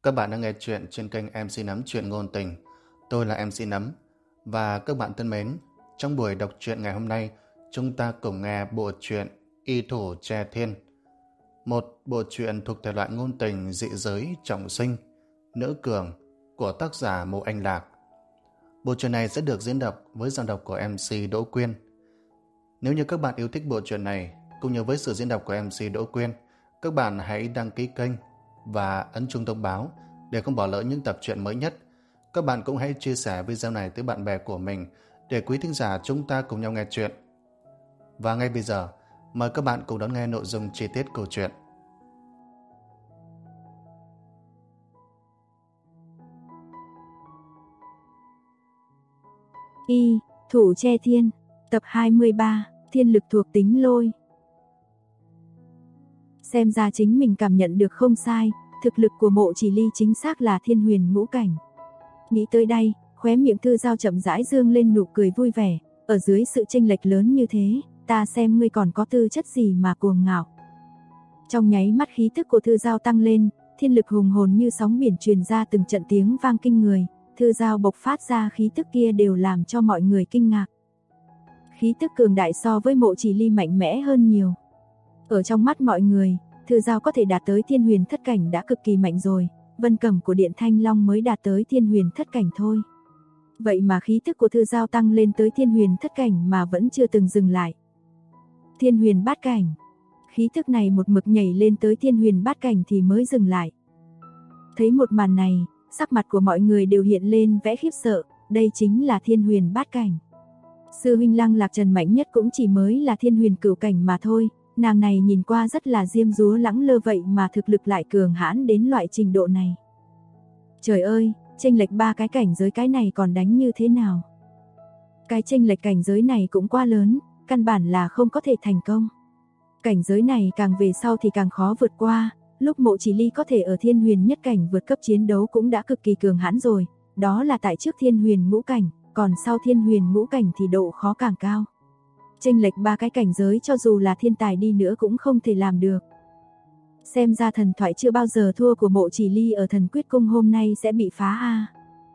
Các bạn đang nghe chuyện trên kênh MC Nấm Chuyện Ngôn Tình. Tôi là MC Nấm. Và các bạn thân mến, trong buổi đọc truyện ngày hôm nay, chúng ta cùng nghe bộ truyện Y Thủ Tre Thiên. Một bộ truyện thuộc thể loại ngôn tình dị giới trọng sinh, nữ cường của tác giả Mộ Anh Lạc. Bộ truyện này sẽ được diễn đọc với giọng đọc của MC Đỗ Quyên. Nếu như các bạn yêu thích bộ truyện này, cũng như với sự diễn đọc của MC Đỗ Quyên, các bạn hãy đăng ký kênh và ấn chuông thông báo để không bỏ lỡ những tập truyện mới nhất. Các bạn cũng hãy chia sẻ video này tới bạn bè của mình để quý thính giả chúng ta cùng nhau nghe chuyện. Và ngay bây giờ, mời các bạn cùng đón nghe nội dung chi tiết câu chuyện. Y Thủ Tre Thiên, tập 23, thiên lực thuộc tính lôi. Xem ra chính mình cảm nhận được không sai, thực lực của Mộ Chỉ Ly chính xác là thiên huyền ngũ cảnh. Nghĩ tới đây, khóe miệng Thư Giao chậm rãi dương lên nụ cười vui vẻ, ở dưới sự chênh lệch lớn như thế, ta xem ngươi còn có tư chất gì mà cuồng ngạo. Trong nháy mắt khí tức của Thư Giao tăng lên, thiên lực hùng hồn như sóng biển truyền ra từng trận tiếng vang kinh người, Thư Giao bộc phát ra khí tức kia đều làm cho mọi người kinh ngạc. Khí tức cường đại so với Mộ Chỉ Ly mạnh mẽ hơn nhiều. Ở trong mắt mọi người, Thư Giao có thể đạt tới thiên huyền thất cảnh đã cực kỳ mạnh rồi, Vân Cẩm của Điện Thanh Long mới đạt tới thiên huyền thất cảnh thôi. Vậy mà khí tức của Thư Giao tăng lên tới thiên huyền thất cảnh mà vẫn chưa từng dừng lại. Thiên huyền bát cảnh. Khí tức này một mực nhảy lên tới thiên huyền bát cảnh thì mới dừng lại. Thấy một màn này, sắc mặt của mọi người đều hiện lên vẻ khiếp sợ, đây chính là thiên huyền bát cảnh. Sư huynh Lăng Lạc Trần mạnh nhất cũng chỉ mới là thiên huyền cửu cảnh mà thôi, nàng này nhìn qua rất là diêm dúa lẳng lơ vậy mà thực lực lại cường hãn đến loại trình độ này. Trời ơi, chênh lệch 3 cái cảnh giới cái này còn đánh như thế nào? Cái chênh lệch cảnh giới này cũng quá lớn, căn bản là không có thể thành công. Cảnh giới này càng về sau thì càng khó vượt qua, lúc Mộ Chỉ Ly có thể ở thiên huyền nhất cảnh vượt cấp chiến đấu cũng đã cực kỳ cường hãn rồi, đó là tại trước thiên huyền ngũ cảnh, còn sau thiên huyền ngũ cảnh thì độ khó càng cao. Chênh lệch 3 cái cảnh giới cho dù là thiên tài đi nữa cũng không thể làm được. Xem ra thần thoại chưa bao giờ thua của Mộ Chỉ Ly ở Thần Quyết Cung hôm nay sẽ bị phá a.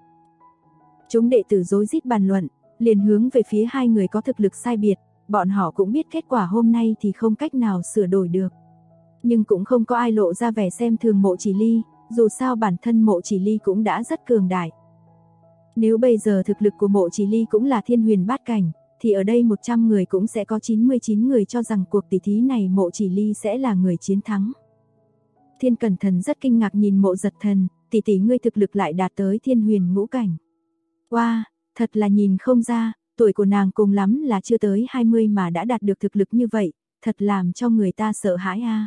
Chúng đệ tử rối rít bàn luận, liền hướng về phía hai người có thực lực sai biệt, bọn họ cũng biết kết quả hôm nay thì không cách nào sửa đổi được. Nhưng cũng không có ai lộ ra vẻ xem thường Mộ Chỉ Ly, dù sao bản thân Mộ Chỉ Ly cũng đã rất cường đại. Nếu bây giờ thực lực của Mộ Chỉ Ly cũng là thiên huyền bát cảnh, thì ở đây 100 người cũng sẽ có 99 người cho rằng cuộc tỷ thí này Mộ Chỉ Ly sẽ là người chiến thắng. Thiên Cẩn Thần rất kinh ngạc nhìn Mộ Giật Thần, tỷ tỷ ngươi thực lực lại đạt tới thiên huyền ngũ cảnh. Wow, thật là nhìn không ra, tuổi của nàng cùng lắm là chưa tới 20 mà đã đạt được thực lực như vậy, thật làm cho người ta sợ hãi a.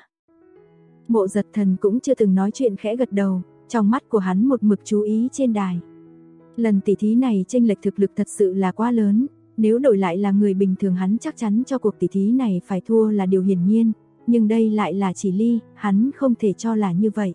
Mộ Giật Thần cũng chưa từng nói chuyện khẽ gật đầu, trong mắt của hắn một mực chú ý trên đài. Lần tỷ thí này chênh lệch thực lực thật sự là quá lớn, nếu đổi lại là người bình thường hắn chắc chắn cho cuộc tỷ thí này phải thua là điều hiển nhiên, nhưng đây lại là Chỉ Ly, hắn không thể cho là như vậy.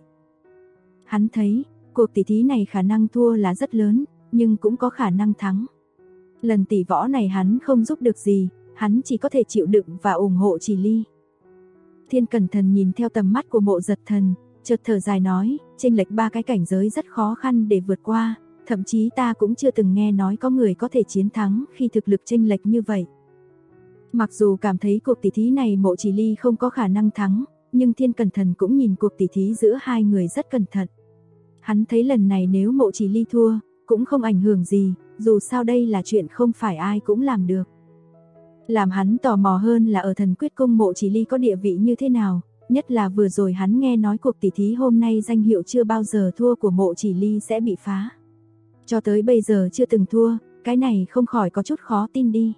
Hắn thấy, cuộc tỷ thí này khả năng thua là rất lớn, nhưng cũng có khả năng thắng. Lần tỷ võ này hắn không giúp được gì, hắn chỉ có thể chịu đựng và ủng hộ Chỉ Ly. Thiên Cẩn Thần nhìn theo tầm mắt của Mộ Giật Thần, chợt thở dài nói, chênh lệch 3 cái cảnh giới rất khó khăn để vượt qua, thậm chí ta cũng chưa từng nghe nói có người có thể chiến thắng khi thực lực chênh lệch như vậy. Mặc dù cảm thấy cuộc tỷ thí này Mộ Chỉ Ly không có khả năng thắng, nhưng Thiên Cẩn Thần cũng nhìn cuộc tỷ thí giữa hai người rất cẩn thận. Hắn thấy lần này nếu Mộ Chỉ Ly thua, cũng không ảnh hưởng gì, dù sao đây là chuyện không phải ai cũng làm được. Làm hắn tò mò hơn là ở Thần Quyết Cung Mộ Chỉ Ly có địa vị như thế nào, nhất là vừa rồi hắn nghe nói cuộc tỷ thí hôm nay danh hiệu chưa bao giờ thua của Mộ Chỉ Ly sẽ bị phá. Cho tới bây giờ chưa từng thua, cái này không khỏi có chút khó tin đi.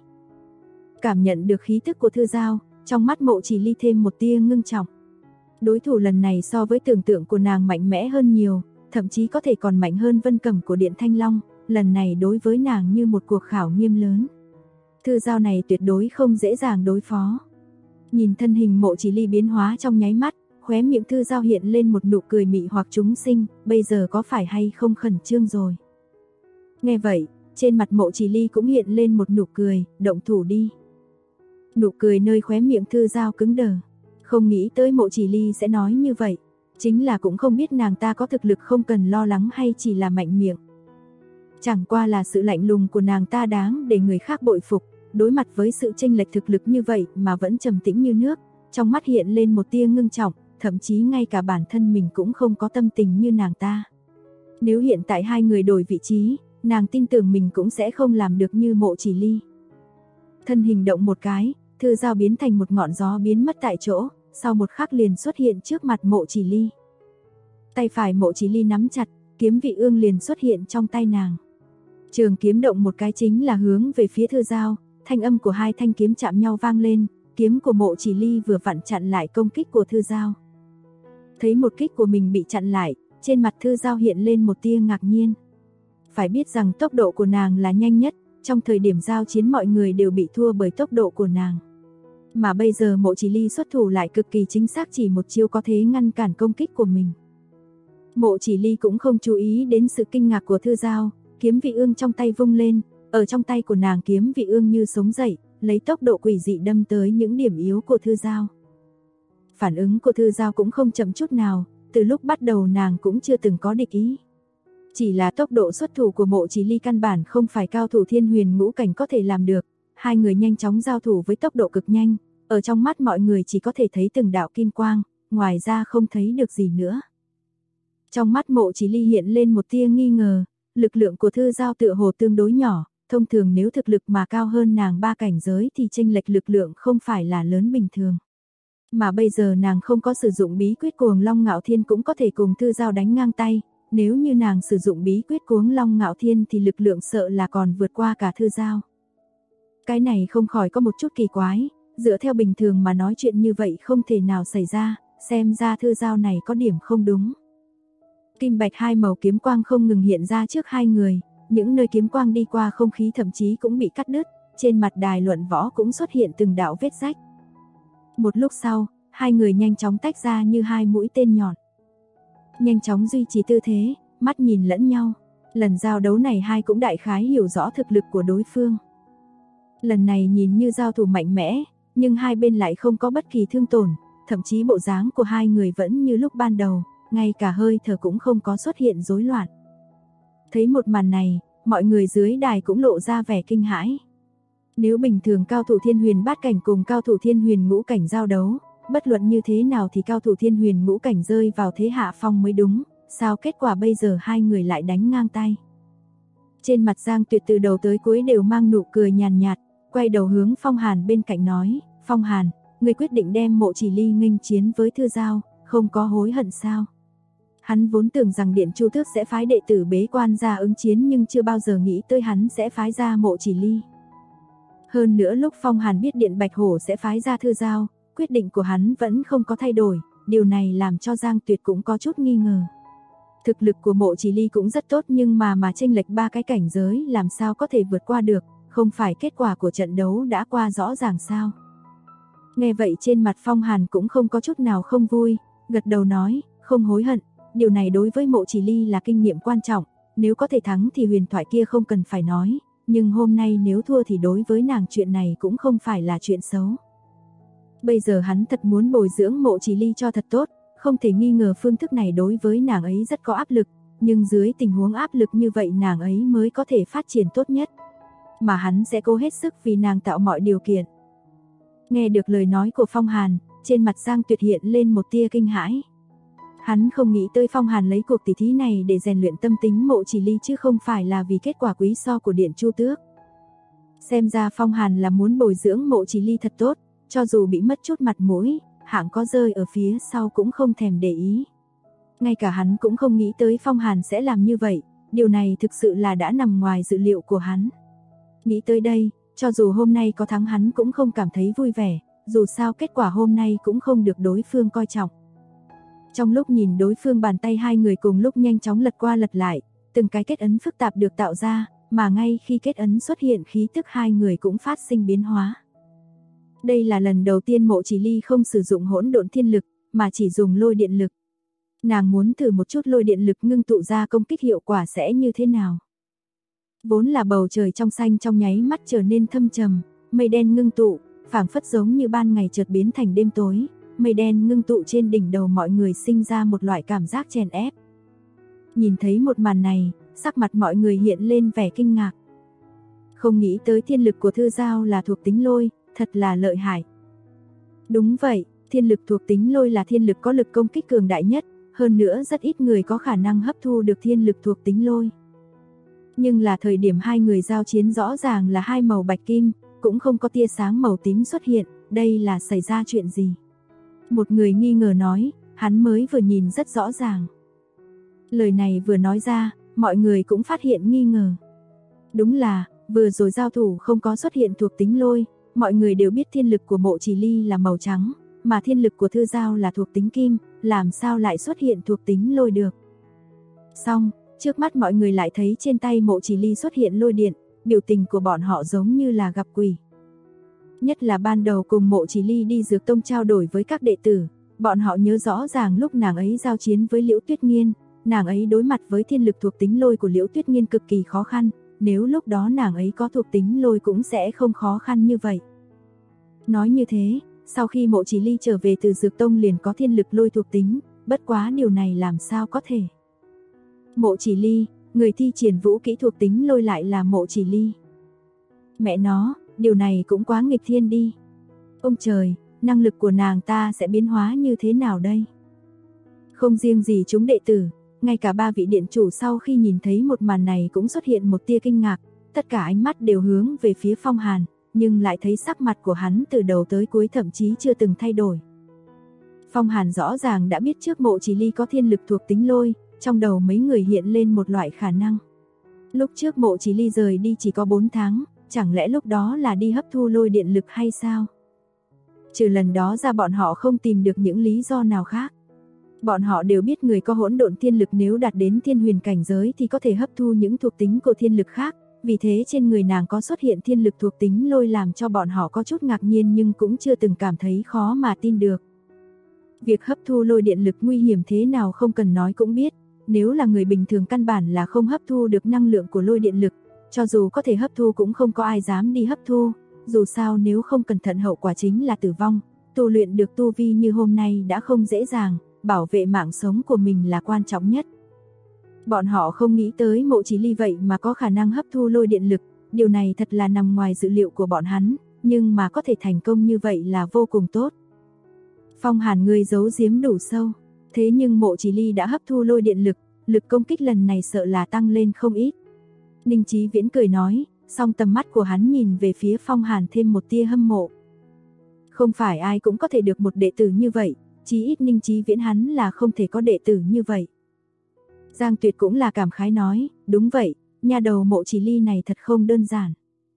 Cảm nhận được khí tức của Thư Giao, trong mắt Mộ Chỉ Ly thêm một tia ngưng trọng. Đối thủ lần này so với tưởng tượng của nàng mạnh mẽ hơn nhiều, thậm chí có thể còn mạnh hơn Vân Cẩm của Điện Thanh Long, lần này đối với nàng như một cuộc khảo nghiêm lớn. Thư Giao này tuyệt đối không dễ dàng đối phó. Nhìn thân hình Mộ Chỉ Ly biến hóa trong nháy mắt, khóe miệng Thư Giao hiện lên một nụ cười mị hoặc chúng sinh, bây giờ có phải hay không khẩn trương rồi. Nghe vậy, trên mặt Mộ Chỉ Ly cũng hiện lên một nụ cười, động thủ đi. Nụ cười nơi khóe miệng Thư Giao cứng đờ, không nghĩ tới Mộ Chỉ Ly sẽ nói như vậy. Chính là cũng không biết nàng ta có thực lực không cần lo lắng hay chỉ là mạnh miệng. Chẳng qua là sự lạnh lùng của nàng ta đáng để người khác bội phục, đối mặt với sự chênh lệch thực lực như vậy mà vẫn trầm tĩnh như nước, trong mắt hiện lên một tia ngưng trọng, thậm chí ngay cả bản thân mình cũng không có tâm tình như nàng ta. Nếu hiện tại hai người đổi vị trí, nàng tin tưởng mình cũng sẽ không làm được như Mộ Chỉ Ly. Thân hình động một cái, Thư Giao biến thành một ngọn gió biến mất tại chỗ, sau một khắc liền xuất hiện trước mặt Mộ Chỉ Ly. Tay phải Mộ Chỉ Ly nắm chặt, kiếm vị ương liền xuất hiện trong tay nàng. Trường kiếm động một cái chính là hướng về phía Thư Giao, thanh âm của hai thanh kiếm chạm nhau vang lên, kiếm của Mộ Chỉ Ly vừa vặn chặn lại công kích của Thư Giao. Thấy một kích của mình bị chặn lại, trên mặt Thư Giao hiện lên một tia ngạc nhiên. Phải biết rằng tốc độ của nàng là nhanh nhất, trong thời điểm giao chiến mọi người đều bị thua bởi tốc độ của nàng. Mà bây giờ Mộ Chỉ Ly xuất thủ lại cực kỳ chính xác, chỉ một chiêu có thể ngăn cản công kích của mình. Mộ Chỉ Ly cũng không chú ý đến sự kinh ngạc của Thư Giao, kiếm vị ương trong tay vung lên, ở trong tay của nàng kiếm vị ương như sống dậy, lấy tốc độ quỷ dị đâm tới những điểm yếu của Thư Giao. Phản ứng của Thư Giao cũng không chậm chút nào, từ lúc bắt đầu nàng cũng chưa từng có địch ý. Chỉ là tốc độ xuất thủ của Mộ Chỉ Ly căn bản không phải cao thủ thiên huyền ngũ cảnh có thể làm được, hai người nhanh chóng giao thủ với tốc độ cực nhanh, ở trong mắt mọi người chỉ có thể thấy từng đạo kim quang, ngoài ra không thấy được gì nữa. Trong mắt Mộ Chỉ Ly hiện lên một tia nghi ngờ, lực lượng của Thư Giao tựa hồ tương đối nhỏ, thông thường nếu thực lực mà cao hơn nàng 3 cảnh giới thì chênh lệch lực lượng không phải là lớn bình thường. Mà bây giờ nàng không có sử dụng bí quyết Cuồng Long Ngạo Thiên cũng có thể cùng Thư Giao đánh ngang tay, nếu như nàng sử dụng bí quyết Cuồng Long Ngạo Thiên thì lực lượng sợ là còn vượt qua cả Thư Giao. Cái này không khỏi có một chút kỳ quái, dựa theo bình thường mà nói chuyện như vậy không thể nào xảy ra, xem ra Thư Giao này có điểm không đúng. Kim bạch hai màu kiếm quang không ngừng hiện ra trước hai người, những nơi kiếm quang đi qua không khí thậm chí cũng bị cắt đứt, trên mặt đài luận võ cũng xuất hiện từng đạo vết rách. Một lúc sau, hai người nhanh chóng tách ra như hai mũi tên nhọn. Nhanh chóng duy trì tư thế, mắt nhìn lẫn nhau. Lần giao đấu này hai cũng đại khái hiểu rõ thực lực của đối phương. Lần này nhìn như giao thủ mạnh mẽ, nhưng hai bên lại không có bất kỳ thương tổn, thậm chí bộ dáng của hai người vẫn như lúc ban đầu, ngay cả hơi thở cũng không có xuất hiện rối loạn. Thấy một màn này, mọi người dưới đài cũng lộ ra vẻ kinh hãi. Nếu bình thường cao thủ thiên huyền bát cảnh cùng cao thủ thiên huyền ngũ cảnh giao đấu, bất luận như thế nào thì cao thủ thiên huyền ngũ cảnh rơi vào thế hạ phong mới đúng, sao kết quả bây giờ hai người lại đánh ngang tay. Trên mặt Giang Tuyệt từ đầu tới cuối đều mang nụ cười nhàn nhạt, quay đầu hướng Phong Hàn bên cạnh nói, Phong Hàn, người quyết định đem Mộ Chỉ Ly nghênh chiến với Thư Giao, không có hối hận sao? Hắn vốn tưởng rằng Điện Chu Tước sẽ phái đệ tử bế quan ra ứng chiến nhưng chưa bao giờ nghĩ tới hắn sẽ phái ra Mộ Chỉ Ly. Hơn nữa lúc Phong Hàn biết Điện Bạch Hổ sẽ phái ra Thư Giao, quyết định của hắn vẫn không có thay đổi, điều này làm cho Giang Tuyệt cũng có chút nghi ngờ. Thực lực của Mộ Chỉ Ly cũng rất tốt nhưng mà chênh lệch 3 cái cảnh giới làm sao có thể vượt qua được, không phải kết quả của trận đấu đã qua rõ ràng sao? Nghe vậy trên mặt Phong Hàn cũng không có chút nào không vui, gật đầu nói, không hối hận, điều này đối với Mộ Chỉ Ly là kinh nghiệm quan trọng, nếu có thể thắng thì huyền thoại kia không cần phải nói, nhưng hôm nay nếu thua thì đối với nàng chuyện này cũng không phải là chuyện xấu. Bây giờ hắn thật muốn bồi dưỡng Mộ Chỉ Ly cho thật tốt, không thể nghi ngờ phương thức này đối với nàng ấy rất có áp lực, nhưng dưới tình huống áp lực như vậy nàng ấy mới có thể phát triển tốt nhất. Mà hắn sẽ cố hết sức vì nàng tạo mọi điều kiện. Nghe được lời nói của Phong Hàn, trên mặt Giang Tuyệt hiện lên một tia kinh hãi. Hắn không nghĩ tới Phong Hàn lấy cuộc tỷ thí này để rèn luyện tâm tính Mộ Chỉ Ly chứ không phải là vì kết quả quý so của Điện Chu Tước. Xem ra Phong Hàn là muốn bồi dưỡng Mộ Chỉ Ly thật tốt, cho dù bị mất chút mặt mũi, hạng có rơi ở phía sau cũng không thèm để ý. Ngay cả hắn cũng không nghĩ tới Phong Hàn sẽ làm như vậy, điều này thực sự là đã nằm ngoài dự liệu của hắn. Nghĩ tới đây, cho dù hôm nay có thắng hắn cũng không cảm thấy vui vẻ, dù sao kết quả hôm nay cũng không được đối phương coi trọng. Trong lúc nhìn đối phương bàn tay hai người cùng lúc nhanh chóng lật qua lật lại, từng cái kết ấn phức tạp được tạo ra, mà ngay khi kết ấn xuất hiện khí tức hai người cũng phát sinh biến hóa. Đây là lần đầu tiên Mộ Chỉ Ly không sử dụng hỗn độn thiên lực, mà chỉ dùng lôi điện lực. Nàng muốn thử một chút lôi điện lực ngưng tụ ra công kích hiệu quả sẽ như thế nào. Vốn là bầu trời trong xanh trong nháy mắt trở nên thâm trầm, mây đen ngưng tụ, phảng phất giống như ban ngày chợt biến thành đêm tối, mây đen ngưng tụ trên đỉnh đầu mọi người sinh ra một loại cảm giác chèn ép. Nhìn thấy một màn này, sắc mặt mọi người hiện lên vẻ kinh ngạc. Không nghĩ tới thiên lực của Thư Giao là thuộc tính lôi, thật là lợi hại. Đúng vậy, thiên lực thuộc tính lôi là thiên lực có lực công kích cường đại nhất, hơn nữa rất ít người có khả năng hấp thu được thiên lực thuộc tính lôi. Nhưng là thời điểm hai người giao chiến rõ ràng là hai màu bạch kim, cũng không có tia sáng màu tím xuất hiện, đây là xảy ra chuyện gì? Một người nghi ngờ nói, hắn mới vừa nhìn rất rõ ràng. Lời này vừa nói ra, mọi người cũng phát hiện nghi ngờ. Đúng là, vừa rồi giao thủ không có xuất hiện thuộc tính lôi, mọi người đều biết thiên lực của Mộ Chỉ Ly là màu trắng, mà thiên lực của Thư Giao là thuộc tính kim, làm sao lại xuất hiện thuộc tính lôi được. Xong, trước mắt mọi người lại thấy trên tay Mộ Chỉ Ly xuất hiện lôi điện, biểu tình của bọn họ giống như là gặp quỷ. Nhất là ban đầu cùng Mộ Chỉ Ly đi Dược Tông trao đổi với các đệ tử, bọn họ nhớ rõ ràng lúc nàng ấy giao chiến với Liễu Tuyết Nghiên, nàng ấy đối mặt với thiên lực thuộc tính lôi của Liễu Tuyết Nghiên cực kỳ khó khăn, nếu lúc đó nàng ấy có thuộc tính lôi cũng sẽ không khó khăn như vậy. Nói như thế, sau khi Mộ Chỉ Ly trở về từ Dược Tông liền có thiên lực lôi thuộc tính, bất quá điều này làm sao có thể. Mộ Chỉ Ly, người thi triển vũ kỹ thuộc tính lôi lại là Mộ Chỉ Ly. Mẹ nó, điều này cũng quá nghịch thiên đi. Ông trời, năng lực của nàng ta sẽ biến hóa như thế nào đây? Không riêng gì chúng đệ tử, ngay cả ba vị điện chủ sau khi nhìn thấy một màn này cũng xuất hiện một tia kinh ngạc, tất cả ánh mắt đều hướng về phía Phong Hàn, nhưng lại thấy sắc mặt của hắn từ đầu tới cuối thậm chí chưa từng thay đổi. Phong Hàn rõ ràng đã biết trước Mộ Chỉ Ly có thiên lực thuộc tính lôi, trong đầu mấy người hiện lên một loại khả năng. Lúc trước Mộ Chỉ Ly rời đi chỉ có 4 tháng, chẳng lẽ lúc đó là đi hấp thu lôi điện lực hay sao? Trừ lần đó ra bọn họ không tìm được những lý do nào khác. Bọn họ đều biết người có hỗn độn thiên lực nếu đạt đến thiên huyền cảnh giới thì có thể hấp thu những thuộc tính của thiên lực khác, vì thế trên người nàng có xuất hiện thiên lực thuộc tính lôi làm cho bọn họ có chút ngạc nhiên nhưng cũng chưa từng cảm thấy khó mà tin được. Việc hấp thu lôi điện lực nguy hiểm thế nào không cần nói cũng biết, nếu là người bình thường căn bản là không hấp thu được năng lượng của lôi điện lực, cho dù có thể hấp thu cũng không có ai dám đi hấp thu, dù sao nếu không cẩn thận hậu quả chính là tử vong, tu luyện được tu vi như hôm nay đã không dễ dàng, bảo vệ mạng sống của mình là quan trọng nhất. Bọn họ không nghĩ tới Mộ Chỉ Ly vậy mà có khả năng hấp thu lôi điện lực, điều này thật là nằm ngoài dự liệu của bọn hắn, nhưng mà có thể thành công như vậy là vô cùng tốt. Phong Hàn ngươi giấu giếm đủ sâu, thế nhưng Mộ Chỉ Ly đã hấp thu lôi điện lực, lực công kích lần này sợ là tăng lên không ít. Ninh Chí Viễn cười nói, song tầm mắt của hắn nhìn về phía Phong Hàn thêm một tia hâm mộ. Không phải ai cũng có thể được một đệ tử như vậy, chí ít Ninh Chí Viễn hắn là không thể có đệ tử như vậy. Giang Tuyệt cũng là cảm khái nói, đúng vậy, nhà đầu Mộ Chỉ Ly này thật không đơn giản.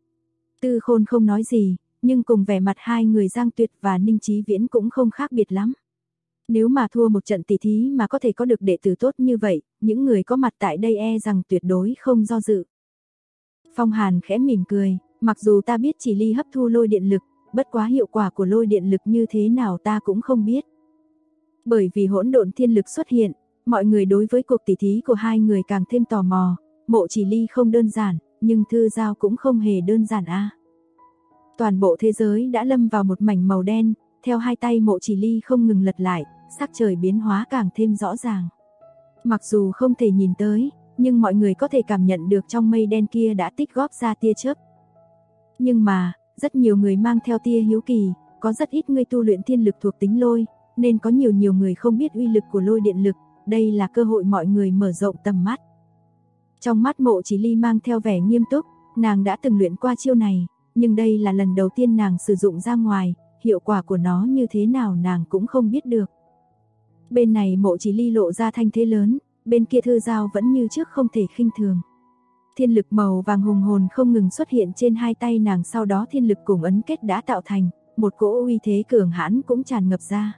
Tư Khôn không nói gì, nhưng cùng vẻ mặt hai người Giang Tuyệt và Ninh Chí Viễn cũng không khác biệt lắm. Nếu mà thua một trận tỷ thí mà có thể có được đệ tử tốt như vậy, những người có mặt tại đây e rằng tuyệt đối không do dự. Phong Hàn khẽ mỉm cười, mặc dù ta biết Chỉ Ly hấp thu lôi điện lực, bất quá hiệu quả của lôi điện lực như thế nào ta cũng không biết. Bởi vì hỗn độn thiên lực xuất hiện, mọi người đối với cuộc tỷ thí của hai người càng thêm tò mò, Mộ Chỉ Ly không đơn giản, nhưng Thư Giao cũng không hề đơn giản a. Toàn bộ thế giới đã lâm vào một mảnh màu đen, theo hai tay Mộ Chỉ Ly không ngừng lật lại, sắc trời biến hóa càng thêm rõ ràng. Mặc dù không thể nhìn tới, nhưng mọi người có thể cảm nhận được trong mây đen kia đã tích góp ra tia chớp. Nhưng mà, rất nhiều người mang theo tia hiếu kỳ, có rất ít người tu luyện thiên lực thuộc tính lôi, nên có nhiều người không biết uy lực của lôi điện lực, đây là cơ hội mọi người mở rộng tầm mắt. Trong mắt Mộ Chỉ Ly mang theo vẻ nghiêm túc, nàng đã từng luyện qua chiêu này, nhưng đây là lần đầu tiên nàng sử dụng ra ngoài, hiệu quả của nó như thế nào nàng cũng không biết được. Bên này Mộ Chỉ Ly lộ ra thanh thế lớn, bên kia Thư Giao vẫn như trước không thể khinh thường. Thiên lực màu vàng hùng hồn không ngừng xuất hiện trên hai tay nàng, sau đó thiên lực cùng ấn kết đã tạo thành, một cỗ uy thế cường hãn cũng tràn ngập ra.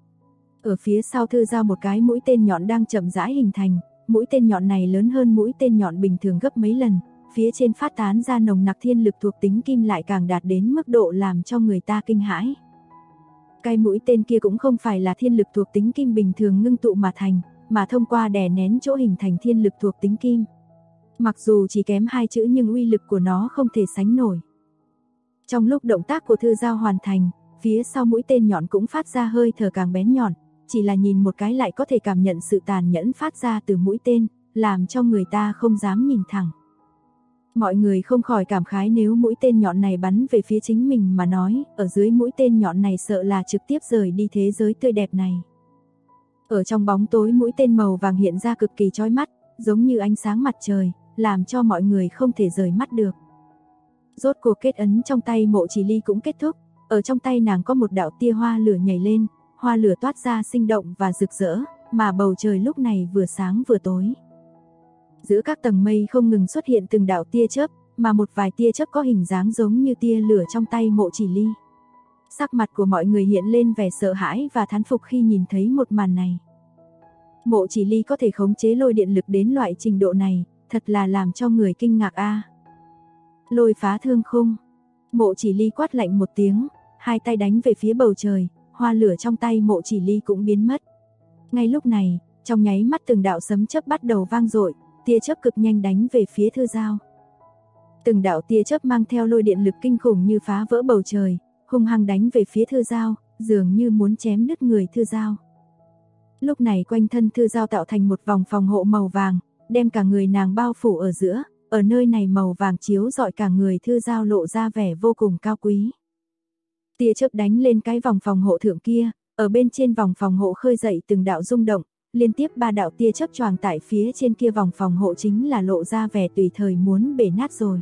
Ở phía sau Thư Giao một cái mũi tên nhọn đang chậm rãi hình thành, mũi tên nhọn này lớn hơn mũi tên nhọn bình thường gấp mấy lần, phía trên phát tán ra nồng nặc thiên lực thuộc tính kim lại càng đạt đến mức độ làm cho người ta kinh hãi. Cái mũi tên kia cũng không phải là thiên lực thuộc tính kim bình thường ngưng tụ mà thành, mà thông qua đè nén chỗ hình thành thiên lực thuộc tính kim. Mặc dù chỉ kém 2 chữ nhưng uy lực của nó không thể sánh nổi. Trong lúc động tác của Thư Giao hoàn thành, phía sau mũi tên nhọn cũng phát ra hơi thở càng bén nhọn, chỉ là nhìn một cái lại có thể cảm nhận sự tàn nhẫn phát ra từ mũi tên, làm cho người ta không dám nhìn thẳng. Mọi người không khỏi cảm khái nếu mũi tên nhọn này bắn về phía chính mình mà nói, ở dưới mũi tên nhọn này sợ là trực tiếp rời đi thế giới tươi đẹp này. Ở trong bóng tối mũi tên màu vàng hiện ra cực kỳ chói mắt, giống như ánh sáng mặt trời, làm cho mọi người không thể rời mắt được. Rốt cuộc kết ấn trong tay Mộ Chỉ Ly cũng kết thúc, ở trong tay nàng có một đạo tia hoa lửa nhảy lên, hoa lửa toát ra sinh động và rực rỡ, mà bầu trời lúc này vừa sáng vừa tối. Giữa các tầng mây không ngừng xuất hiện từng đạo tia chớp, mà một vài tia chớp có hình dáng giống như tia lửa trong tay Mộ Chỉ Ly. Sắc mặt của mọi người hiện lên vẻ sợ hãi và thán phục khi nhìn thấy một màn này. Mộ Chỉ Ly có thể khống chế lôi điện lực đến loại trình độ này, thật là làm cho người kinh ngạc a. Lôi phá thương khung. Mộ Chỉ Ly quát lạnh một tiếng, hai tay đánh về phía bầu trời, hoa lửa trong tay Mộ Chỉ Ly cũng biến mất. Ngay lúc này, trong nháy mắt từng đạo sấm chớp bắt đầu vang dội, tia chớp cực nhanh đánh về phía Thư Giao. Từng đạo tia chớp mang theo lôi điện lực kinh khủng như phá vỡ bầu trời, hung hăng đánh về phía Thư Giao, dường như muốn chém đứt người Thư Giao. Lúc này quanh thân Thư Giao tạo thành một vòng phòng hộ màu vàng, đem cả người nàng bao phủ ở giữa, ở nơi này màu vàng chiếu rọi cả người Thư Giao lộ ra vẻ vô cùng cao quý. Tia chớp đánh lên cái vòng phòng hộ thượng kia, ở bên trên vòng phòng hộ khơi dậy từng đạo rung động, liên tiếp 3 đạo tia chớp choàng tại phía trên kia vòng phòng hộ chính là lộ ra vẻ tùy thời muốn bể nát rồi.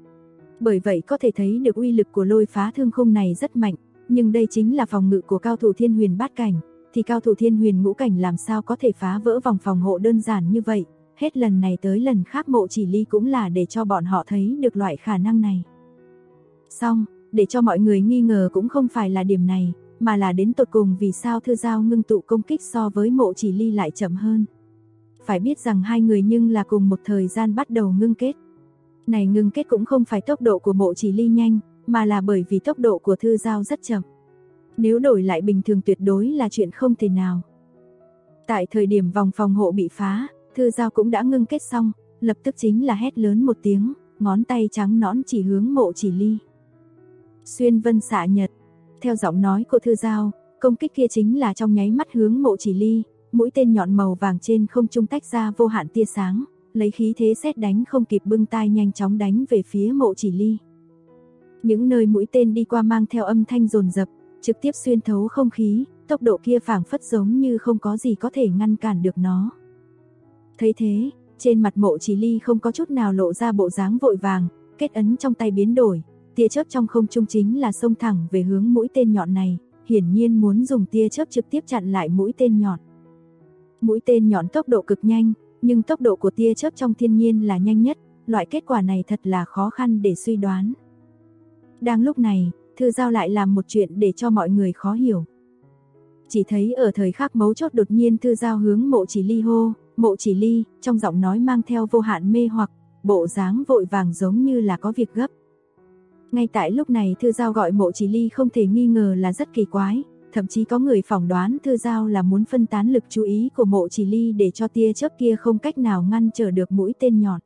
Bởi vậy có thể thấy được uy lực của lôi phá thương khung này rất mạnh, nhưng đây chính là phòng ngự của cao thủ thiên huyền bát cảnh, thì cao thủ thiên huyền ngũ cảnh làm sao có thể phá vỡ vòng phòng hộ đơn giản như vậy, hết lần này tới lần khác Mộ Chỉ Ly cũng là để cho bọn họ thấy được loại khả năng này. Xong, để cho mọi người nghi ngờ cũng không phải là điểm này, mà là đến tột cùng vì sao Thư Giao ngưng tụ công kích so với Mộ Chỉ Ly lại chậm hơn. Phải biết rằng hai người nhưng là cùng một thời gian bắt đầu ngưng kết. Này ngưng kết cũng không phải tốc độ của Mộ Chỉ Ly nhanh, mà là bởi vì tốc độ của Thư Giao rất chậm. Nếu đổi lại bình thường tuyệt đối là chuyện không thể nào. Tại thời điểm vòng phòng hộ bị phá, Thư Giao cũng đã ngưng kết xong, lập tức chính là hét lớn một tiếng, ngón tay trắng nõn chỉ hướng Mộ Chỉ Ly. Xuyên vân xạ nhật. Theo giọng nói của Thư Giao, công kích kia chính là trong nháy mắt hướng Mộ Chỉ Ly, mũi tên nhọn màu vàng trên không trung tách ra vô hạn tia sáng, lấy khí thế sét đánh không kịp bưng tai nhanh chóng đánh về phía Mộ Chỉ Ly. Những nơi mũi tên đi qua mang theo âm thanh dồn dập, trực tiếp xuyên thấu không khí, tốc độ kia phảng phất giống như không có gì có thể ngăn cản được nó. Thấy thế, trên mặt Mộ Chỉ Ly không có chút nào lộ ra bộ dáng vội vàng, kết ấn trong tay biến đổi, tia chớp trong không trung chính là xông thẳng về hướng mũi tên nhọn này, hiển nhiên muốn dùng tia chớp trực tiếp chặn lại mũi tên nhọn. Mũi tên nhọn tốc độ cực nhanh, nhưng tốc độ của tia chớp trong thiên nhiên là nhanh nhất, loại kết quả này thật là khó khăn để suy đoán. Đang lúc này, Thư Giao lại làm một chuyện để cho mọi người khó hiểu. Chỉ thấy ở thời khắc mấu chốt đột nhiên Thư Giao hướng Mộ Chỉ Ly hô, Mộ Chỉ Ly, trong giọng nói mang theo vô hạn mê hoặc, bộ dáng vội vàng giống như là có việc gấp. Ngay tại lúc này Thư Giao gọi Mộ Chỉ Ly không thể nghi ngờ là rất kỳ quái, thậm chí có người phỏng đoán Thư Giao là muốn phân tán lực chú ý của Mộ Chỉ Ly để cho tia chớp kia không cách nào ngăn trở được mũi tên nhọn.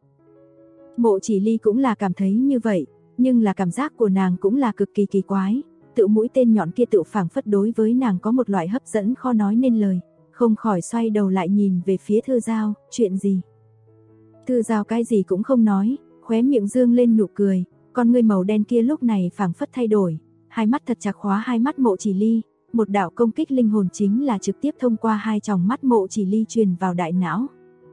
Mộ Chỉ Ly cũng là cảm thấy như vậy, nhưng là cảm giác của nàng cũng là cực kỳ kỳ quái, tự mũi tên nhọn kia tự phảng phất đối với nàng có một loại hấp dẫn khó nói nên lời, không khỏi xoay đầu lại nhìn về phía Thư Giao, chuyện gì? Thư Giao cái gì cũng không nói, khóe miệng dương lên nụ cười, con ngươi màu đen kia lúc này phảng phất thay đổi, hai mắt thật chặt khóa hai mắt Mộ Chỉ Ly, một đạo công kích linh hồn chính là trực tiếp thông qua hai tròng mắt Mộ Chỉ Ly truyền vào đại não.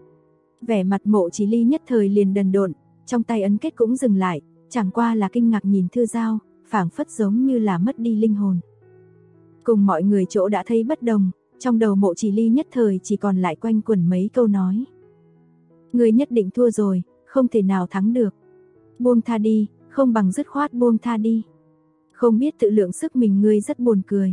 Vẻ mặt Mộ Chỉ Ly nhất thời liền đần độn, trong tay ấn kết cũng dừng lại, chẳng qua là kinh ngạc nhìn Thư Giao, phảng phất giống như là mất đi linh hồn. Cùng mọi người chỗ đã thấy bất đồng, trong đầu Mộ Chỉ Ly nhất thời chỉ còn lại quanh quẩn mấy câu nói. Ngươi nhất định thua rồi, không thể nào thắng được. Buông tha đi, không bằng dứt khoát buông tha đi. Không biết tự lượng sức mình ngươi rất buồn cười.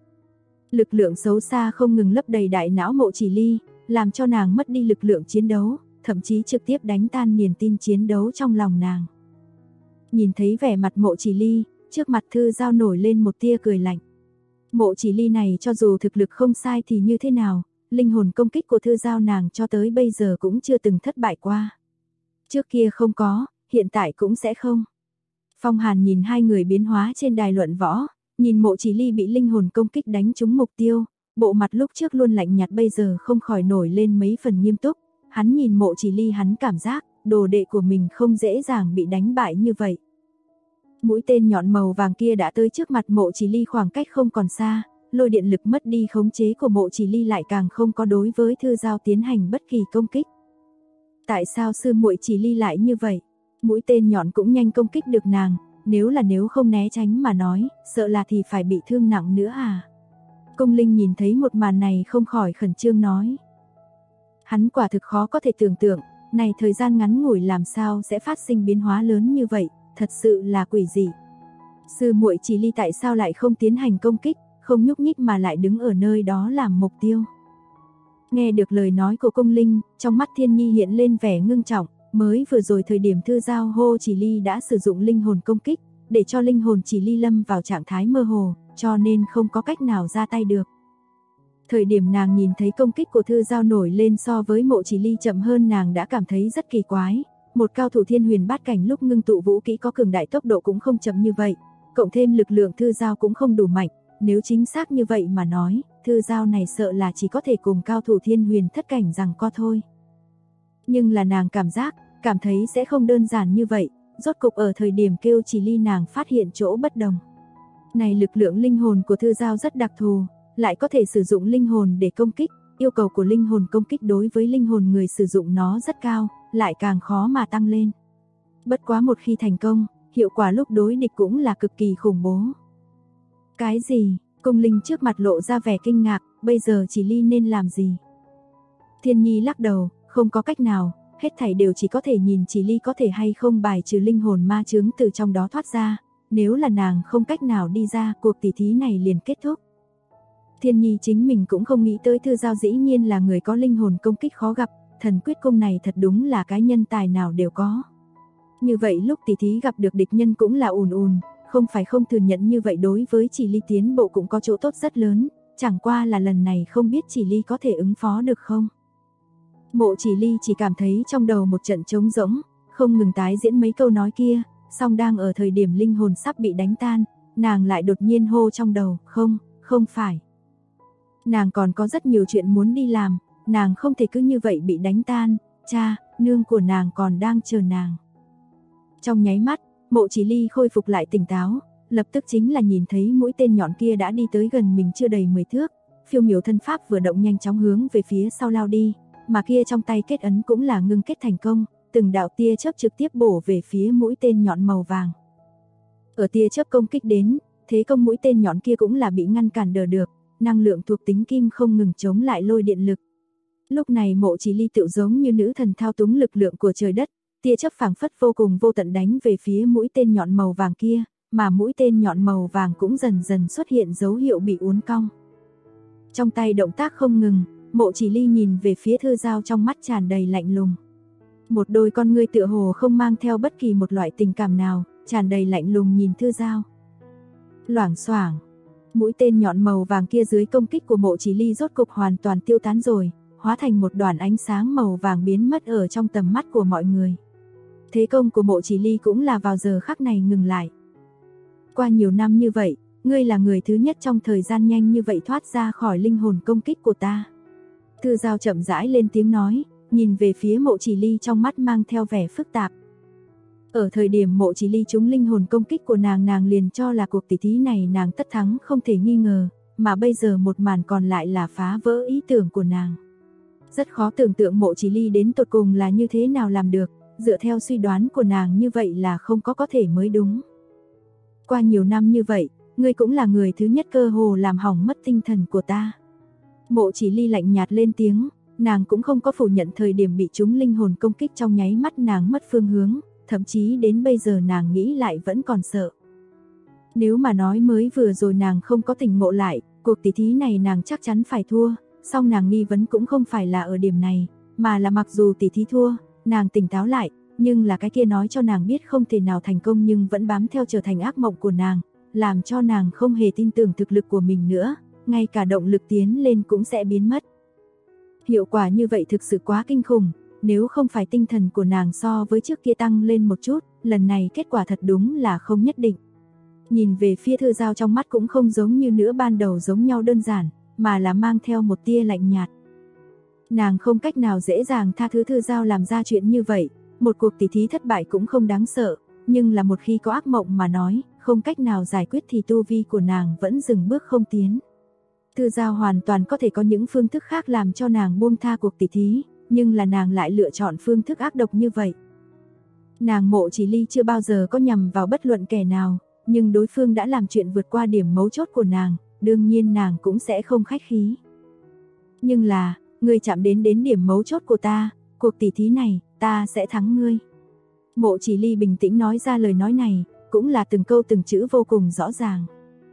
Lực lượng xấu xa không ngừng lấp đầy đại não Mộ Chỉ Ly, làm cho nàng mất đi lực lượng chiến đấu, thậm chí trực tiếp đánh tan niềm tin chiến đấu trong lòng nàng. Nhìn thấy vẻ mặt Mộ Chỉ Ly, trước mặt Thư Giao nổi lên một tia cười lạnh. Mộ Chỉ Ly này cho dù thực lực không sai thì như thế nào, linh hồn công kích của Thư Giao nàng cho tới bây giờ cũng chưa từng thất bại qua. Trước kia không có, hiện tại cũng sẽ không. Phong Hàn nhìn hai người biến hóa trên đài luận võ, Nhìn Mộ Chỉ Ly bị linh hồn công kích đánh trúng mục tiêu, bộ mặt lúc trước luôn lạnh nhạt bây giờ không khỏi nổi lên mấy phần nghiêm túc. Hắn nhìn Mộ Chỉ Ly, hắn cảm giác đồ đệ của mình không dễ dàng bị đánh bại như vậy. Mũi tên nhọn màu vàng kia đã tới trước mặt Mộ Chỉ Ly, khoảng cách không còn xa, lôi điện lực mất đi khống chế của Mộ Chỉ Ly lại càng không có đối với Thư Giao tiến hành bất kỳ công kích. Tại sao sư muội Chỉ Ly lại như vậy? Mũi tên nhọn cũng nhanh công kích được nàng, nếu không né tránh mà nói, sợ là thì phải bị thương nặng nữa à? Công Linh nhìn thấy một màn này không khỏi khẩn trương nói. Hắn quả thực khó có thể tưởng tượng, này thời gian ngắn ngủi làm sao sẽ phát sinh biến hóa lớn như vậy, thật sự là quỷ dị. Sư muội Chỉ Ly tại sao lại không tiến hành công kích, không nhúc nhích mà lại đứng ở nơi đó làm mục tiêu? Nghe được lời nói của Công Linh, trong mắt Thiên Nhi hiện lên vẻ ngưng trọng, mới vừa rồi thời điểm Thư Giao hô Chỉ Ly đã sử dụng linh hồn công kích, để cho linh hồn Chỉ Ly lâm vào trạng thái mơ hồ, cho nên không có cách nào ra tay được. Thời điểm nàng nhìn thấy công kích của Thư Giao nổi lên so với Mộ Chỉ Ly chậm hơn, nàng đã cảm thấy rất kỳ quái. Một cao thủ thiên huyền bát cảnh lúc ngưng tụ vũ kỹ có cường đại tốc độ cũng không chậm như vậy, cộng thêm lực lượng Thư Giao cũng không đủ mạnh, nếu chính xác như vậy mà nói, Thư Giao này sợ là chỉ có thể cùng cao thủ thiên huyền thất cảnh giằng co thôi. Nhưng là nàng cảm thấy sẽ không đơn giản như vậy, rốt cục ở thời điểm kêu Chỉ Ly nàng phát hiện chỗ bất đồng. Này lực lượng linh hồn của Thư Giao rất đặc thù, lại có thể sử dụng linh hồn để công kích, yêu cầu của linh hồn công kích đối với linh hồn người sử dụng nó rất cao, lại càng khó mà tăng lên. Bất quá một khi thành công, hiệu quả lúc đối địch cũng là cực kỳ khủng bố. Cái gì? Công Linh trước mặt lộ ra vẻ kinh ngạc, bây giờ Chỉ Ly nên làm gì? Thiên Nhi lắc đầu, không có cách nào, hết thảy đều chỉ có thể nhìn Chỉ Ly có thể hay không bài trừ linh hồn ma chướng từ trong đó thoát ra, nếu là nàng không cách nào đi ra, cuộc tỉ thí này liền kết thúc. Thiên Nhi chính mình cũng không nghĩ tới Thư Giao dĩ nhiên là người có linh hồn công kích khó gặp, thần quyết cung này thật đúng là cái nhân tài nào đều có. Như vậy lúc tỉ thí gặp được địch nhân cũng là ùn, không phải không thừa nhận như vậy đối với Chỉ Ly tiến bộ cũng có chỗ tốt rất lớn, chẳng qua là lần này không biết Chỉ Ly có thể ứng phó được không. Mộ Chỉ Ly chỉ cảm thấy trong đầu một trận trống rỗng, không ngừng tái diễn mấy câu nói kia, song đang ở thời điểm linh hồn sắp bị đánh tan, nàng lại đột nhiên hô trong đầu, không phải. Nàng còn có rất nhiều chuyện muốn đi làm, nàng không thể cứ như vậy bị đánh tan, cha, nương của nàng còn đang chờ nàng. Trong nháy mắt, Mộ Chỉ Ly khôi phục lại tỉnh táo, lập tức chính là nhìn thấy mũi tên nhọn kia đã đi tới gần mình chưa đầy 10 thước, phiêu miểu thân pháp vừa động nhanh chóng hướng về phía sau lao đi, mà kia trong tay kết ấn cũng là ngưng kết thành công, từng đạo tia chớp trực tiếp bổ về phía mũi tên nhọn màu vàng. Ở tia chớp công kích đến, thế công mũi tên nhọn kia cũng là bị ngăn cản đỡ được, năng lượng thuộc tính kim không ngừng chống lại lôi điện lực. Lúc này Mộ Chỉ Ly tựu giống như nữ thần thao túng lực lượng của trời đất, tia chớp phảng phất vô cùng vô tận đánh về phía mũi tên nhọn màu vàng kia, mà mũi tên nhọn màu vàng cũng dần dần xuất hiện dấu hiệu bị uốn cong. Trong tay động tác không ngừng, Mộ Chỉ Ly nhìn về phía Thư Giao trong mắt tràn đầy lạnh lùng. Một đôi con ngươi tựa hồ không mang theo bất kỳ một loại tình cảm nào, tràn đầy lạnh lùng nhìn Thư Giao. Loảng xoảng, mũi tên nhọn màu vàng kia dưới công kích của Mộ Chỉ Ly rốt cục hoàn toàn tiêu tán rồi, hóa thành một đoàn ánh sáng màu vàng biến mất ở trong tầm mắt của mọi người. Thế công của Mộ Chỉ Ly cũng là vào giờ khắc này ngừng lại. Qua nhiều năm như vậy, ngươi là người thứ nhất trong thời gian nhanh như vậy thoát ra khỏi linh hồn công kích của ta. Thư Giao chậm rãi lên tiếng nói, nhìn về phía Mộ Chỉ Ly trong mắt mang theo vẻ phức tạp. Ở thời điểm Mộ Chỉ Ly trúng linh hồn công kích của nàng liền cho là cuộc tỉ thí này nàng tất thắng không thể nghi ngờ, mà bây giờ một màn còn lại là phá vỡ ý tưởng của nàng. Rất khó tưởng tượng Mộ Chỉ Ly đến tột cùng là như thế nào làm được, dựa theo suy đoán của nàng như vậy là không có thể mới đúng. Qua nhiều năm như vậy, ngươi cũng là người thứ nhất cơ hồ làm hỏng mất tinh thần của ta. Mộ Chỉ Ly lạnh nhạt lên tiếng, nàng cũng không có phủ nhận thời điểm bị trúng linh hồn công kích trong nháy mắt nàng mất phương hướng, thậm chí đến bây giờ nàng nghĩ lại vẫn còn sợ. Nếu mà nói mới vừa rồi nàng không có tỉnh ngộ lại, cuộc tỉ thí này nàng chắc chắn phải thua, song nàng nghi vấn cũng không phải là ở điểm này, mà là mặc dù tỉ thí thua, nàng tỉnh táo lại, nhưng là cái kia nói cho nàng biết không thể nào thành công nhưng vẫn bám theo trở thành ác mộng của nàng, làm cho nàng không hề tin tưởng thực lực của mình nữa, ngay cả động lực tiến lên cũng sẽ biến mất. Hiệu quả như vậy thực sự quá kinh khủng, nếu không phải tinh thần của nàng so với trước kia tăng lên một chút, lần này kết quả thật đúng là không nhất định. Nhìn về phía Thư Giao trong mắt cũng không giống như nữa ban đầu giống nhau đơn giản, mà là mang theo một tia lạnh nhạt. Nàng không cách nào dễ dàng tha thứ Thư Giao làm ra chuyện như vậy, một cuộc tỉ thí thất bại cũng không đáng sợ, nhưng là một khi có ác mộng mà nói, không cách nào giải quyết thì tu vi của nàng vẫn dừng bước không tiến. Thư Giao hoàn toàn có thể có những phương thức khác làm cho nàng buông tha cuộc tỉ thí, nhưng là nàng lại lựa chọn phương thức ác độc như vậy. Nàng Mộ Chỉ Ly chưa bao giờ có nhằm vào bất luận kẻ nào, nhưng đối phương đã làm chuyện vượt qua điểm mấu chốt của nàng, đương nhiên nàng cũng sẽ không khách khí. Nhưng là, ngươi chạm đến điểm mấu chốt của ta, cuộc tỉ thí này, ta sẽ thắng ngươi. Mộ Chỉ Ly bình tĩnh nói ra lời nói này, cũng là từng câu từng chữ vô cùng rõ ràng.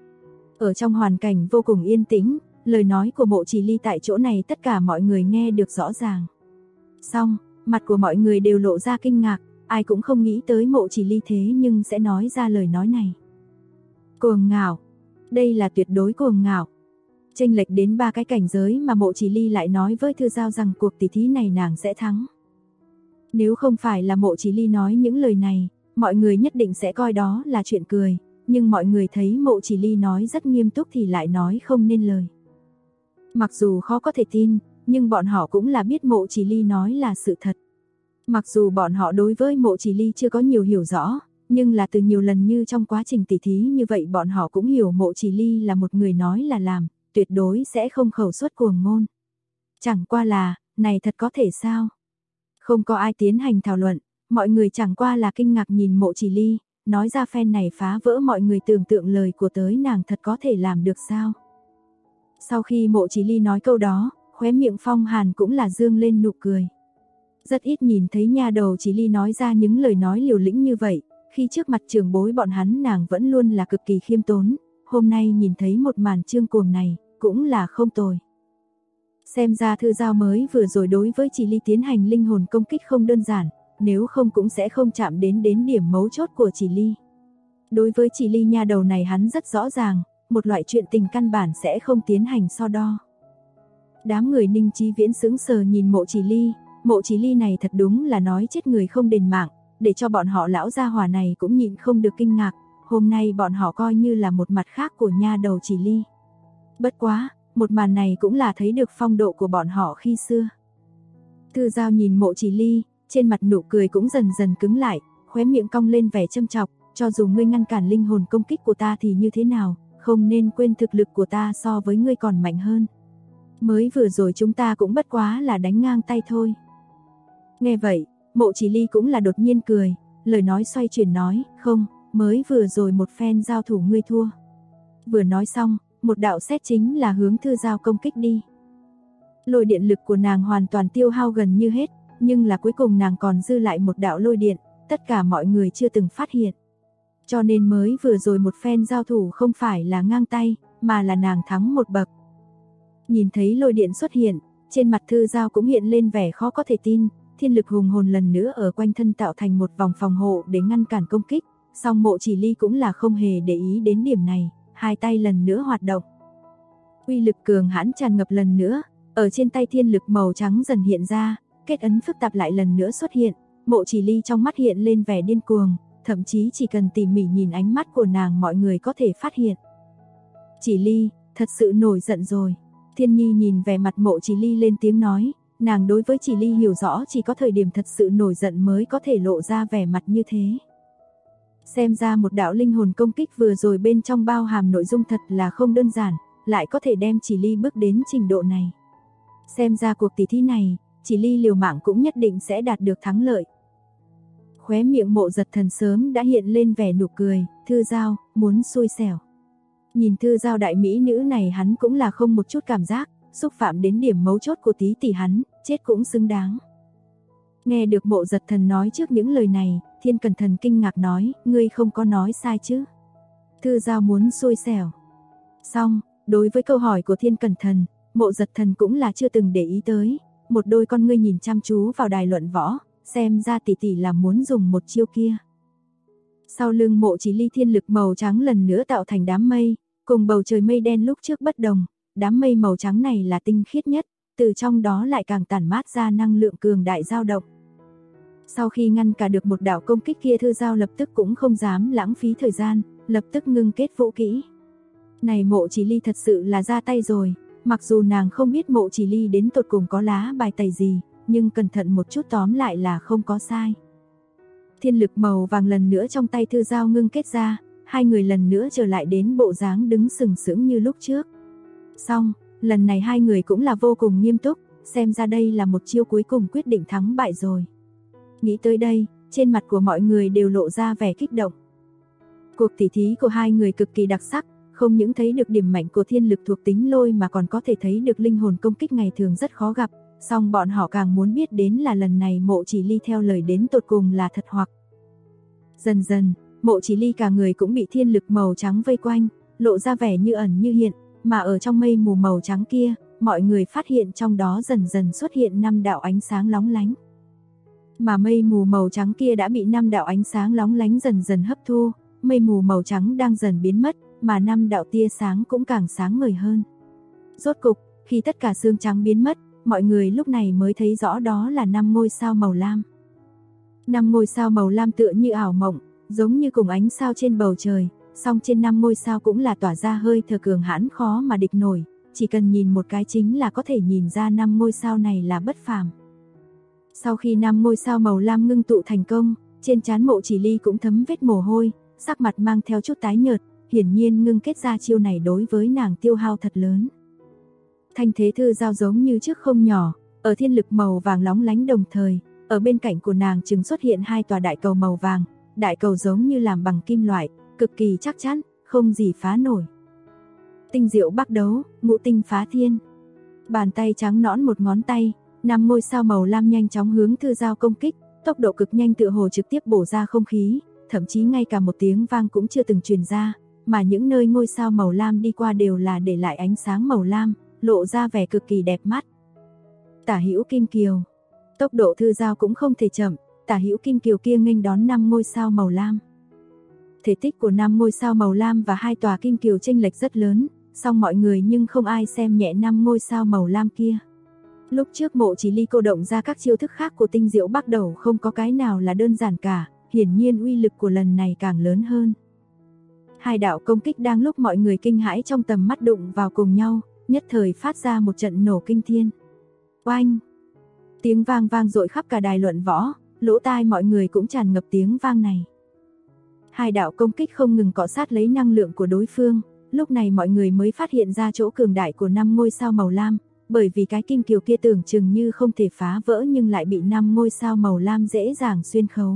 Ở trong hoàn cảnh vô cùng yên tĩnh, lời nói của Mộ Chỉ Ly tại chỗ này tất cả mọi người nghe được rõ ràng. Xong, mặt của mọi người đều lộ ra kinh ngạc, ai cũng không nghĩ tới Mộ Chỉ Ly thế nhưng sẽ nói ra lời nói này. Cuồng ngạo, đây là tuyệt đối cuồng ngạo. Chênh lệch đến 3 cái cảnh giới mà Mộ Chỉ Ly lại nói với Thư Giao rằng cuộc tỉ thí này nàng sẽ thắng. Nếu không phải là Mộ Chỉ Ly nói những lời này, mọi người nhất định sẽ coi đó là chuyện cười, nhưng mọi người thấy Mộ Chỉ Ly nói rất nghiêm túc thì lại nói không nên lời. Mặc dù khó có thể tin, nhưng bọn họ cũng là biết Mộ Chỉ Ly nói là sự thật. Mặc dù bọn họ đối với Mộ Chỉ Ly chưa có nhiều hiểu rõ, nhưng là từ nhiều lần như trong quá trình tỉ thí như vậy bọn họ cũng hiểu Mộ Chỉ Ly là một người nói là làm, tuyệt đối sẽ không khẩu suất cuồng ngôn. Chẳng qua là, này thật có thể sao? Không có ai tiến hành thảo luận, mọi người chẳng qua là kinh ngạc nhìn Mộ Chỉ Ly, nói ra phen này phá vỡ mọi người tưởng tượng lời của tới nàng thật có thể làm được sao? Sau khi Mộ Chỉ Ly nói câu đó, khóe miệng Phong Hàn cũng là dương lên nụ cười. Rất ít nhìn thấy nha đầu Chỉ Ly nói ra những lời nói liều lĩnh như vậy, khi trước mặt trưởng bối bọn hắn nàng vẫn luôn là cực kỳ khiêm tốn, hôm nay nhìn thấy một màn trương cuồng này, cũng là không tồi. Xem ra Thư Giao mới vừa rồi đối với Chỉ Ly tiến hành linh hồn công kích không đơn giản, nếu không cũng sẽ không chạm đến điểm mấu chốt của Chỉ Ly. Đối với Chỉ Ly nha đầu này hắn rất rõ ràng, một loại chuyện tình căn bản sẽ không tiến hành so đo. Đám người Ninh Chí Viễn sững sờ nhìn Mộ Chỉ Ly này thật đúng là nói chết người không đền mạng, để cho bọn họ lão gia hỏa này cũng nhịn không được kinh ngạc, hôm nay bọn họ coi như là một mặt khác của nha đầu Chỉ Ly. Bất quá, một màn này cũng là thấy được phong độ của bọn họ khi xưa. Thư Giao nhìn Mộ Chỉ Ly, trên mặt nụ cười cũng dần dần cứng lại, khóe miệng cong lên vẻ châm chọc, cho dù ngươi ngăn cản linh hồn công kích của ta thì như thế nào, không nên quên thực lực của ta so với ngươi còn mạnh hơn. Mới vừa rồi chúng ta cũng bất quá là đánh ngang tay thôi. Nghe vậy, Mộ Chỉ Ly cũng là đột nhiên cười, lời nói xoay chuyển nói, không, mới vừa rồi một phen giao thủ ngươi thua. Vừa nói xong, một đạo sét chính là hướng Thư Giao công kích đi. Lôi điện lực của nàng hoàn toàn tiêu hao gần như hết, nhưng là cuối cùng nàng còn dư lại một đạo lôi điện, tất cả mọi người chưa từng phát hiện. Cho nên mới vừa rồi một phen giao thủ không phải là ngang tay, mà là nàng thắng một bậc. Nhìn thấy lôi điện xuất hiện, trên mặt Thư Giao cũng hiện lên vẻ khó có thể tin, thiên lực hùng hồn lần nữa ở quanh thân tạo thành một vòng phòng hộ để ngăn cản công kích, song Mộ Chỉ Ly cũng là không hề để ý đến điểm này, hai tay lần nữa hoạt động. Uy lực cường hãn tràn ngập lần nữa, ở trên tay thiên lực màu trắng dần hiện ra, kết ấn phức tạp lại lần nữa xuất hiện, Mộ Chỉ Ly trong mắt hiện lên vẻ điên cuồng, thậm chí chỉ cần tỉ mỉ nhìn ánh mắt của nàng mọi người có thể phát hiện. Chỉ Ly, thật sự nổi giận rồi. Thiên Nhi nhìn vẻ mặt Mộ Chỉ Ly lên tiếng nói, nàng đối với Chỉ Ly hiểu rõ chỉ có thời điểm thật sự nổi giận mới có thể lộ ra vẻ mặt như thế. Xem ra một đạo linh hồn công kích vừa rồi bên trong bao hàm nội dung thật là không đơn giản, lại có thể đem Chỉ Ly bước đến trình độ này. Xem ra cuộc tỷ thí này, Chỉ Ly liều mạng cũng nhất định sẽ đạt được thắng lợi. Khóe miệng Mộ Giật Thần sớm đã hiện lên vẻ nụ cười, Thư Giao, muốn xui xẻo. Nhìn Thư Giao đại mỹ nữ này hắn cũng là không một chút cảm giác, xúc phạm đến điểm mấu chốt của tí tỷ hắn, chết cũng xứng đáng. Nghe được Mộ Giật Thần nói trước những lời này, Thiên Cẩn Thần kinh ngạc nói, ngươi không có nói sai chứ. Thư Giao muốn xui xẻo. Xong, đối với câu hỏi của Thiên Cẩn Thần, Mộ Giật Thần cũng là chưa từng để ý tới, một đôi con ngươi nhìn chăm chú vào đài luận võ, xem ra tỷ tỷ là muốn dùng một chiêu kia. Sau lưng Mộ Chỉ Ly thiên lực màu trắng lần nữa tạo thành đám mây, cùng bầu trời mây đen lúc trước bất đồng, đám mây màu trắng này là tinh khiết nhất, từ trong đó lại càng tản mát ra năng lượng cường đại dao động. Sau khi ngăn cả được một đạo công kích kia, Thư Giao lập tức cũng không dám lãng phí thời gian, lập tức ngưng kết vũ kỹ. Này Mộ Chỉ Ly thật sự là ra tay rồi, mặc dù nàng không biết Mộ Chỉ Ly đến tột cùng có lá bài tẩy gì, nhưng cẩn thận một chút tóm lại là không có sai. Thiên lực màu vàng lần nữa trong tay Thư Giao ngưng kết ra, hai người lần nữa trở lại đến bộ dáng đứng sừng sững như lúc trước. Xong, lần này hai người cũng là vô cùng nghiêm túc, xem ra đây là một chiêu cuối cùng quyết định thắng bại rồi. Nghĩ tới đây, trên mặt của mọi người đều lộ ra vẻ kích động. Cuộc tỉ thí của hai người cực kỳ đặc sắc, không những thấy được điểm mạnh của thiên lực thuộc tính lôi mà còn có thể thấy được linh hồn công kích ngày thường rất khó gặp, song bọn họ càng muốn biết đến là lần này Mộ Chỉ Ly theo lời đến tột cùng là thật hoặc. Dần dần, Mộ Chỉ Ly cả người cũng bị thiên lực màu trắng vây quanh, lộ ra vẻ như ẩn như hiện, mà ở trong mây mù màu trắng kia, mọi người phát hiện trong đó dần dần xuất hiện 5 đạo ánh sáng lóng lánh. Mà mây mù màu trắng kia đã bị 5 đạo ánh sáng lóng lánh dần dần hấp thu, mây mù màu trắng đang dần biến mất, mà 5 đạo tia sáng cũng càng sáng ngời hơn. Rốt cục, khi tất cả sương trắng biến mất, mọi người lúc này mới thấy rõ đó là 5 ngôi sao màu lam. 5 ngôi sao màu lam tựa như ảo mộng, giống như cùng ánh sao trên bầu trời, song trên 5 ngôi sao cũng là tỏa ra hơi thở cường hãn khó mà địch nổi, chỉ cần nhìn một cái chính là có thể nhìn ra 5 ngôi sao này là bất phàm. Sau khi 5 ngôi sao màu lam ngưng tụ thành công, trên trán Mộ Chỉ Ly cũng thấm vết mồ hôi, sắc mặt mang theo chút tái nhợt, hiển nhiên ngưng kết ra chiêu này đối với nàng tiêu hao thật lớn. Thanh thế Thư Giao giống như trước không nhỏ, ở thiên lực màu vàng lóng lánh đồng thời, ở bên cạnh của nàng chừng xuất hiện 2 tòa đại cầu màu vàng, đại cầu giống như làm bằng kim loại, cực kỳ chắc chắn, không gì phá nổi. Tinh diệu bắc đấu, ngũ tinh phá thiên. Bàn tay trắng nõn một ngón tay, 5 ngôi sao màu lam nhanh chóng hướng Thư Giao công kích, tốc độ cực nhanh tựa hồ trực tiếp bổ ra không khí, thậm chí ngay cả một tiếng vang cũng chưa từng truyền ra, mà những nơi ngôi sao màu lam đi qua đều là để lại ánh sáng màu lam, lộ ra vẻ cực kỳ đẹp mắt. Tả hữu kim kiều. Tốc độ Thư Giao cũng không thể chậm, tả hữu kim kiều kia nghênh đón 5 ngôi sao màu lam. Thể tích của 5 ngôi sao màu lam và 2 tòa kim kiều chênh lệch rất lớn, song mọi người nhưng không ai xem nhẹ 5 ngôi sao màu lam kia. Lúc trước Mộ Chỉ Ly cô động ra các chiêu thức khác của tinh diệu bắc đầu không có cái nào là đơn giản cả, hiển nhiên uy lực của lần này càng lớn hơn. Hai đạo công kích đang lúc mọi người kinh hãi trong tầm mắt đụng vào cùng nhau, nhất thời phát ra một trận nổ kinh thiên. Oanh! Tiếng vang vang dội khắp cả đài luận võ, lỗ tai mọi người cũng tràn ngập tiếng vang này. Hai đạo công kích không ngừng cọ sát lấy năng lượng của đối phương, lúc này mọi người mới phát hiện ra chỗ cường đại của 5 ngôi sao màu lam, bởi vì cái kim kiều kia tưởng chừng như không thể phá vỡ nhưng lại bị 5 ngôi sao màu lam dễ dàng xuyên khấu.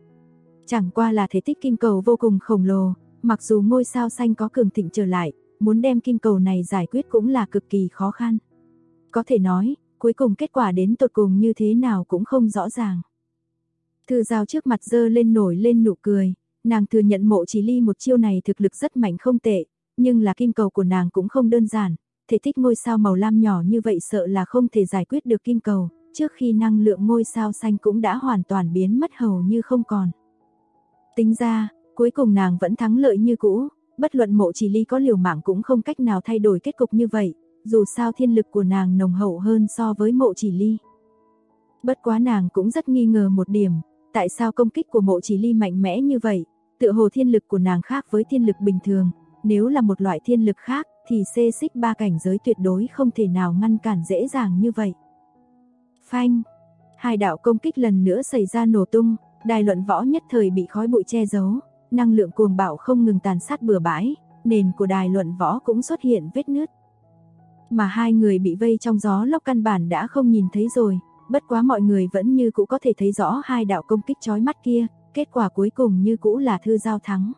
Chẳng qua là thể tích kim cầu vô cùng khổng lồ, mặc dù ngôi sao xanh có cường thịnh trở lại, muốn đem kim cầu này giải quyết cũng là cực kỳ khó khăn. Có thể nói, cuối cùng kết quả đến tột cùng như thế nào cũng không rõ ràng. Thư Giao trước mặt giơ lên nổi lên nụ cười, nàng thừa nhận Mộ Chỉ Ly một chiêu này thực lực rất mạnh không tệ, nhưng là kim cầu của nàng cũng không đơn giản, thể tích ngôi sao màu lam nhỏ như vậy sợ là không thể giải quyết được kim cầu, trước khi năng lượng ngôi sao xanh cũng đã hoàn toàn biến mất hầu như không còn. Tính ra, cuối cùng nàng vẫn thắng lợi như cũ, bất luận Mộ Chỉ Ly có liều mạng cũng không cách nào thay đổi kết cục như vậy, dù sao thiên lực của nàng nồng hậu hơn so với Mộ Chỉ Ly. Bất quá nàng cũng rất nghi ngờ một điểm, tại sao công kích của Mộ Chỉ Ly mạnh mẽ như vậy, tựa hồ thiên lực của nàng khác với thiên lực bình thường, nếu là một loại thiên lực khác thì xê xích 3 cảnh giới tuyệt đối không thể nào ngăn cản dễ dàng như vậy. Phanh! Hai đạo công kích lần nữa xảy ra nổ tung, đài luận võ nhất thời bị khói bụi che giấu, năng lượng cuồng bạo không ngừng tàn sát bừa bãi, nền của đài luận võ cũng xuất hiện vết nứt. Mà hai người bị vây trong gió lốc căn bản đã không nhìn thấy rồi, bất quá mọi người vẫn như cũ có thể thấy rõ hai đạo công kích chói mắt kia, kết quả cuối cùng như cũ là Thư Giao thắng.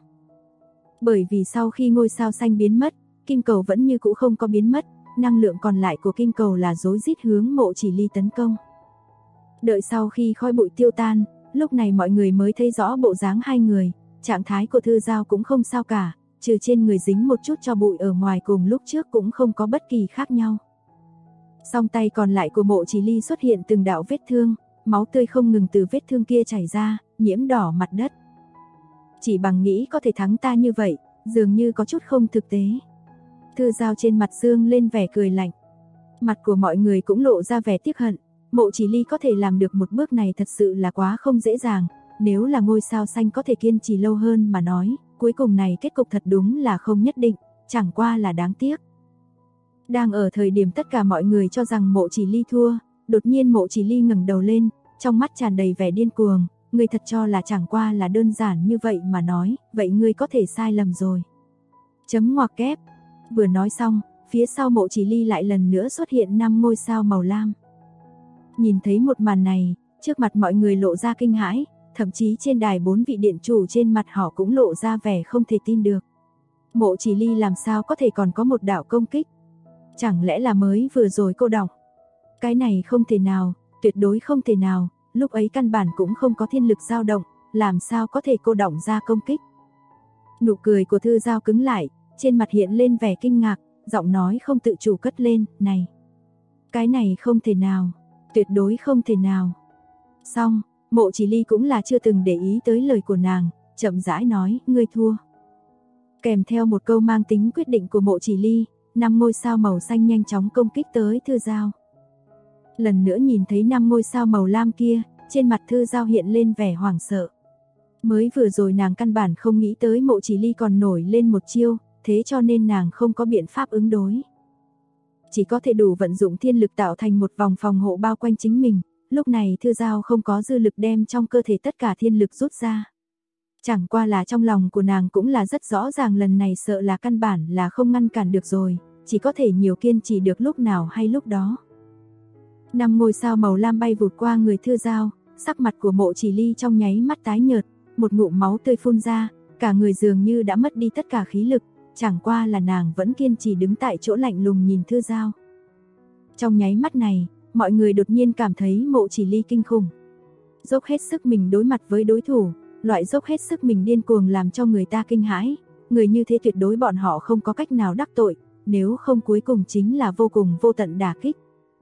Bởi vì sau khi ngôi sao xanh biến mất, kim cầu vẫn như cũ không có biến mất, năng lượng còn lại của kim cầu là rối rít hướng Mộ Chỉ Ly tấn công. Đợi sau khi khói bụi tiêu tan, lúc này mọi người mới thấy rõ bộ dáng hai người, trạng thái của Thư Giao cũng không sao cả, trừ trên người dính một chút tro bụi ở ngoài cùng lúc trước cũng không có bất kỳ khác nhau. Song tay còn lại của Mộ Chỉ Ly xuất hiện từng đạo vết thương, máu tươi không ngừng từ vết thương kia chảy ra, nhiễm đỏ mặt đất. Chỉ bằng nghĩ có thể thắng ta như vậy, dường như có chút không thực tế. Thư Giao trên mặt dương lên vẻ cười lạnh. Mặt của mọi người cũng lộ ra vẻ tiếc hận, Mộ Chỉ Ly có thể làm được một bước này thật sự là quá không dễ dàng, nếu là ngôi sao xanh có thể kiên trì lâu hơn mà nói, cuối cùng này kết cục thật đúng là không nhất định, chẳng qua là đáng tiếc. Đang ở thời điểm tất cả mọi người cho rằng Mộ Chỉ Ly thua, đột nhiên Mộ Chỉ Ly ngẩng đầu lên, trong mắt tràn đầy vẻ điên cuồng, ngươi thật cho là chẳng qua là đơn giản như vậy mà nói, vậy ngươi có thể sai lầm rồi. Chấm ngoặc kép. Vừa nói xong, phía sau Mộ Chỉ Ly lại lần nữa xuất hiện 5 ngôi sao màu lam. Nhìn thấy một màn này, trước mặt mọi người lộ ra kinh hãi, thậm chí trên đài 4 vị điện chủ trên mặt họ cũng lộ ra vẻ không thể tin được. Mộ Chỉ Ly làm sao có thể còn có một đạo công kích? Chẳng lẽ là mới vừa rồi cô đọc? Cái này không thể nào, tuyệt đối không thể nào, lúc ấy căn bản cũng không có thiên lực dao động, làm sao có thể cô động ra công kích? Nụ cười của Thư Giao cứng lại, trên mặt hiện lên vẻ kinh ngạc, giọng nói không tự chủ cất lên, này. Cái này không thể nào, tuyệt đối không thể nào. Xong, Mộ Chỉ Ly cũng là chưa từng để ý tới lời của nàng, chậm rãi nói, ngươi thua. Kèm theo một câu mang tính quyết định của Mộ Chỉ Ly, 5 ngôi sao màu xanh nhanh chóng công kích tới Thư Giao. Lần nữa nhìn thấy 5 ngôi sao màu lam kia, trên mặt Thư Giao hiện lên vẻ hoảng sợ. Mới vừa rồi nàng căn bản không nghĩ tới Mộ Chỉ Ly còn nổi lên một chiêu, thế cho nên nàng không có biện pháp ứng đối. Chỉ có thể đủ vận dụng thiên lực tạo thành một vòng phòng hộ bao quanh chính mình, lúc này Thư Giao không có dư lực đem trong cơ thể tất cả thiên lực rút ra. Chẳng qua là trong lòng của nàng cũng là rất rõ ràng lần này sợ là căn bản là không ngăn cản được rồi, chỉ có thể nhiều kiên trì được lúc nào hay lúc đó. 5 ngôi sao màu lam bay vụt qua người Thư Giao, sắc mặt của Mộ Chỉ Ly trong nháy mắt tái nhợt, một ngụm máu tươi phun ra, cả người dường như đã mất đi tất cả khí lực, chẳng qua là nàng vẫn kiên trì đứng tại chỗ lạnh lùng nhìn Thư Giao. Trong nháy mắt này, mọi người đột nhiên cảm thấy Mộ Chỉ Ly kinh khủng. Dốc hết sức mình đối mặt với đối thủ, loại dốc hết sức mình điên cuồng làm cho người ta kinh hãi, người như thế tuyệt đối bọn họ không có cách nào đắc tội, nếu không cuối cùng chính là vô cùng vô tận đả kích.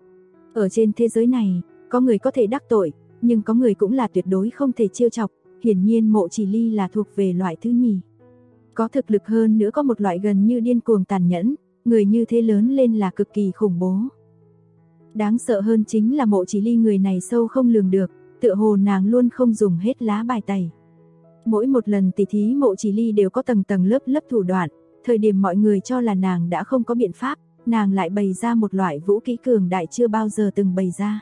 Ở trên thế giới này, có người có thể đắc tội, nhưng có người cũng là tuyệt đối không thể trêu chọc, hiển nhiên Mộ Chỉ Ly là thuộc về loại thứ nhì. Có thực lực hơn nữa có một loại gần như điên cuồng tàn nhẫn, người như thế lớn lên là cực kỳ khủng bố. Đáng sợ hơn chính là Mộ Chỉ Ly người này sâu không lường được, tựa hồ nàng luôn không dùng hết lá bài tẩy. Mỗi một lần tỉ thí Mộ Chỉ Ly đều có tầng tầng lớp lớp thủ đoạn, thời điểm mọi người cho là nàng đã không có biện pháp, nàng lại bày ra một loại vũ kỹ cường đại chưa bao giờ từng bày ra.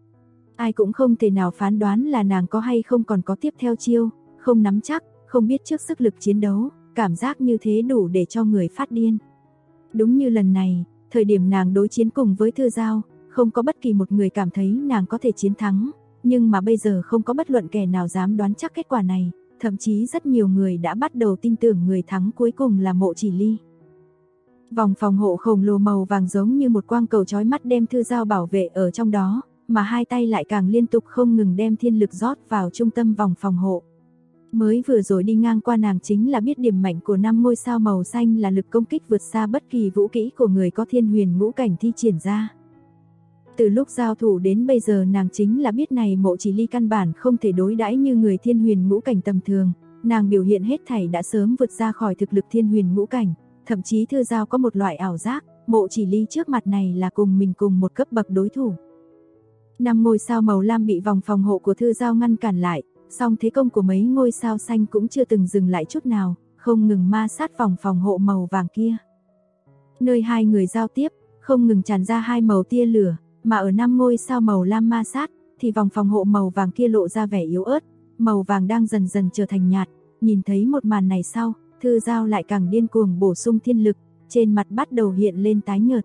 Ai cũng không thể nào phán đoán là nàng có hay không còn có tiếp theo chiêu, không nắm chắc, không biết trước sức lực chiến đấu, cảm giác như thế đủ để cho người phát điên. Đúng như lần này, thời điểm nàng đối chiến cùng với Thư Giao, không có bất kỳ một người cảm thấy nàng có thể chiến thắng, nhưng mà bây giờ không có bất luận kẻ nào dám đoán chắc kết quả này, thậm chí rất nhiều người đã bắt đầu tin tưởng người thắng cuối cùng là Mộ Chỉ Ly. Vòng phòng hộ khổng lồ màu vàng giống như một quang cầu chói mắt đem Thư Giao bảo vệ ở trong đó, mà hai tay lại càng liên tục không ngừng đem thiên lực rót vào trung tâm vòng phòng hộ. Mới vừa rồi đi ngang qua nàng chính là biết điểm mạnh của 5 ngôi sao màu xanh là lực công kích vượt xa bất kỳ vũ kỹ của người có thiên huyền ngũ cảnh thi triển ra. Từ lúc giao thủ đến bây giờ nàng chính là biết này Mộ Chỉ Ly căn bản không thể đối đãi như người thiên huyền ngũ cảnh tầm thường, nàng biểu hiện hết thảy đã sớm vượt ra khỏi thực lực thiên huyền ngũ cảnh, thậm chí Thư Giao có một loại ảo giác, Mộ Chỉ Ly trước mặt này là cùng mình cùng một cấp bậc đối thủ. 5 ngôi sao màu lam bị vòng phòng hộ của Thư Giao ngăn cản lại, song thế công của mấy ngôi sao xanh cũng chưa từng dừng lại chút nào, không ngừng ma sát vòng phòng hộ màu vàng kia. Nơi hai người giao tiếp, không ngừng tràn ra hai màu tia lửa, mà ở 5 ngôi sao màu lam ma sát, thì vòng phòng hộ màu vàng kia lộ ra vẻ yếu ớt, màu vàng đang dần dần trở thành nhạt. Nhìn thấy một màn này sau, Thư Giao lại càng điên cuồng bổ sung thiên lực, trên mặt bắt đầu hiện lên tái nhợt.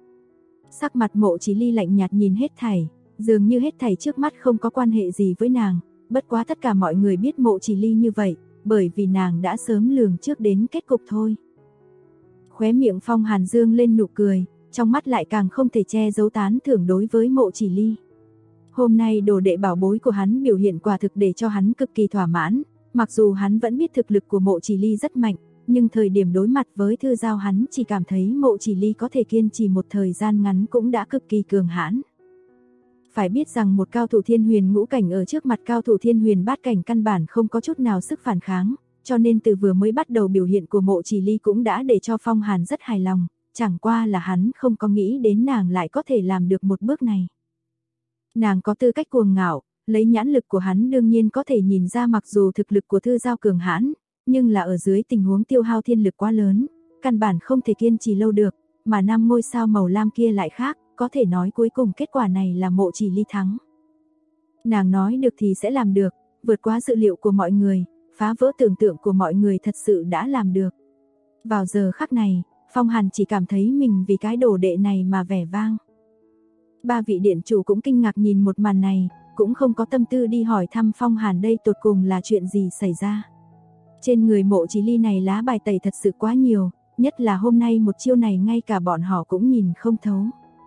Sắc mặt Mộ Chỉ Ly lạnh nhạt nhìn hết thảy, dường như hết thảy trước mắt không có quan hệ gì với nàng, bất quá tất cả mọi người biết Mộ Chỉ Ly như vậy, bởi vì nàng đã sớm lường trước đến kết cục thôi. Khóe miệng Phong Hàn dương lên nụ cười, trong mắt lại càng không thể che giấu tán thưởng đối với Mộ Chỉ Ly. Hôm nay đồ đệ bảo bối của hắn biểu hiện quả thực để cho hắn cực kỳ thỏa mãn, mặc dù hắn vẫn biết thực lực của Mộ Chỉ Ly rất mạnh, nhưng thời điểm đối mặt với Thư Giao hắn chỉ cảm thấy Mộ Chỉ Ly có thể kiên trì một thời gian ngắn cũng đã cực kỳ cường hãn. Phải biết rằng một cao thủ thiên huyền ngũ cảnh ở trước mặt cao thủ thiên huyền bát cảnh căn bản không có chút nào sức phản kháng, cho nên từ vừa mới bắt đầu biểu hiện của Mộ Chỉ Ly cũng đã để cho Phong Hàn rất hài lòng, chẳng qua là hắn không có nghĩ đến nàng lại có thể làm được một bước này. Nàng có tư cách cuồng ngạo, lấy nhãn lực của hắn đương nhiên có thể nhìn ra mặc dù thực lực của Thư Giao cường hãn, nhưng là ở dưới tình huống tiêu hao thiên lực quá lớn, căn bản không thể kiên trì lâu được, mà 5 ngôi sao màu lam kia lại khác, có thể nói cuối cùng kết quả này là Mộ Chỉ Ly thắng. Nàng nói được thì sẽ làm được, vượt quá dự liệu của mọi người, phá vỡ tưởng tượng của mọi người thật sự đã làm được. Vào giờ khắc này, Phong Hàn chỉ cảm thấy mình vì cái đồ đệ này mà vẻ vang. Ba vị điện chủ cũng kinh ngạc nhìn một màn này, cũng không có tâm tư đi hỏi thăm Phong Hàn đây tột cùng là chuyện gì xảy ra. Trên người Mộ Chỉ Ly này lá bài tẩy thật sự quá nhiều, nhất là hôm nay một chiêu này ngay cả bọn họ cũng nhìn không thấu.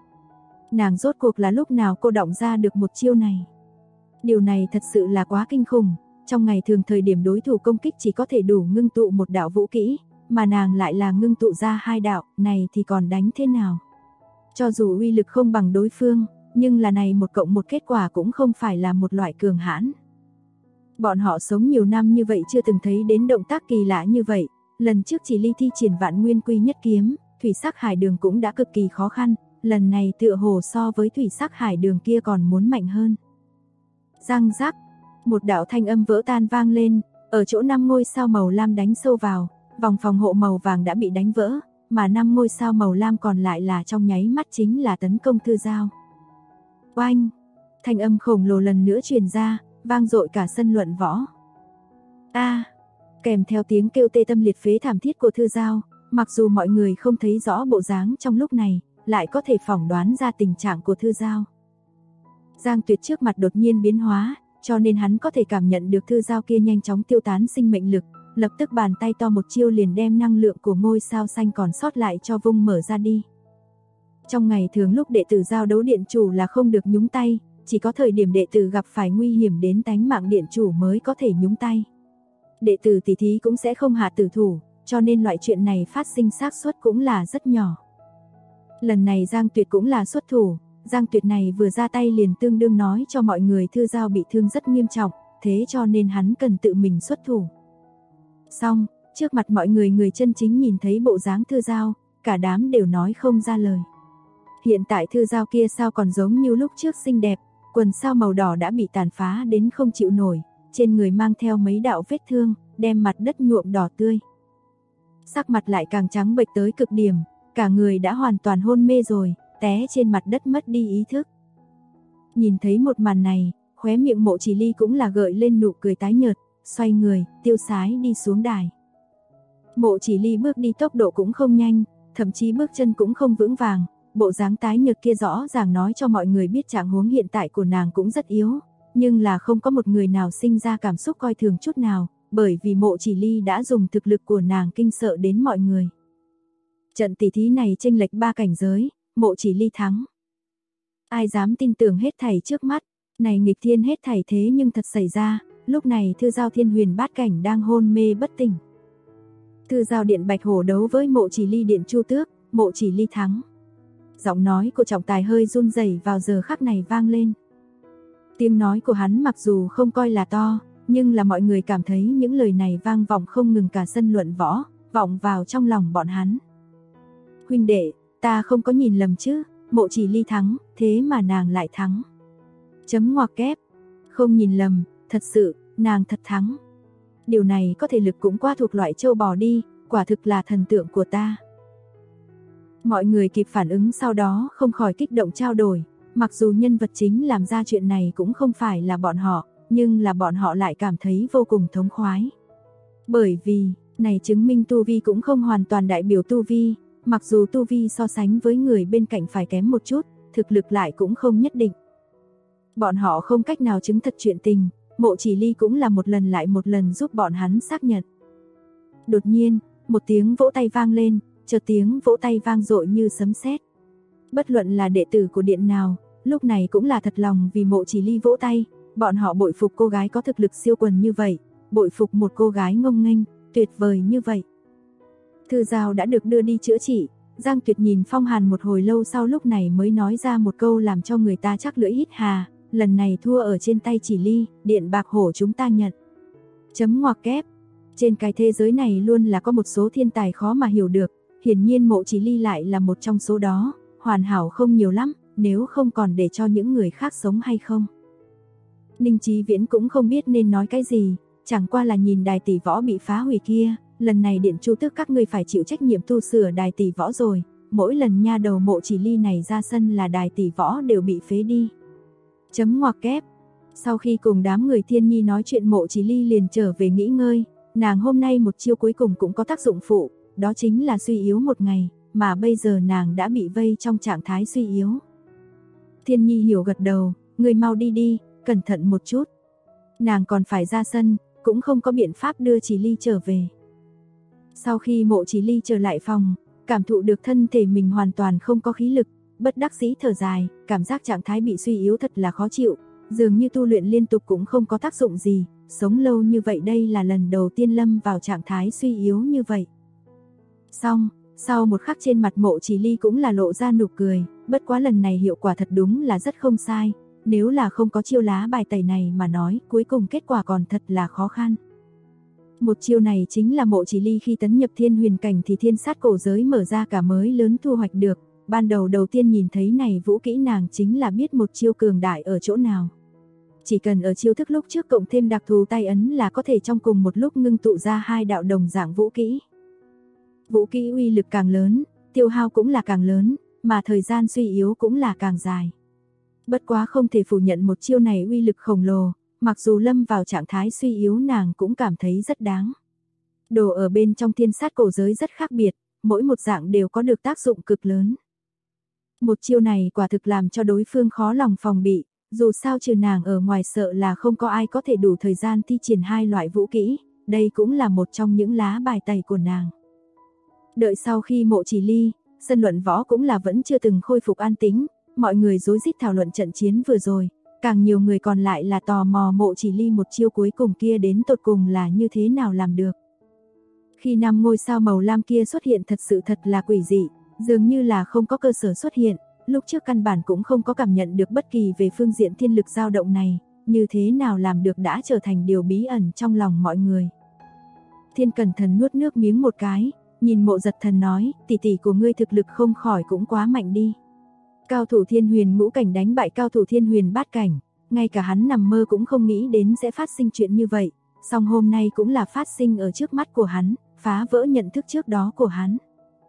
Nàng rốt cuộc là lúc nào cô động ra được một chiêu này? Điều này thật sự là quá kinh khủng, trong ngày thường thời điểm đối thủ công kích chỉ có thể đủ ngưng tụ một đạo vũ kỹ, mà nàng lại là ngưng tụ ra 2 đạo, này thì còn đánh thế nào? Cho dù uy lực không bằng đối phương, nhưng là này một cộng một kết quả cũng không phải là một loại cường hãn. Bọn họ sống nhiều năm như vậy chưa từng thấy đến động tác kỳ lạ như vậy, lần trước Chỉ Ly thi triển Vạn Nguyên Quy Nhất Kiếm, Thủy Sắc Hải Đường cũng đã cực kỳ khó khăn, lần này tựa hồ so với Thủy Sắc Hải Đường kia còn muốn mạnh hơn. Răng rắc, một đạo thanh âm vỡ tan vang lên, ở chỗ 5 ngôi sao màu lam đánh sâu vào, vòng phòng hộ màu vàng đã bị đánh vỡ, mà 5 ngôi sao màu lam còn lại là trong nháy mắt chính là tấn công Thư Giao. Oanh, thanh âm khổng lồ lần nữa truyền ra, vang dội cả sân luận võ. A, kèm theo tiếng kêu tê tâm liệt phế thảm thiết của Thư Giao, mặc dù mọi người không thấy rõ bộ dáng trong lúc này, lại có thể phỏng đoán ra tình trạng của Thư Giao. Giang Tuyệt trước mặt đột nhiên biến hóa, cho nên hắn có thể cảm nhận được Thư Giao kia nhanh chóng tiêu tán sinh mệnh lực, lập tức bàn tay to một chiêu liền đem năng lượng của ngôi sao xanh còn sót lại cho vung mở ra đi. Trong ngày thường lúc đệ tử giao đấu điện chủ là không được nhúng tay, chỉ có thời điểm đệ tử gặp phải nguy hiểm đến tánh mạng điện chủ mới có thể nhúng tay. Đệ tử tỷ thí cũng sẽ không hạ tử thủ, cho nên loại chuyện này phát sinh xác suất cũng là rất nhỏ. Lần này Giang Tuyệt cũng là xuất thủ, Giang Tuyệt này vừa ra tay liền tương đương nói cho mọi người Thư Giao bị thương rất nghiêm trọng, thế cho nên hắn cần tự mình xuất thủ. Xong, trước mặt mọi người người chân chính nhìn thấy bộ dáng Thư Giao, cả đám đều nói không ra lời. Hiện tại Thư Giao kia sao còn giống như lúc trước xinh đẹp, quần sao màu đỏ đã bị tàn phá đến không chịu nổi, trên người mang theo mấy đạo vết thương, đem mặt đất nhuộm đỏ tươi. Sắc mặt lại càng trắng bệch tới cực điểm, cả người đã hoàn toàn hôn mê rồi, té trên mặt đất mất đi ý thức. Nhìn thấy một màn này, khóe miệng Mộ Chỉ Ly cũng là gợi lên nụ cười tái nhợt, xoay người, tiêu sái đi xuống đài. Mộ Chỉ Ly bước đi tốc độ cũng không nhanh, thậm chí bước chân cũng không vững vàng, bộ dáng tái nhợt kia rõ ràng nói cho mọi người biết trạng huống hiện tại của nàng cũng rất yếu, nhưng là không có một người nào sinh ra cảm xúc coi thường chút nào, bởi vì Mộ Chỉ Ly đã dùng thực lực của nàng kinh sợ đến mọi người. Trận tỷ thí này chênh lệch 3 cảnh giới, Mộ Chỉ Ly thắng. Ai dám tin tưởng hết thảy trước mắt, này nghịch thiên hết thảy thế nhưng thật xảy ra, lúc này Thư Giao Thiên Huyền Bát Cảnh đang hôn mê bất tỉnh. Thư Giao Điện Bạch Hổ đấu với Mộ Chỉ Ly Điện Chu Tước, Mộ Chỉ Ly thắng. Giọng nói của trọng tài hơi run rẩy vào giờ khắc này vang lên. Tiếng nói của hắn mặc dù không coi là to, nhưng là mọi người cảm thấy những lời này vang vọng không ngừng cả sân luận võ, vọng vào trong lòng bọn hắn. Huynh đệ, ta không có nhìn lầm chứ, Mộ Chỉ Ly thắng, thế mà nàng lại thắng. Chấm ngoặc kép, không nhìn lầm, thật sự, nàng thật thắng. Điều này có thể lực cũng qua thuộc loại châu bò đi, quả thực là thần tượng của ta. Mọi người kịp phản ứng sau đó không khỏi kích động trao đổi, mặc dù nhân vật chính làm ra chuyện này cũng không phải là bọn họ, nhưng là bọn họ lại cảm thấy vô cùng thống khoái. Bởi vì, này chứng minh tu vi cũng không hoàn toàn đại biểu tu vi, mặc dù tu vi so sánh với người bên cạnh phải kém một chút, thực lực lại cũng không nhất định. Bọn họ không cách nào chứng thật chuyện tình, Mộ Chỉ Ly cũng là một lần lại một lần giúp bọn hắn xác nhận. Đột nhiên, một tiếng vỗ tay vang lên, chợt tiếng vỗ tay vang dội như sấm sét. Bất luận là đệ tử của điện nào, lúc này cũng là thật lòng vì Mộ Chỉ Ly vỗ tay, bọn họ bội phục cô gái có thực lực siêu quần như vậy, bội phục một cô gái ngông nghênh, tuyệt vời như vậy. Thư Giao đã được đưa đi chữa trị, Giang Tuyệt nhìn Phong Hàn một hồi lâu sau lúc này mới nói ra một câu làm cho người ta chắc lưỡi hít hà, lần này thua ở trên tay Chỉ Ly, Điện Bạc Hổ chúng ta nhận. Chấm ngoặc kép, trên cái thế giới này luôn là có một số thiên tài khó mà hiểu được, hiển nhiên Mộ Chỉ Ly lại là một trong số đó, hoàn hảo không nhiều lắm, nếu không còn để cho những người khác sống hay không. Ninh Chí Viễn cũng không biết nên nói cái gì, chẳng qua là nhìn đài tỷ võ bị phá hủy kia, lần này Điện Chu Tước các ngươi phải chịu trách nhiệm tu sửa đài tỷ võ rồi, mỗi lần nha đầu Mộ Chỉ Ly này ra sân là đài tỷ võ đều bị phế đi. Chấm ngoặc kép. Sau khi cùng đám người Thiên Nhi nói chuyện, Mộ Chỉ Ly liền trở về nghỉ ngơi, nàng hôm nay một chiêu cuối cùng cũng có tác dụng phụ, đó chính là suy yếu một ngày, mà bây giờ nàng đã bị vây trong trạng thái suy yếu. Thiên Nhi hiểu gật đầu, người mau đi đi, cẩn thận một chút. Nàng còn phải ra sân, cũng không có biện pháp đưa Chỉ Ly trở về. Sau khi Mộ Chỉ Ly trở lại phòng, cảm thụ được thân thể mình hoàn toàn không có khí lực, bất đắc dĩ thở dài, cảm giác trạng thái bị suy yếu thật là khó chịu, dường như tu luyện liên tục cũng không có tác dụng gì, sống lâu như vậy đây là lần đầu tiên lâm vào trạng thái suy yếu như vậy. Xong, sau một khắc trên mặt Mộ Chỉ Ly cũng là lộ ra nụ cười, bất quá lần này hiệu quả thật đúng là rất không sai, nếu là không có chiêu lá bài tẩy này mà nói, cuối cùng kết quả còn thật là khó khăn. Một chiêu này chính là Mộ Chỉ Ly khi tấn nhập thiên huyền cảnh thì thiên sát cổ giới mở ra cả mới lớn thu hoạch được, ban đầu tiên nhìn thấy này vũ kỹ nàng chính là biết một chiêu cường đại ở chỗ nào. Chỉ cần ở chiêu thức lúc trước cộng thêm đặc thù tay ấn là có thể trong cùng một lúc ngưng tụ ra hai đạo đồng dạng vũ kỹ. Vũ kỹ uy lực càng lớn, tiêu hao cũng là càng lớn, mà thời gian suy yếu cũng là càng dài. Bất quá không thể phủ nhận một chiêu này uy lực khổng lồ, mặc dù lâm vào trạng thái suy yếu nàng cũng cảm thấy rất đáng. Đồ ở bên trong thiên sát cổ giới rất khác biệt, mỗi một dạng đều có được tác dụng cực lớn. Một chiêu này quả thực làm cho đối phương khó lòng phòng bị, dù sao trừ nàng ở ngoài sợ là không có ai có thể đủ thời gian thi triển hai loại vũ kỹ, đây cũng là một trong những lá bài tẩy của nàng. Đợi sau khi Mộ Chỉ Ly, sân luận võ cũng là vẫn chưa từng khôi phục an tĩnh, mọi người rối rít thảo luận trận chiến vừa rồi, càng nhiều người còn lại là tò mò Mộ Chỉ Ly một chiêu cuối cùng kia đến tột cùng là như thế nào làm được. Khi 5 ngôi sao màu lam kia xuất hiện thật là quỷ dị, dường như là không có cơ sở xuất hiện, lúc trước căn bản cũng không có cảm nhận được bất kỳ về phương diện thiên lực dao động này, như thế nào làm được đã trở thành điều bí ẩn trong lòng mọi người. Thiên Cẩn Thần nuốt nước miếng một cái, nhìn Mộ Giật Thần nói, tỷ tỷ của ngươi thực lực không khỏi cũng quá mạnh đi. Cao thủ thiên huyền ngũ cảnh đánh bại cao thủ thiên huyền bát cảnh, ngay cả hắn nằm mơ cũng không nghĩ đến sẽ phát sinh chuyện như vậy, song hôm nay cũng là phát sinh ở trước mắt của hắn, phá vỡ nhận thức trước đó của hắn.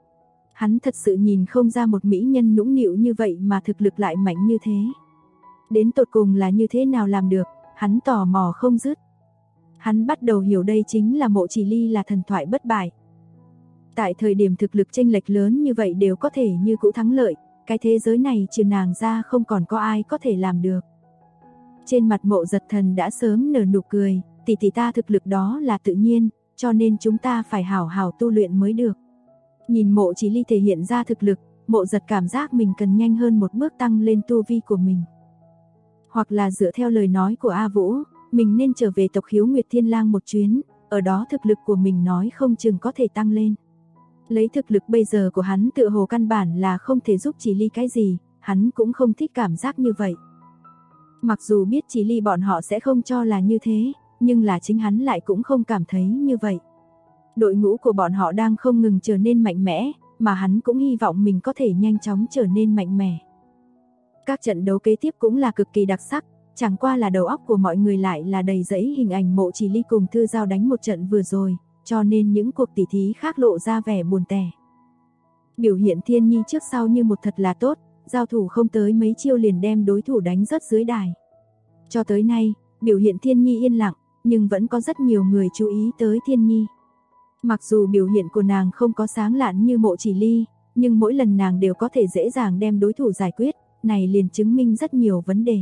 Hắn thật sự nhìn không ra một mỹ nhân nũng nịu như vậy mà thực lực lại mạnh như thế. Đến tột cùng là như thế nào làm được, hắn tò mò không dứt. Hắn bắt đầu hiểu đây chính là Mộ Chỉ Ly là thần thoại bất bại. Tại thời điểm thực lực chênh lệch lớn như vậy đều có thể như cũ thắng lợi, cái thế giới này trừ nàng ra không còn có ai có thể làm được. Trên mặt Mộ Giật Thần đã sớm nở nụ cười, tỷ tỷ ta thực lực đó là tự nhiên, cho nên chúng ta phải hảo hảo tu luyện mới được. Nhìn Mộ Chỉ Ly thể hiện ra thực lực, Mộ Giật cảm giác mình cần nhanh hơn một bước tăng lên tu vi của mình. Hoặc là dựa theo lời nói của A Vũ, mình nên trở về tộc Khiếu Nguyệt Thiên Lang một chuyến, ở đó thực lực của mình nói không chừng có thể tăng lên. Lấy thực lực bây giờ của hắn tựa hồ căn bản là không thể giúp Chỉ Ly cái gì, hắn cũng không thích cảm giác như vậy. Mặc dù biết Chỉ Ly bọn họ sẽ không cho là như thế, nhưng là chính hắn lại cũng không cảm thấy như vậy. Đội ngũ của bọn họ đang không ngừng trở nên mạnh mẽ, mà hắn cũng hy vọng mình có thể nhanh chóng trở nên mạnh mẽ. Các trận đấu kế tiếp cũng là cực kỳ đặc sắc, chẳng qua là đầu óc của mọi người lại là đầy rẫy hình ảnh Mộ Chỉ Ly cùng Thư Giao đánh một trận vừa rồi, cho nên những cuộc tỉ thí khác lộ ra vẻ buồn tẻ. Biểu hiện Thiên Nhi trước sau như một thật là tốt, giao thủ không tới mấy chiêu liền đem đối thủ đánh rớt dưới đài. Cho tới nay, biểu hiện Thiên Nhi yên lặng, nhưng vẫn có rất nhiều người chú ý tới Thiên Nhi. Mặc dù biểu hiện của nàng không có sáng lạn như Mộ Chỉ Ly, nhưng mỗi lần nàng đều có thể dễ dàng đem đối thủ giải quyết, này liền chứng minh rất nhiều vấn đề.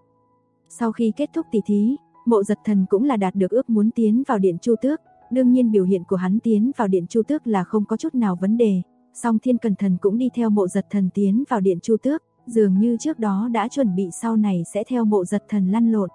Sau khi kết thúc tỉ thí, Mộ Giật Thần cũng là đạt được ước muốn tiến vào Điện Chu Tước, đương nhiên biểu hiện của hắn tiến vào Điện Chu Tước là không có chút nào vấn đề, song Thiên Cẩn Thần cũng đi theo Mộ Giật Thần tiến vào Điện Chu Tước, dường như trước đó đã chuẩn bị sau này sẽ theo Mộ Giật Thần lăn lộn.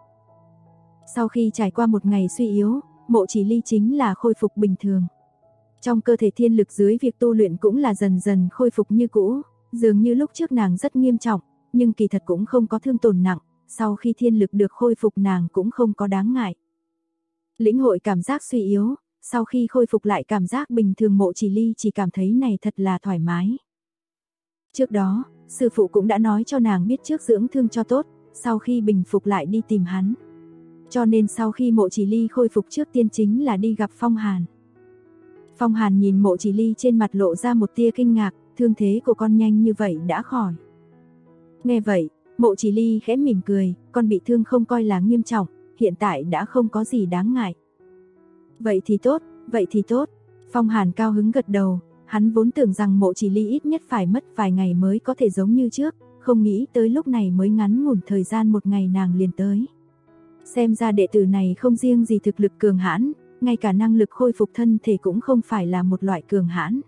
Sau khi trải qua một ngày suy yếu, Mộ Chỉ Ly chính là khôi phục bình thường. Trong cơ thể thiên lực dưới việc tu luyện cũng là dần dần khôi phục như cũ, dường như lúc trước nàng rất nghiêm trọng, nhưng kỳ thật cũng không có thương tổn nặng, sau khi thiên lực được khôi phục nàng cũng không có đáng ngại. Lĩnh hội cảm giác suy yếu, sau khi khôi phục lại cảm giác bình thường Mộ Chỉ Ly chỉ cảm thấy này thật là thoải mái. Trước đó, sư phụ cũng đã nói cho nàng biết trước dưỡng thương cho tốt, sau khi bình phục lại đi tìm hắn. Cho nên sau khi Mộ Chỉ Ly khôi phục trước tiên chính là đi gặp Phong Hàn. Phong Hàn nhìn Mộ Chỉ Ly trên mặt lộ ra một tia kinh ngạc, thương thế của con nhanh như vậy đã khỏi. Nghe vậy, Mộ Chỉ Ly khẽ mỉm cười, con bị thương không coi là nghiêm trọng, hiện tại đã không có gì đáng ngại. Vậy thì tốt, vậy thì tốt. Phong Hàn cao hứng gật đầu, hắn vốn tưởng rằng Mộ Chỉ Ly ít nhất phải mất vài ngày mới có thể giống như trước, không nghĩ tới lúc này mới ngắn ngủn thời gian một ngày nàng liền tới. Xem ra đệ tử này không riêng gì thực lực cường hãn, ngay cả năng lực khôi phục thân thể cũng không phải là một loại cường hãn.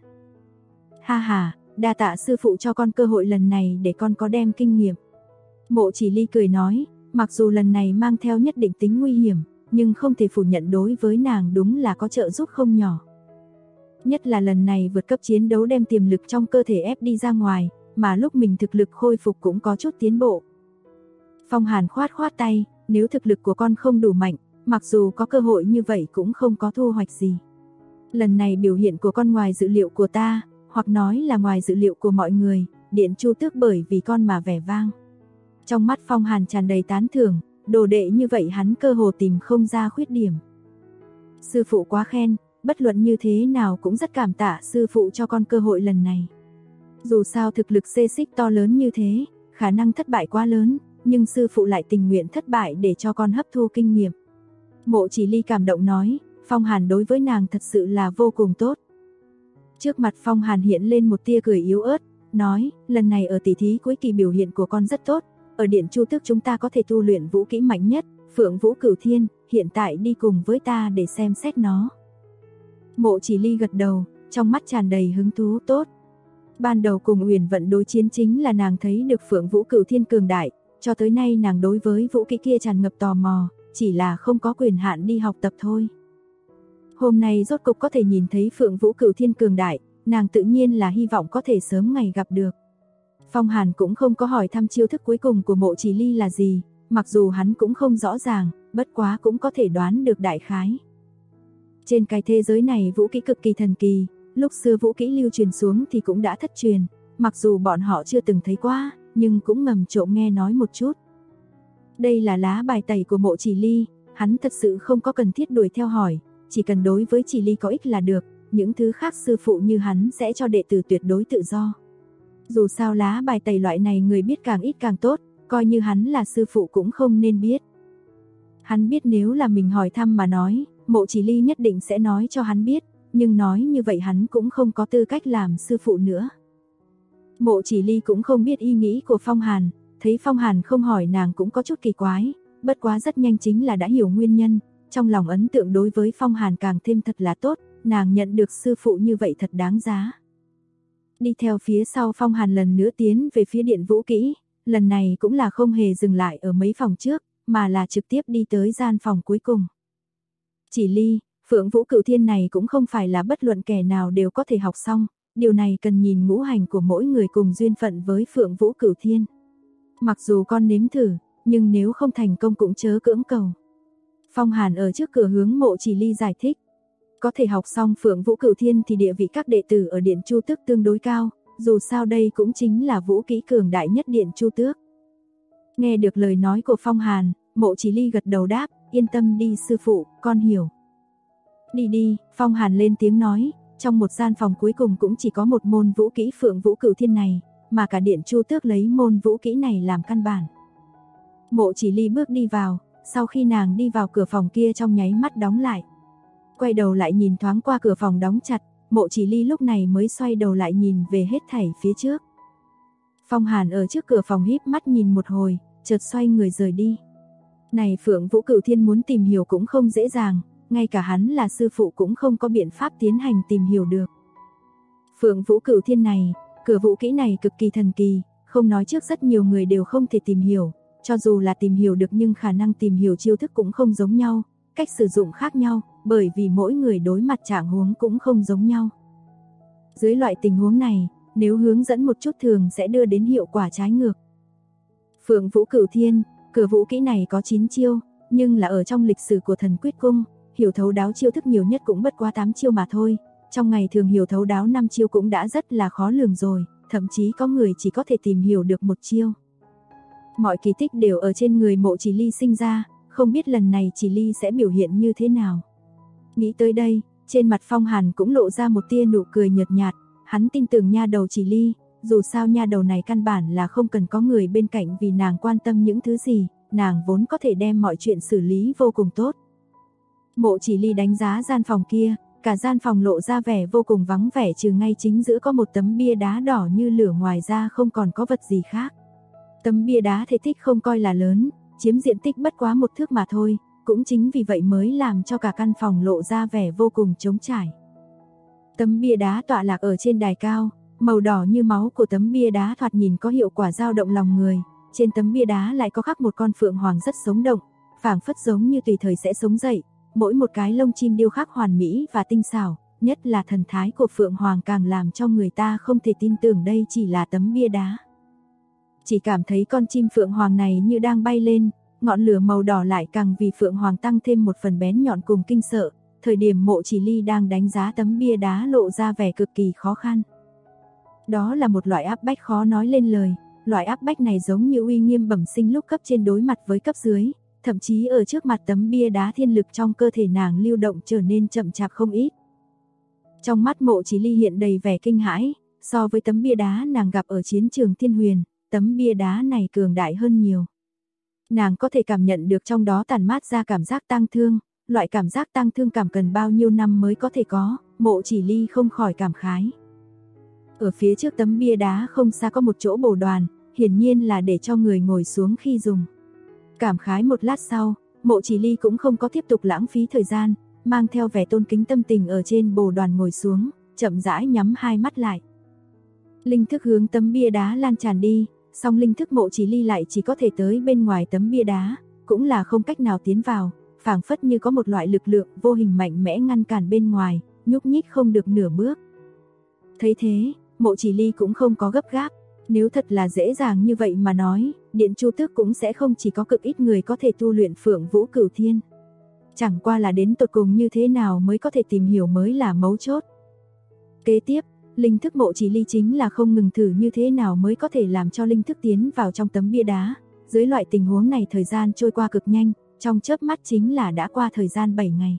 Ha ha, đa tạ sư phụ cho con cơ hội lần này để con có đem kinh nghiệm. Mộ Chỉ Ly cười nói, mặc dù lần này mang theo nhất định tính nguy hiểm, nhưng không thể phủ nhận đối với nàng đúng là có trợ giúp không nhỏ. Nhất là lần này vượt cấp chiến đấu đem tiềm lực trong cơ thể ép đi ra ngoài, mà lúc mình thực lực khôi phục cũng có chút tiến bộ. Phong Hàn khoát khoát tay, nếu thực lực của con không đủ mạnh, mặc dù có cơ hội như vậy cũng không có thu hoạch gì. Lần này biểu hiện của con ngoài dự liệu của ta, hoặc nói là ngoài dự liệu của mọi người, Điện Chu Tước bởi vì con mà vẻ vang. Trong mắt Phong Hàn tràn đầy tán thưởng, đồ đệ như vậy hắn cơ hồ tìm không ra khuyết điểm. Sư phụ quá khen, bất luận như thế nào cũng rất cảm tạ sư phụ cho con cơ hội lần này. Dù sao thực lực xê xích to lớn như thế, khả năng thất bại quá lớn, nhưng sư phụ lại tình nguyện thất bại để cho con hấp thu kinh nghiệm. Mộ Chỉ Ly cảm động nói, Phong Hàn đối với nàng thật sự là vô cùng tốt. Trước mặt Phong Hàn hiện lên một tia cười yếu ớt, nói, lần này ở tỷ thí cuối kỳ biểu hiện của con rất tốt, ở Điện Chu Tước chúng ta có thể tu luyện vũ kỹ mạnh nhất, Phượng Vũ Cửu Thiên, hiện tại đi cùng với ta để xem xét nó. Mộ Chỉ Ly gật đầu, trong mắt tràn đầy hứng thú tốt. Ban đầu cùng Uyển Vận đối chiến chính là nàng thấy được Phượng Vũ Cửu Thiên cường đại, cho tới nay nàng đối với vũ kỹ kia tràn ngập tò mò, chỉ là không có quyền hạn đi học tập thôi. Hôm nay rốt cục có thể nhìn thấy Phượng Vũ Cửu Thiên cường đại, nàng tự nhiên là hy vọng có thể sớm ngày gặp được. Phong Hàn cũng không có hỏi thăm chiêu thức cuối cùng của Mộ Chỉ Ly là gì, mặc dù hắn cũng không rõ ràng, bất quá cũng có thể đoán được đại khái. Trên cái thế giới này vũ kỹ cực kỳ thần kỳ, lúc xưa vũ kỹ lưu truyền xuống thì cũng đã thất truyền, mặc dù bọn họ chưa từng thấy qua, nhưng cũng ngầm trộm nghe nói một chút. Đây là lá bài tẩy của Mộ Chỉ Ly, hắn thật sự không có cần thiết đuổi theo hỏi, chỉ cần đối với Chỉ Ly có ích là được, những thứ khác sư phụ như hắn sẽ cho đệ tử tuyệt đối tự do. Dù sao lá bài tẩy loại này người biết càng ít càng tốt, coi như hắn là sư phụ cũng không nên biết. Hắn biết nếu là mình hỏi thăm mà nói, Mộ Chỉ Ly nhất định sẽ nói cho hắn biết, nhưng nói như vậy hắn cũng không có tư cách làm sư phụ nữa. Mộ Chỉ Ly cũng không biết ý nghĩ của Phong Hàn, thấy Phong Hàn không hỏi nàng cũng có chút kỳ quái, bất quá rất nhanh chính là đã hiểu nguyên nhân, trong lòng ấn tượng đối với Phong Hàn càng thêm thật là tốt, nàng nhận được sư phụ như vậy thật đáng giá. Đi theo phía sau Phong Hàn lần nữa tiến về phía điện vũ kỹ, lần này cũng là không hề dừng lại ở mấy phòng trước, mà là trực tiếp đi tới gian phòng cuối cùng. Chỉ Ly, Phượng Vũ Cửu Thiên này cũng không phải là bất luận kẻ nào đều có thể học xong, điều này cần nhìn ngũ hành của mỗi người cùng duyên phận với Phượng Vũ Cửu Thiên. Mặc dù con nếm thử, nhưng nếu không thành công cũng chớ cưỡng cầu. Phong Hàn ở trước cửa hướng Mộ Chỉ Ly giải thích. Có thể học xong Phượng Vũ Cửu Thiên thì địa vị các đệ tử ở Điện Chu Tước tương đối cao, dù sao đây cũng chính là vũ kỹ cường đại nhất Điện Chu Tước. Nghe được lời nói của Phong Hàn, Mộ Chỉ Ly gật đầu đáp, yên tâm đi sư phụ, con hiểu. Đi đi, Phong Hàn lên tiếng nói, trong một gian phòng cuối cùng cũng chỉ có một môn vũ kỹ Phượng Vũ Cửu Thiên này, mà cả Điện Chu Tước lấy môn vũ kỹ này làm căn bản. Mộ Chỉ Ly bước đi vào, sau khi nàng đi vào cửa phòng kia trong nháy mắt đóng lại. Quay đầu lại nhìn thoáng qua cửa phòng đóng chặt, Mộ Chỉ Ly lúc này mới xoay đầu lại nhìn về hết thảy phía trước. Phong Hàn ở trước cửa phòng híp mắt nhìn một hồi, chợt xoay người rời đi. Này Phượng Vũ Cửu Thiên muốn tìm hiểu cũng không dễ dàng, ngay cả hắn là sư phụ cũng không có biện pháp tiến hành tìm hiểu được. Phượng Vũ Cửu Thiên này, cửa vũ kỹ này cực kỳ thần kỳ, không nói trước rất nhiều người đều không thể tìm hiểu, cho dù là tìm hiểu được nhưng khả năng tìm hiểu chiêu thức cũng không giống nhau, cách sử dụng khác nhau, bởi vì mỗi người đối mặt trạng huống cũng không giống nhau. Dưới loại tình huống này, nếu hướng dẫn một chút thường sẽ đưa đến hiệu quả trái ngược. Phượng Vũ Cửu Thiên, cửa vũ kỹ này có 9 chiêu, nhưng là ở trong lịch sử của Thần Quyết Cung, hiểu thấu đáo chiêu thức nhiều nhất cũng bất quá 8 chiêu mà thôi. Trong ngày thường hiểu thấu đáo 5 chiêu cũng đã rất là khó lường rồi, thậm chí có người chỉ có thể tìm hiểu được một chiêu. Mọi kỳ tích đều ở trên người Mộ Chỉ Ly sinh ra, không biết lần này Chỉ Ly sẽ biểu hiện như thế nào. Nghĩ tới đây, trên mặt Phong Hàn cũng lộ ra một tia nụ cười nhợt nhạt, hắn tin tưởng nha đầu Chỉ Ly, dù sao nha đầu này căn bản là không cần có người bên cạnh vì nàng quan tâm những thứ gì, nàng vốn có thể đem mọi chuyện xử lý vô cùng tốt. Mộ Chỉ Ly đánh giá gian phòng kia, cả gian phòng lộ ra vẻ vô cùng vắng vẻ trừ ngay chính giữa có một tấm bia đá đỏ như lửa, ngoài ra không còn có vật gì khác. Tấm bia đá thể tích không coi là lớn, chiếm diện tích bất quá 1 thước mà thôi, cũng chính vì vậy mới làm cho cả căn phòng lộ ra vẻ vô cùng trống trải. Tấm bia đá tọa lạc ở trên đài cao, màu đỏ như máu của tấm bia đá thoạt nhìn có hiệu quả dao động lòng người, trên tấm bia đá lại có khắc một con phượng hoàng rất sống động, phảng phất giống như tùy thời sẽ sống dậy, mỗi một cái lông chim điêu khắc hoàn mỹ và tinh xảo, nhất là thần thái của phượng hoàng càng làm cho người ta không thể tin tưởng đây chỉ là tấm bia đá. Chỉ cảm thấy con chim phượng hoàng này như đang bay lên, ngọn lửa màu đỏ lại càng vì phượng hoàng tăng thêm một phần bén nhọn cùng kinh sợ. Thời điểm Mộ Chỉ Ly đang đánh giá tấm bia đá lộ ra vẻ cực kỳ khó khăn. Đó là một loại áp bách khó nói lên lời, loại áp bách này giống như uy nghiêm bẩm sinh lúc cấp trên đối mặt với cấp dưới, thậm chí ở trước mặt tấm bia đá thiên lực trong cơ thể nàng lưu động trở nên chậm chạp không ít. Trong mắt Mộ Chỉ Ly hiện đầy vẻ kinh hãi, so với tấm bia đá nàng gặp ở chiến trường Thiên Huyền, tấm bia đá này cường đại hơn nhiều. Nàng có thể cảm nhận được trong đó tản mát ra cảm giác tang thương, loại cảm giác tang thương cảm cần bao nhiêu năm mới có thể có, Mộ Chỉ Ly không khỏi cảm khái. Ở phía trước tấm bia đá không xa có một chỗ bồ đoàn, hiển nhiên là để cho người ngồi xuống khi dùng. Cảm khái một lát sau, Mộ Chỉ Ly cũng không có tiếp tục lãng phí thời gian, mang theo vẻ tôn kính tâm tình ở trên bồ đoàn ngồi xuống, chậm rãi nhắm hai mắt lại. Linh thức hướng tấm bia đá lan tràn đi, song linh thức Mộ Chỉ Ly lại chỉ có thể tới bên ngoài tấm bia đá, cũng là không cách nào tiến vào, phảng phất như có một loại lực lượng vô hình mạnh mẽ ngăn cản bên ngoài, nhúc nhích không được nửa bước. Thấy thế, Mộ Chỉ Ly cũng không có gấp gáp, nếu thật là dễ dàng như vậy mà nói, Điện Chu Tước cũng sẽ không chỉ có cực ít người có thể tu luyện Phượng Vũ Cửu Thiên. Chẳng qua là đến tột cùng như thế nào mới có thể tìm hiểu mới là mấu chốt. Kế tiếp, linh thức Mộ Chỉ Ly chính là không ngừng thử như thế nào mới có thể làm cho linh thức tiến vào trong tấm bia đá. Dưới loại tình huống này thời gian trôi qua cực nhanh, trong chớp mắt chính là đã qua thời gian 7 ngày.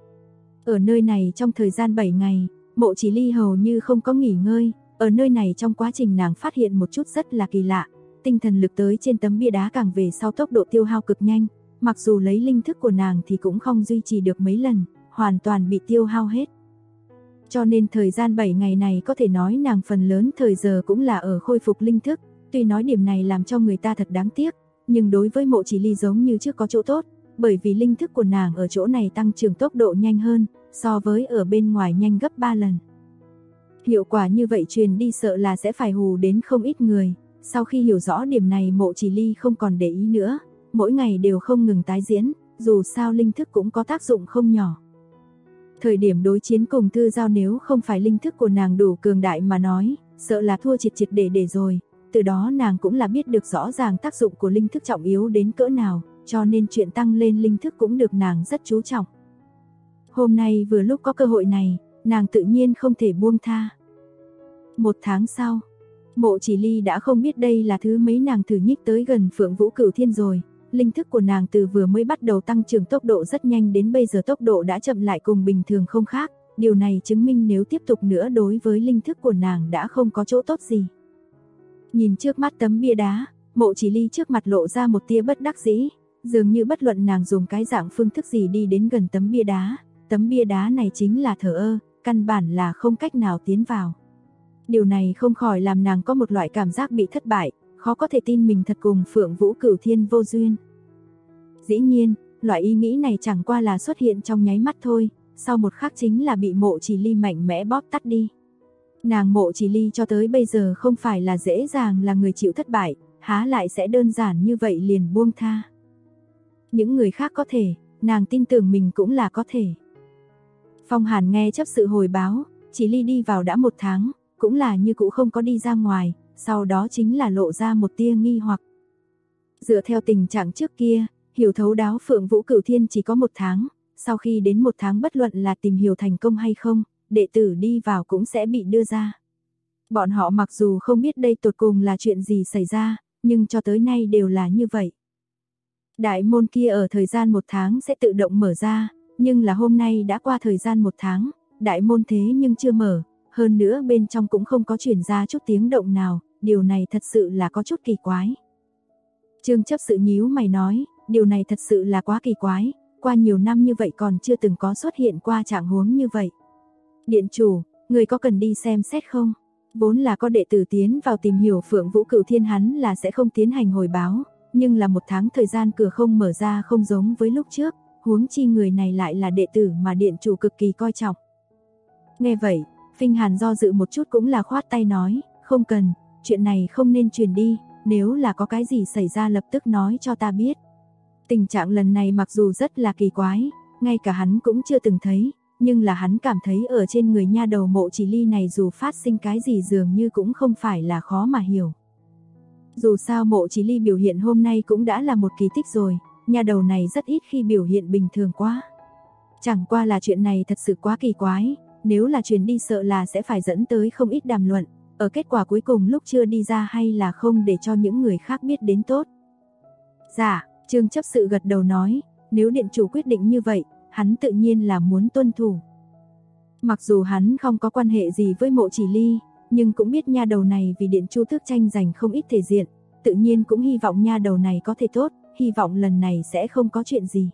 Ở nơi này trong thời gian 7 ngày, Mộ Chỉ Ly hầu như không có nghỉ ngơi, ở nơi này trong quá trình nàng phát hiện một chút rất là kỳ lạ, tinh thần lực tới trên tấm bia đá càng về sau tốc độ tiêu hao cực nhanh, mặc dù lấy linh thức của nàng thì cũng không duy trì được mấy lần, hoàn toàn bị tiêu hao hết. Cho nên thời gian 7 ngày này có thể nói nàng phần lớn thời giờ cũng là ở khôi phục linh thức, tuy nói điểm này làm cho người ta thật đáng tiếc, nhưng đối với Mộ Chỉ Ly giống như trước có chỗ tốt, bởi vì linh thức của nàng ở chỗ này tăng trưởng tốc độ nhanh hơn, so với ở bên ngoài nhanh gấp 3 lần. Hiệu quả như vậy truyền đi sợ là sẽ phải hù đến không ít người, sau khi hiểu rõ điểm này Mộ Chỉ Ly không còn để ý nữa, mỗi ngày đều không ngừng tái diễn, dù sao linh thức cũng có tác dụng không nhỏ. Thời điểm đối chiến cùng Thư Giao nếu không phải linh thức của nàng đủ cường đại mà nói, sợ là thua triệt triệt để rồi, từ đó nàng cũng là biết được rõ ràng tác dụng của linh thức trọng yếu đến cỡ nào, cho nên chuyện tăng lên linh thức cũng được nàng rất chú trọng. Hôm nay vừa lúc có cơ hội này, nàng tự nhiên không thể buông tha. 1 tháng sau, Mộ Chỉ Ly đã không biết đây là thứ mấy nàng thử nhích tới gần Phượng Vũ Cửu Thiên rồi. Linh thức của nàng từ vừa mới bắt đầu tăng trưởng tốc độ rất nhanh đến bây giờ tốc độ đã chậm lại cùng bình thường không khác. Điều này chứng minh nếu tiếp tục nữa đối với linh thức của nàng đã không có chỗ tốt gì. Nhìn trước mắt tấm bia đá, Mộ Chỉ Ly trước mặt lộ ra một tia bất đắc dĩ. Dường như bất luận nàng dùng cái dạng phương thức gì đi đến gần tấm bia đá này chính là thờ ơ, căn bản là không cách nào tiến vào. Điều này không khỏi làm nàng có một loại cảm giác bị thất bại, khó có thể tin mình thật cùng Phượng Vũ Cửu Thiên vô duyên. Dĩ nhiên, loại ý nghĩ này chẳng qua là xuất hiện trong nháy mắt thôi, sau một khắc chính là bị Mộ Chỉ Ly mạnh mẽ bóp tắt đi. Nàng Mộ Chỉ Ly cho tới bây giờ không phải là dễ dàng là người chịu thất bại, há lại sẽ đơn giản như vậy liền buông tha. Những người khác có thể, nàng tin tưởng mình cũng là có thể. Phong Hàn nghe chấp sự hồi báo, Chỉ Ly đi vào đã 1 tháng, cũng là như cũ không có đi ra ngoài, sau đó chính là lộ ra một tia nghi hoặc. Dựa theo tình trạng trước kia, hiểu thấu đáo Phượng Vũ Cửu Thiên chỉ có 1 tháng, sau khi đến 1 tháng bất luận là tìm hiểu thành công hay không, đệ tử đi vào cũng sẽ bị đưa ra. Bọn họ mặc dù không biết đây tột cùng là chuyện gì xảy ra, nhưng cho tới nay đều là như vậy. Đại môn kia ở thời gian 1 tháng sẽ tự động mở ra, nhưng là hôm nay đã qua thời gian 1 tháng, đại môn thế nhưng chưa mở, hơn nữa bên trong cũng không có truyền ra chút tiếng động nào, điều này thật sự là có chút kỳ quái. Trương chấp sự nhíu mày nói, điều này thật sự là quá kỳ quái, qua nhiều năm như vậy còn chưa từng có xuất hiện qua trạng huống như vậy. Điện chủ, người có cần đi xem xét không? Vốn là có đệ tử tiến vào tìm hiểu Phượng Vũ Cửu Thiên hắn là sẽ không tiến hành hồi báo, nhưng là 1 tháng thời gian cửa không mở ra không giống với lúc trước, huống chi người này lại là đệ tử mà điện chủ cực kỳ coi trọng. Nghe vậy, Phinh Hàn do dự một chút cũng là khoát tay nói, không cần, chuyện này không nên truyền đi, nếu là có cái gì xảy ra lập tức nói cho ta biết. Tình trạng lần này mặc dù rất là kỳ quái, ngay cả hắn cũng chưa từng thấy, nhưng là hắn cảm thấy ở trên người nha đầu Mộ Chỉ Ly này dù phát sinh cái gì dường như cũng không phải là khó mà hiểu. Dù sao Mộ Chỉ Ly biểu hiện hôm nay cũng đã là một kỳ tích rồi, nha đầu này rất ít khi biểu hiện bình thường quá. Chẳng qua là chuyện này thật sự quá kỳ quái, nếu là truyền đi sợ là sẽ phải dẫn tới không ít đàm luận, ở kết quả cuối cùng lúc chưa đi ra hay là không để cho những người khác biết đến tốt. Dạ, Trương chấp sự gật đầu nói, nếu điện chủ quyết định như vậy, hắn tự nhiên là muốn tuân thủ. Mặc dù hắn không có quan hệ gì với Mộ Chỉ Ly, nhưng cũng biết nha đầu này vì điện chu thức tranh giành không ít thể diện, tự nhiên cũng hy vọng nha đầu này có thể tốt, hy vọng lần này sẽ không có chuyện gì.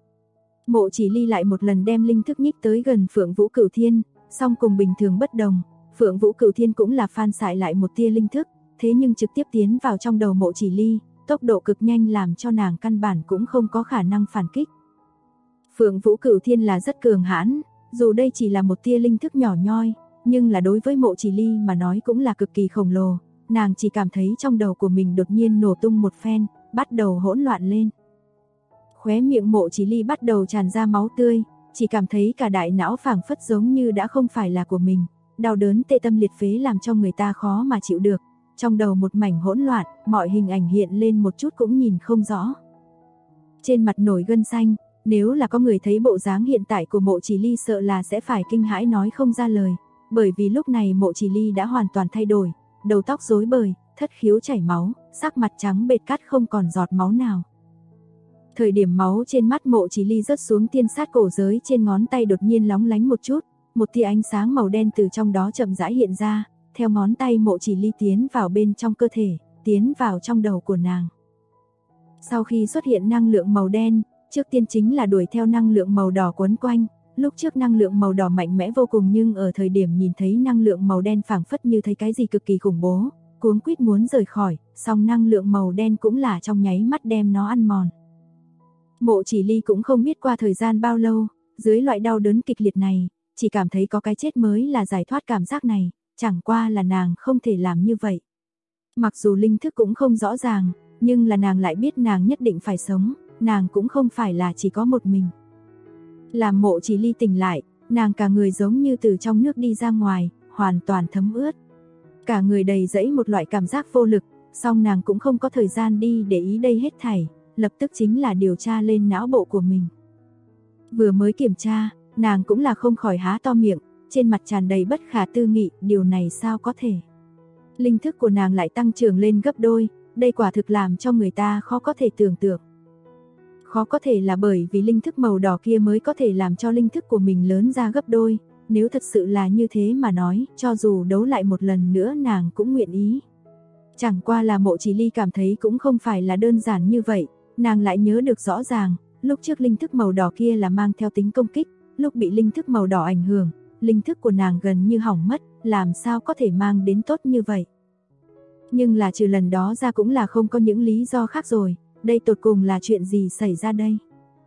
Mộ Chỉ Ly lại một lần đem linh thức nhích tới gần Phượng Vũ Cửu Thiên, song cùng bình thường bất đồng, Phượng Vũ Cửu Thiên cũng là phan xại lại một tia linh thức, thế nhưng trực tiếp tiến vào trong đầu Mộ Chỉ Ly, tốc độ cực nhanh làm cho nàng căn bản cũng không có khả năng phản kích. Phượng Vũ Cửu Thiên là rất cường hãn, dù đây chỉ là một tia linh thức nhỏ nhoi, nhưng là đối với Mộ Chỉ Ly mà nói cũng là cực kỳ khổng lồ, nàng chỉ cảm thấy trong đầu của mình đột nhiên nổ tung một phen, bắt đầu hỗn loạn lên. Khóe miệng Mộ Chỉ Ly bắt đầu tràn ra máu tươi, chỉ cảm thấy cả đại não phảng phất giống như đã không phải là của mình, đau đớn tê tâm liệt phế làm cho người ta khó mà chịu được. Trong đầu một mảnh hỗn loạn, mọi hình ảnh hiện lên một chút cũng nhìn không rõ. Trên mặt nổi gân xanh, nếu là có người thấy bộ dáng hiện tại của Mộ Chỉ Ly sợ là sẽ phải kinh hãi nói không ra lời, bởi vì lúc này Mộ Chỉ Ly đã hoàn toàn thay đổi, đầu tóc rối bời, thất khiếu chảy máu, sắc mặt trắng bệch cắt không còn giọt máu nào. Thời điểm máu trên mắt Mộ Chỉ Ly rớt xuống tiên sát cổ giới trên ngón tay đột nhiên lóng lánh một chút, một tia ánh sáng màu đen từ trong đó chậm rãi hiện ra, theo ngón tay Mộ Chỉ Ly tiến vào bên trong cơ thể, tiến vào trong đầu của nàng. Sau khi xuất hiện năng lượng màu đen, trước tiên chính là đuổi theo năng lượng màu đỏ quấn quanh, lúc trước năng lượng màu đỏ mạnh mẽ vô cùng nhưng ở thời điểm nhìn thấy năng lượng màu đen phảng phất như thấy cái gì cực kỳ khủng bố, cuống quýt muốn rời khỏi, song năng lượng màu đen cũng là trong nháy mắt đem nó ăn mòn. Mộ Chỉ Ly cũng không biết qua thời gian bao lâu, dưới loại đau đớn kịch liệt này, chỉ cảm thấy có cái chết mới là giải thoát cảm giác này, chẳng qua là nàng không thể làm như vậy. Mặc dù linh thức cũng không rõ ràng, nhưng là nàng lại biết nàng nhất định phải sống, nàng cũng không phải là chỉ có một mình. Làm Mộ Chỉ Ly tỉnh lại, nàng cả người giống như từ trong nước đi ra ngoài, hoàn toàn thấm ướt. Cả người đầy dẫy một loại cảm giác vô lực, song nàng cũng không có thời gian đi để ý đây hết thảy, lập tức chính là điều tra lên não bộ của mình. Vừa mới kiểm tra, nàng cũng là không khỏi há to miệng, trên mặt tràn đầy bất khả tư nghị, điều này sao có thể. Linh thức của nàng lại tăng trưởng lên gấp đôi, đây quả thực làm cho người ta khó có thể tưởng tượng. Khó có thể là bởi vì linh thức màu đỏ kia mới có thể làm cho linh thức của mình lớn ra gấp đôi, nếu thật sự là như thế mà nói, cho dù đấu lại một lần nữa nàng cũng nguyện ý. Chẳng qua là Mộ Chỉ Ly cảm thấy cũng không phải là đơn giản như vậy, nàng lại nhớ được rõ ràng, lúc trước linh thức màu đỏ kia là mang theo tính công kích, lúc bị linh thức màu đỏ ảnh hưởng, linh thức của nàng gần như hỏng mất, làm sao có thể mang đến tốt như vậy. Nhưng là trừ lần đó ra cũng là không có những lý do khác rồi, đây tột cùng là chuyện gì xảy ra đây?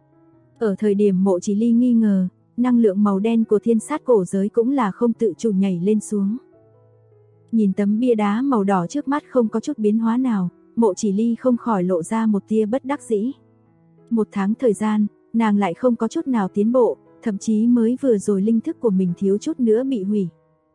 Ở thời điểm Mộ Chỉ Ly nghi ngờ, năng lượng màu đen của thiên sát cổ giới cũng là không tự chủ nhảy lên xuống. Nhìn tấm bia đá màu đỏ trước mắt không có chút biến hóa nào, Mộ Chỉ Ly không khỏi lộ ra một tia bất đắc dĩ. 1 tháng thời gian, nàng lại không có chút nào tiến bộ, thậm chí mới vừa rồi linh thức của mình thiếu chút nữa bị hủy.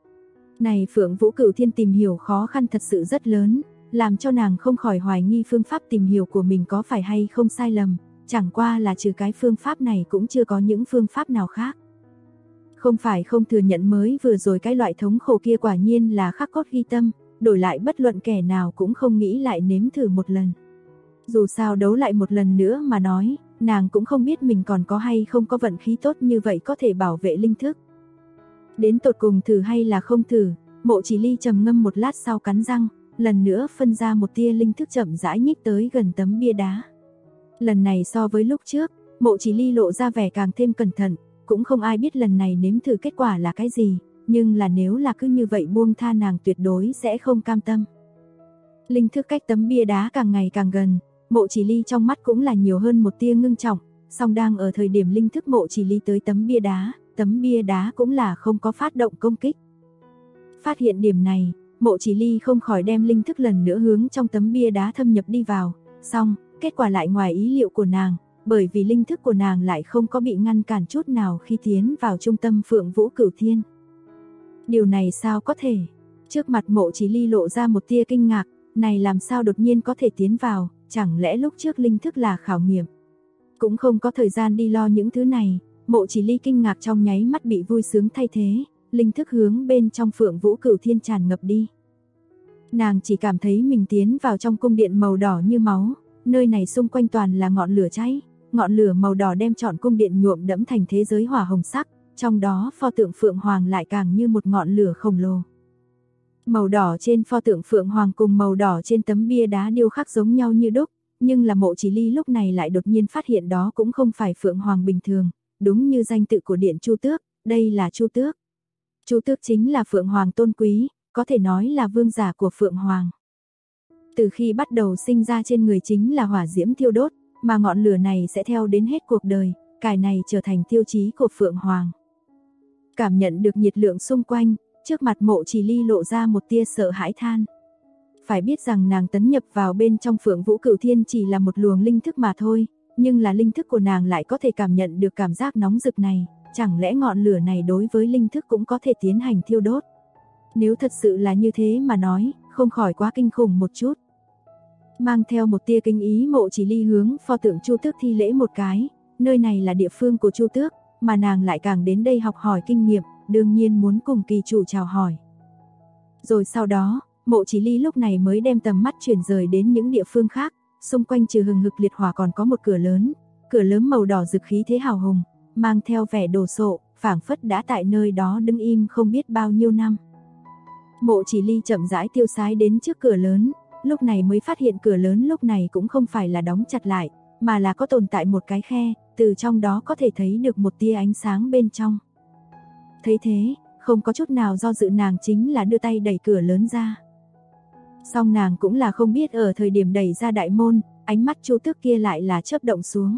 Này Phượng Vũ Cửu Thiên tìm hiểu khó khăn thật sự rất lớn, làm cho nàng không khỏi hoài nghi phương pháp tìm hiểu của mình có phải hay không sai lầm, chẳng qua là trừ cái phương pháp này cũng chưa có những phương pháp nào khác. Không phải không thừa nhận mới vừa rồi cái loại thống khổ kia quả nhiên là khắc cốt ghi tâm, đổi lại bất luận kẻ nào cũng không nghĩ lại nếm thử một lần. Dù sao đấu lại một lần nữa mà nói, nàng cũng không biết mình còn có hay không có vận khí tốt như vậy có thể bảo vệ linh thức. Đến tột cùng thử hay là không thử, Mộ Chỉ Ly trầm ngâm một lát sau cắn răng, lần nữa phân ra một tia linh thức chậm rãi nhích tới gần tấm bia đá. Lần này so với lúc trước, Mộ Chỉ Ly lộ ra vẻ càng thêm cẩn thận, cũng không ai biết lần này nếm thử kết quả là cái gì, nhưng là nếu là cứ như vậy buông tha nàng tuyệt đối sẽ không cam tâm. Linh thức cách tấm bia đá càng ngày càng gần, Mộ Chỉ Ly trong mắt cũng là nhiều hơn một tia ngưng trọng, song đang ở thời điểm linh thức Mộ Chỉ Ly tới tấm bia đá cũng là không có phát động công kích. Phát hiện điểm này, Mộ Chỉ Ly không khỏi đem linh thức lần nữa hướng trong tấm bia đá thâm nhập đi vào, song kết quả lại ngoài ý liệu của nàng, bởi vì linh thức của nàng lại không có bị ngăn cản chút nào khi tiến vào trung tâm Phượng Vũ Cửu Thiên. Điều này sao có thể? Trước mặt Mộ Chỉ Ly lộ ra một tia kinh ngạc, này làm sao đột nhiên có thể tiến vào, chẳng lẽ lúc trước linh thức là khảo nghiệm? Cũng không có thời gian đi lo những thứ này, Mộ Chỉ Ly kinh ngạc trong nháy mắt bị vui sướng thay thế, linh thức hướng bên trong Phượng Vũ Cửu Thiên tràn ngập đi. Nàng chỉ cảm thấy mình tiến vào trong cung điện màu đỏ như máu, nơi này xung quanh toàn là ngọn lửa cháy, ngọn lửa màu đỏ đem trọn cung điện nhuộm đẫm thành thế giới hỏa hồng sắc, trong đó pho tượng Phượng Hoàng lại càng như một ngọn lửa khổng lồ. Màu đỏ trên pho tượng Phượng Hoàng cùng màu đỏ trên tấm bia đá điêu khắc giống nhau như đúc, nhưng là Mộ Chỉ Ly lúc này lại đột nhiên phát hiện đó cũng không phải Phượng Hoàng bình thường, đúng như danh tự của điện Chu Tước, đây là Chu Tước. Chu Tước chính là Phượng Hoàng tôn quý, có thể nói là vương giả của Phượng Hoàng. Từ khi bắt đầu sinh ra trên người chính là hỏa diễm thiêu đốt, mà ngọn lửa này sẽ theo đến hết cuộc đời, cái này trở thành tiêu chí của Phượng Hoàng. Cảm nhận được nhiệt lượng xung quanh, trước mặt Mộ Chỉ Ly lộ ra một tia sợ hãi than. Phải biết rằng nàng tấn nhập vào bên trong Phượng Vũ Cửu Thiên chỉ là một luồng linh thức mà thôi, nhưng là linh thức của nàng lại có thể cảm nhận được cảm giác nóng rực này, chẳng lẽ ngọn lửa này đối với linh thức cũng có thể tiến hành thiêu đốt? Nếu thật sự là như thế mà nói, không khỏi quá kinh khủng một chút. Mang theo một tia kinh ý, Mộ Chỉ Ly hướng pho tượng Chu Tước thi lễ một cái, nơi này là địa phương của Chu Tước, mà nàng lại càng đến đây học hỏi kinh nghiệm, đương nhiên muốn cùng kỳ chủ chào hỏi. Rồi sau đó, Mộ Chỉ Ly lúc này mới đem tầm mắt chuyển rời đến những địa phương khác, xung quanh trừ hừng hực liệt hỏa còn có một cửa lớn màu đỏ rực khí thế hào hùng, mang theo vẻ đồ sộ, phảng phất đã tại nơi đó đứng im không biết bao nhiêu năm. Mộ Chỉ Ly chậm rãi tiêu sái đến trước cửa lớn, lúc này mới phát hiện cửa lớn lúc này cũng không phải là đóng chặt lại, mà là có tồn tại một cái khe, từ trong đó có thể thấy được một tia ánh sáng bên trong. Thấy thế, không có chút nào do dự, nàng chính là đưa tay đẩy cửa lớn ra. Song nàng cũng là không biết ở thời điểm đẩy ra đại môn, ánh mắt Chu Tước kia lại là chớp động xuống.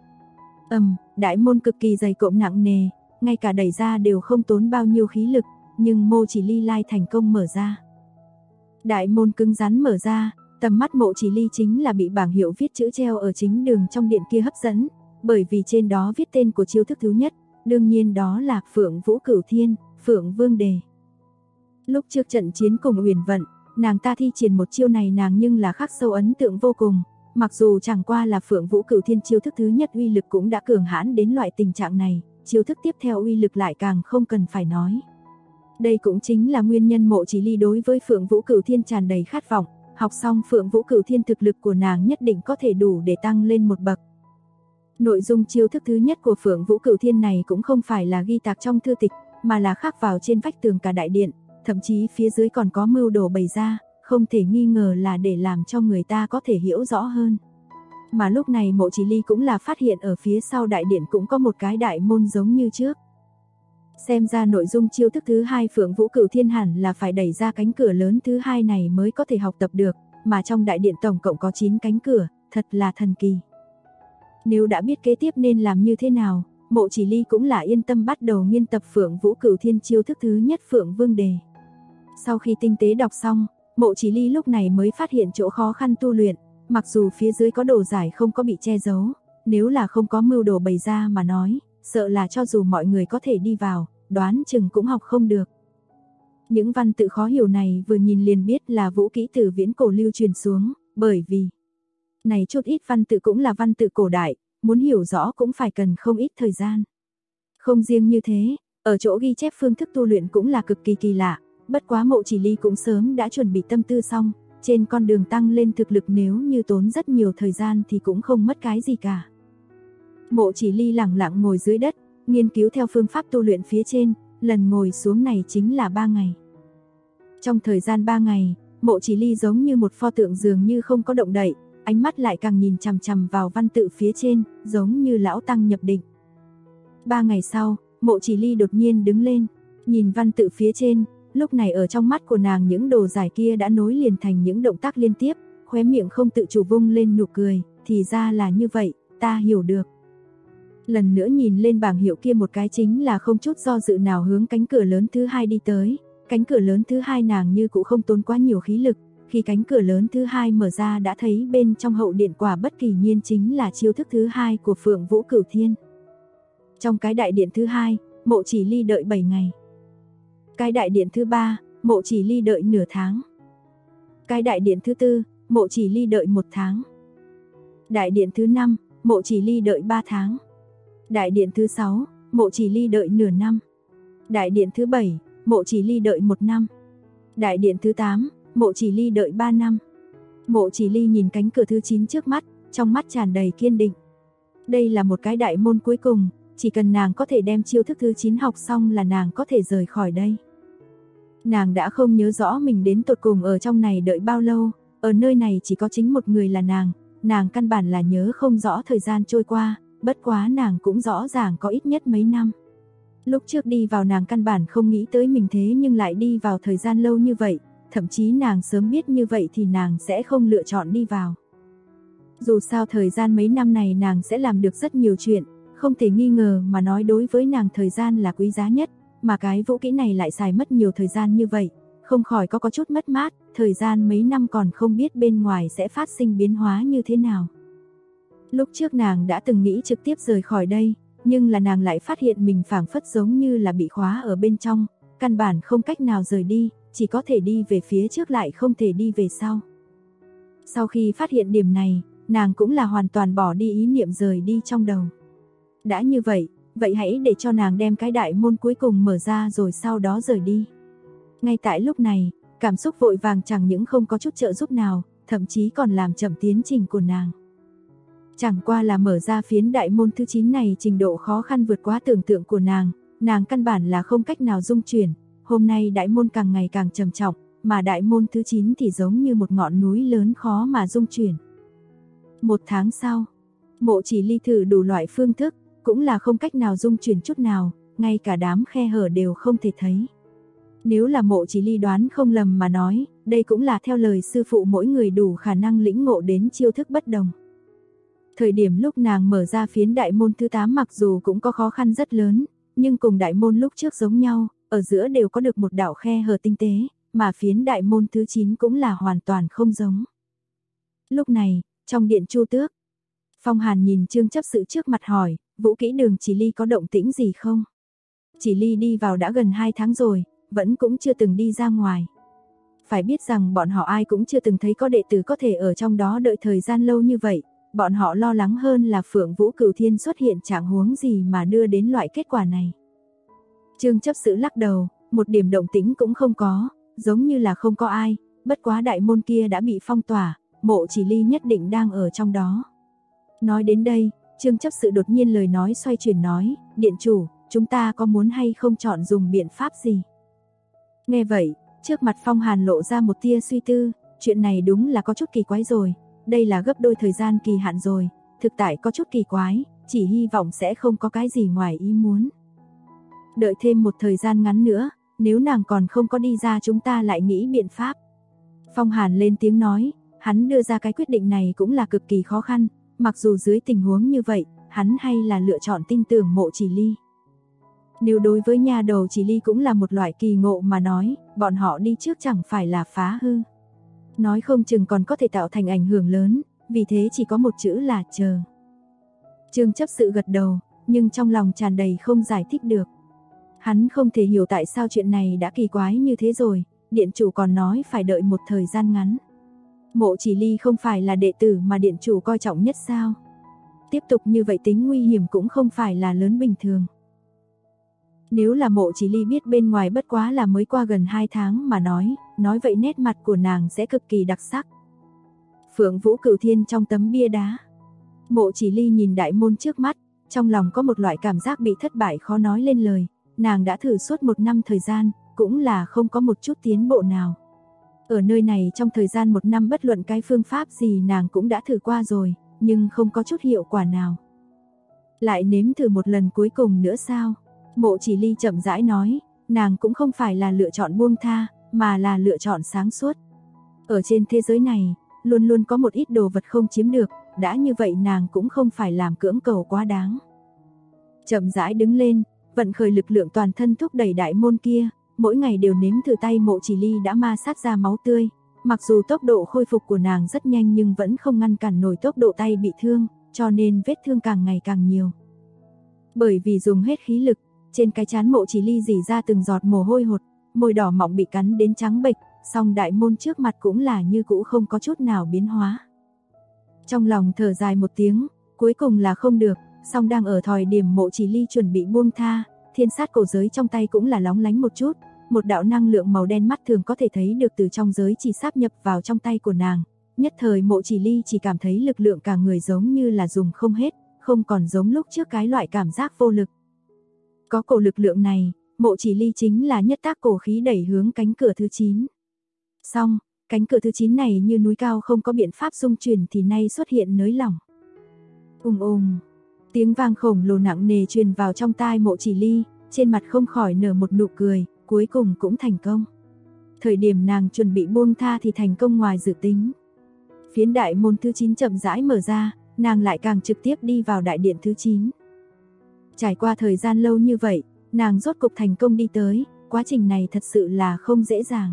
Đại môn cực kỳ dày cộm nặng nề, ngay cả đẩy ra đều không tốn bao nhiêu khí lực, nhưng Mộ Chỉ Ly lại thành công mở ra. Đại môn cứng rắn mở ra, tầm mắt Mộ Chỉ Ly chính là bị bảng hiệu viết chữ treo ở chính đường trong điện kia hấp dẫn, bởi vì trên đó viết tên của chiêu thức thứ nhất, đương nhiên đó là Phượng Vũ Cửu Thiên, Phượng Vương Đề. Lúc trước trận chiến cùng Uyển Vận, nàng ta thi triển một chiêu này nàng nhưng là khắc sâu ấn tượng vô cùng, mặc dù chẳng qua là Phượng Vũ Cửu Thiên chiêu thức thứ nhất uy lực cũng đã cường hãn đến loại tình trạng này, chiêu thức tiếp theo uy lực lại càng không cần phải nói. Đây cũng chính là nguyên nhân Mộ Chỉ Ly đối với Phượng Vũ Cửu Thiên tràn đầy khát vọng, học xong Phượng Vũ Cửu Thiên thực lực của nàng nhất định có thể đủ để tăng lên một bậc. Nội dung chiêu thức thứ nhất của Phượng Vũ Cửu Thiên này cũng không phải là ghi tạc trong thư tịch, mà là khắc vào trên vách tường cả đại điện, thậm chí phía dưới còn có mưu đồ bày ra, không thể nghi ngờ là để làm cho người ta có thể hiểu rõ hơn. Mà lúc này Mộ Chỉ Ly cũng là phát hiện ở phía sau đại điện cũng có một cái đại môn giống như trước. Xem ra nội dung chiêu thức thứ hai Phượng Vũ Cửu Thiên hẳn là phải đẩy ra cánh cửa lớn thứ hai này mới có thể học tập được, mà trong đại điện tổng cộng có 9 cánh cửa, thật là thần kỳ. Nếu đã biết kế tiếp nên làm như thế nào, Mộ Chỉ Ly cũng là yên tâm bắt đầu nghiên tập Phượng Vũ Cửu Thiên chiêu thức thứ nhất Phượng Vương Đề. Sau khi tinh tế đọc xong, Mộ Chỉ Ly lúc này mới phát hiện chỗ khó khăn tu luyện, mặc dù phía dưới có đồ giải không có bị che giấu, nếu là không có mưu đồ bày ra mà nói, sợ là cho dù mọi người có thể đi vào, đoán chừng cũng học không được. Những văn tự khó hiểu này vừa nhìn liền biết là vũ kỹ từ viễn cổ lưu truyền xuống, bởi vì này chút ít văn tự cũng là văn tự cổ đại, muốn hiểu rõ cũng phải cần không ít thời gian. Không riêng như thế, Ở chỗ ghi chép phương thức tu luyện cũng là cực kỳ kỳ lạ, bất quá Mộ Chỉ Ly cũng sớm đã chuẩn bị tâm tư xong, trên con đường tăng lên thực lực nếu như tốn rất nhiều thời gian thì cũng không mất cái gì cả. Mộ Chỉ Ly lẳng lặng ngồi dưới đất, nghiên cứu theo phương pháp tu luyện phía trên, lần ngồi xuống này chính là 3 ngày. Trong thời gian 3 ngày, Mộ Chỉ Ly giống như một pho tượng dường như không có động đậy, ánh mắt lại càng nhìn chằm chằm vào văn tự phía trên, giống như lão tăng nhập định. 3 ngày sau, Mộ Chỉ Ly đột nhiên đứng lên, nhìn văn tự phía trên, lúc này ở trong mắt của nàng những đồ giải kia đã nối liền thành những động tác liên tiếp, khóe miệng không tự chủ vung lên nụ cười, thì ra là như vậy, ta hiểu được. Lần nữa nhìn lên bảng hiệu kia một cái chính là không chút do dự nào hướng cánh cửa lớn thứ 2 đi tới. Cánh cửa lớn thứ 2 nàng như cũng không tốn quá nhiều khí lực, khi cánh cửa lớn thứ 2 mở ra đã thấy bên trong hậu điện quả bất kỳ nhiên chính là chiêu thức thứ 2 của Phượng Vũ Cửu Thiên. Trong cái đại điện thứ 2, Mộ Chỉ Ly đợi 7 ngày. Cái đại điện thứ 3, Mộ Chỉ Ly đợi nửa tháng. Cái đại điện thứ 4, Mộ Chỉ Ly đợi 1 tháng. Đại điện thứ 5, Mộ Chỉ Ly đợi 3 tháng. Đại điện thứ 6, Mộ Chỉ Ly đợi nửa năm. Đại điện thứ 7, Mộ Chỉ Ly đợi 1 năm. Đại điện thứ 8, Mộ Chỉ Ly đợi 3 năm. Mộ Chỉ Ly nhìn cánh cửa thứ 9 trước mắt, trong mắt tràn đầy kiên định. Đây là một cái đại môn cuối cùng, chỉ cần nàng có thể đem chiêu thức thứ 9 học xong là nàng có thể rời khỏi đây. Nàng đã không nhớ rõ mình đến tột cùng ở trong này đợi bao lâu, ở nơi này chỉ có chính một người là nàng căn bản là nhớ không rõ thời gian trôi qua, bất quá nàng cũng rõ ràng có ít nhất mấy năm. Lúc trước đi vào nàng căn bản không nghĩ tới mình thế nhưng lại đi vào thời gian lâu như vậy, thậm chí nàng sớm biết như vậy thì nàng sẽ không lựa chọn đi vào. Dù sao thời gian mấy năm này nàng sẽ làm được rất nhiều chuyện, không thể nghi ngờ mà nói đối với nàng thời gian là quý giá nhất, mà cái vũ kỹ này lại xài mất nhiều thời gian như vậy, không khỏi có chút mất mát, thời gian mấy năm còn không biết bên ngoài sẽ phát sinh biến hóa như thế nào. Lúc trước nàng đã từng nghĩ trực tiếp rời khỏi đây, nhưng là nàng lại phát hiện mình phảng phất giống như là bị khóa ở bên trong, căn bản không cách nào rời đi, chỉ có thể đi về phía trước lại không thể đi về sau. Sau khi phát hiện điểm này, nàng cũng là hoàn toàn bỏ đi ý niệm rời đi trong đầu. Đã như vậy, vậy hãy để cho nàng đem cái đại môn cuối cùng mở ra rồi sau đó rời đi. Ngay tại lúc này, cảm xúc vội vàng chẳng những không có chút trợ giúp nào, thậm chí còn làm chậm tiến trình của nàng. Chẳng qua là mở ra phiến đại môn thứ 9 này trình độ khó khăn vượt quá tưởng tượng của nàng căn bản là không cách nào dung chuyển, hôm nay đại môn càng ngày càng trầm trọng, mà đại môn thứ 9 thì giống như một ngọn núi lớn khó mà dung chuyển. 1 tháng sau, Mộ Chỉ Ly thử đủ loại phương thức, cũng là không cách nào dung chuyển chút nào, ngay cả đám khe hở đều không thể thấy. Nếu là Mộ Chỉ Ly đoán không lầm mà nói, đây cũng là theo lời sư phụ mỗi người đủ khả năng lĩnh ngộ đến chiêu thức bất đồng. Thời điểm lúc nàng mở ra phiến đại môn thứ 8 mặc dù cũng có khó khăn rất lớn, nhưng cùng đại môn lúc trước giống nhau, ở giữa đều có được một đạo khe hở tinh tế, mà phiến đại môn thứ 9 cũng là hoàn toàn không giống. Lúc này, trong điện Chu Tước, Phong Hàn nhìn Trương chấp sự trước mặt hỏi, vũ kỹ Đường Chỉ Ly có động tĩnh gì không? Chỉ Ly đi vào đã gần 2 tháng rồi, vẫn cũng chưa từng đi ra ngoài. Phải biết rằng bọn họ ai cũng chưa từng thấy có đệ tử có thể ở trong đó đợi thời gian lâu như vậy, bọn họ lo lắng hơn là Phượng Vũ Cửu Thiên xuất hiện trạng huống gì mà đưa đến loại kết quả này. Trương chấp sự lắc đầu, một điểm động tĩnh cũng không có, giống như là không có ai, bất quá đại môn kia đã bị phong tỏa, Mộ Chỉ Ly nhất định đang ở trong đó. Nói đến đây, Trương chấp sự đột nhiên lời nói xoay chuyển nói, điện chủ, chúng ta có muốn hay không chọn dùng biện pháp gì? Nghe vậy, trước mặt Phong Hàn lộ ra một tia suy tư, chuyện này đúng là có chút kỳ quái rồi, đây là gấp đôi thời gian kỳ hạn rồi, thực tại có chút kỳ quái, chỉ hy vọng sẽ không có cái gì ngoài ý muốn. Đợi thêm một thời gian ngắn nữa, nếu nàng còn không có đi ra chúng ta lại nghĩ biện pháp. Phong Hàn lên tiếng nói, hắn đưa ra cái quyết định này cũng là cực kỳ khó khăn, mặc dù dưới tình huống như vậy, hắn hay là lựa chọn tin tưởng Mộ Chỉ Ly. Nếu đối với nhà đầu Chỉ Ly cũng là một loại kỳ ngộ mà nói, bọn họ đi trước chẳng phải là phá hư. Nói không chừng còn có thể tạo thành ảnh hưởng lớn, vì thế chỉ có một chữ là chờ. Trương chấp sự gật đầu, nhưng trong lòng tràn đầy không giải thích được. Hắn không thể hiểu tại sao chuyện này đã kỳ quái như thế rồi, điện chủ còn nói phải đợi một thời gian ngắn. Mộ Chỉ Ly không phải là đệ tử mà điện chủ coi trọng nhất sao? Tiếp tục như vậy tính nguy hiểm cũng không phải là lớn bình thường. Nếu là Mộ Chỉ Ly biết bên ngoài bất quá là mới qua gần 2 tháng mà nói vậy nét mặt của nàng sẽ cực kỳ đặc sắc. Phượng Vũ Cửu Thiên trong tấm bia đá. Mộ Chỉ Ly nhìn đại môn trước mắt, trong lòng có một loại cảm giác bị thất bại khó nói lên lời, nàng đã thử suốt 1 năm thời gian, cũng là không có một chút tiến bộ nào. Ở nơi này trong thời gian 1 năm bất luận cái phương pháp gì nàng cũng đã thử qua rồi, nhưng không có chút hiệu quả nào. Lại nếm thử một lần cuối cùng nữa sao? Mộ Chỉ Ly chậm rãi nói, nàng cũng không phải là lựa chọn buông tha, mà là lựa chọn sáng suốt. Ở trên thế giới này, luôn luôn có một ít đồ vật không chiếm được, đã như vậy nàng cũng không phải làm cưỡng cầu quá đáng. Chậm rãi đứng lên, vận khởi lực lượng toàn thân thúc đẩy đại môn kia, mỗi ngày đều nếm thử tay Mộ Chỉ Ly đã ma sát ra máu tươi, mặc dù tốc độ khôi phục của nàng rất nhanh nhưng vẫn không ngăn cản nổi tốc độ tay bị thương, cho nên vết thương càng ngày càng nhiều. Bởi vì dùng hết khí lực, trên cái trán Mộ Chỉ Ly rỉ ra từng giọt mồ hôi hột, môi đỏ mọng bị cắn đến trắng bệch, song đại môn trước mặt cũng là như cũ không có chút nào biến hóa. Trong lòng thở dài một tiếng, cuối cùng là không được, song đang ở thời điểm Mộ Chỉ Ly chuẩn bị buông tha, thiên sát cổ giới trong tay cũng là lóng lánh một chút, một đạo năng lượng màu đen mắt thường có thể thấy được từ trong giới chỉ sáp nhập vào trong tay của nàng. Nhất thời Mộ Chỉ Ly chỉ cảm thấy lực lượng cả người giống như là dùng không hết, không còn giống lúc trước cái loại cảm giác vô lực. Có cổ lực lượng này, Mộ Chỉ Ly chính là nhất tác cổ khí đẩy hướng cánh cửa thứ 9. Xong, cánh cửa thứ 9 này như núi cao không có biện pháp dung chuyển thì nay xuất hiện nới lỏng. Tiếng vang khổng lồ nặng nề truyền vào trong tai Mộ Chỉ Ly, trên mặt không khỏi nở một nụ cười, cuối cùng cũng thành công. Thời điểm nàng chuẩn bị buông tha thì thành công ngoài dự tính. Phiến đại môn thứ 9 chậm rãi mở ra, nàng lại càng trực tiếp đi vào đại điện thứ 9. Trải qua thời gian lâu như vậy, nàng rốt cục thành công đi tới, quá trình này thật sự là không dễ dàng.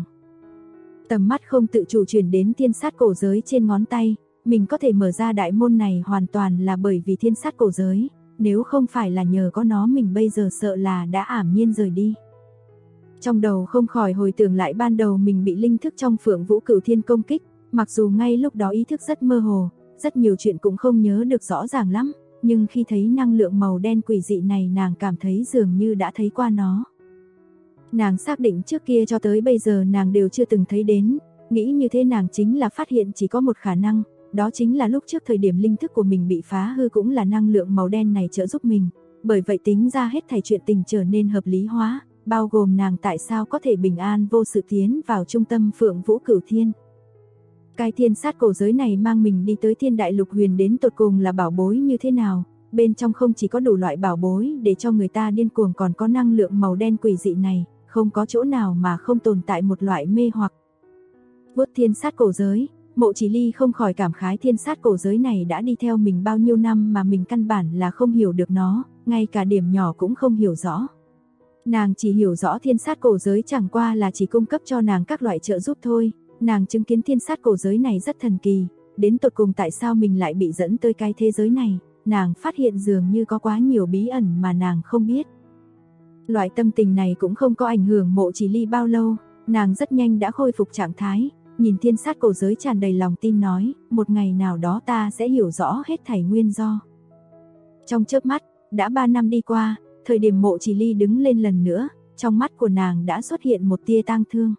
Tầm mắt không tự chủ chuyển đến thiên sát cổ giới trên ngón tay, mình có thể mở ra đại môn này hoàn toàn là bởi vì thiên sát cổ giới, nếu không phải là nhờ có nó mình bây giờ sợ là đã ảm nhiên rời đi. Trong đầu không khỏi hồi tưởng lại ban đầu mình bị linh thức trong Phượng Vũ Cửu Thiên công kích, mặc dù ngay lúc đó ý thức rất mơ hồ, rất nhiều chuyện cũng không nhớ được rõ ràng lắm, nhưng khi thấy năng lượng màu đen quỷ dị này nàng cảm thấy dường như đã thấy qua nó. Nàng xác định trước kia cho tới bây giờ nàng đều chưa từng thấy đến, nghĩ như thế nàng chính là phát hiện chỉ có một khả năng, đó chính là lúc trước thời điểm linh thức của mình bị phá hư cũng là năng lượng màu đen này trợ giúp mình, bởi vậy tính ra hết thảy chuyện tình trở nên hợp lý hóa, bao gồm nàng tại sao có thể bình an vô sự tiến vào trung tâm Phượng Vũ Cửu Thiên. Cái thiên sát cổ giới này mang mình đi tới thiên đại lục huyền đến tột cùng là bảo bối như thế nào, bên trong không chỉ có đủ loại bảo bối để cho người ta điên cuồng còn có năng lượng màu đen quỷ dị này, không có chỗ nào mà không tồn tại một loại mê hoặc. Vuốt thiên sát cổ giới, Mộ Chỉ Ly không khỏi cảm khái thiên sát cổ giới này đã đi theo mình bao nhiêu năm mà mình căn bản là không hiểu được nó, ngay cả điểm nhỏ cũng không hiểu rõ. Nàng chỉ hiểu rõ thiên sát cổ giới chẳng qua là chỉ cung cấp cho nàng các loại trợ giúp thôi, nàng chứng kiến thiên sát cổ giới này rất thần kỳ, đến tột cùng tại sao mình lại bị dẫn tới cái thế giới này, nàng phát hiện dường như có quá nhiều bí ẩn mà nàng không biết. Loại tâm tình này cũng không có ảnh hưởng Mộ Chỉ Ly bao lâu, nàng rất nhanh đã khôi phục trạng thái, nhìn thiên sát cổ giới tràn đầy lòng tin nói, một ngày nào đó ta sẽ hiểu rõ hết thảy nguyên do. Trong chớp mắt, đã 3 năm đi qua, thời điểm Mộ Chỉ Ly đứng lên lần nữa, trong mắt của nàng đã xuất hiện một tia tang thương.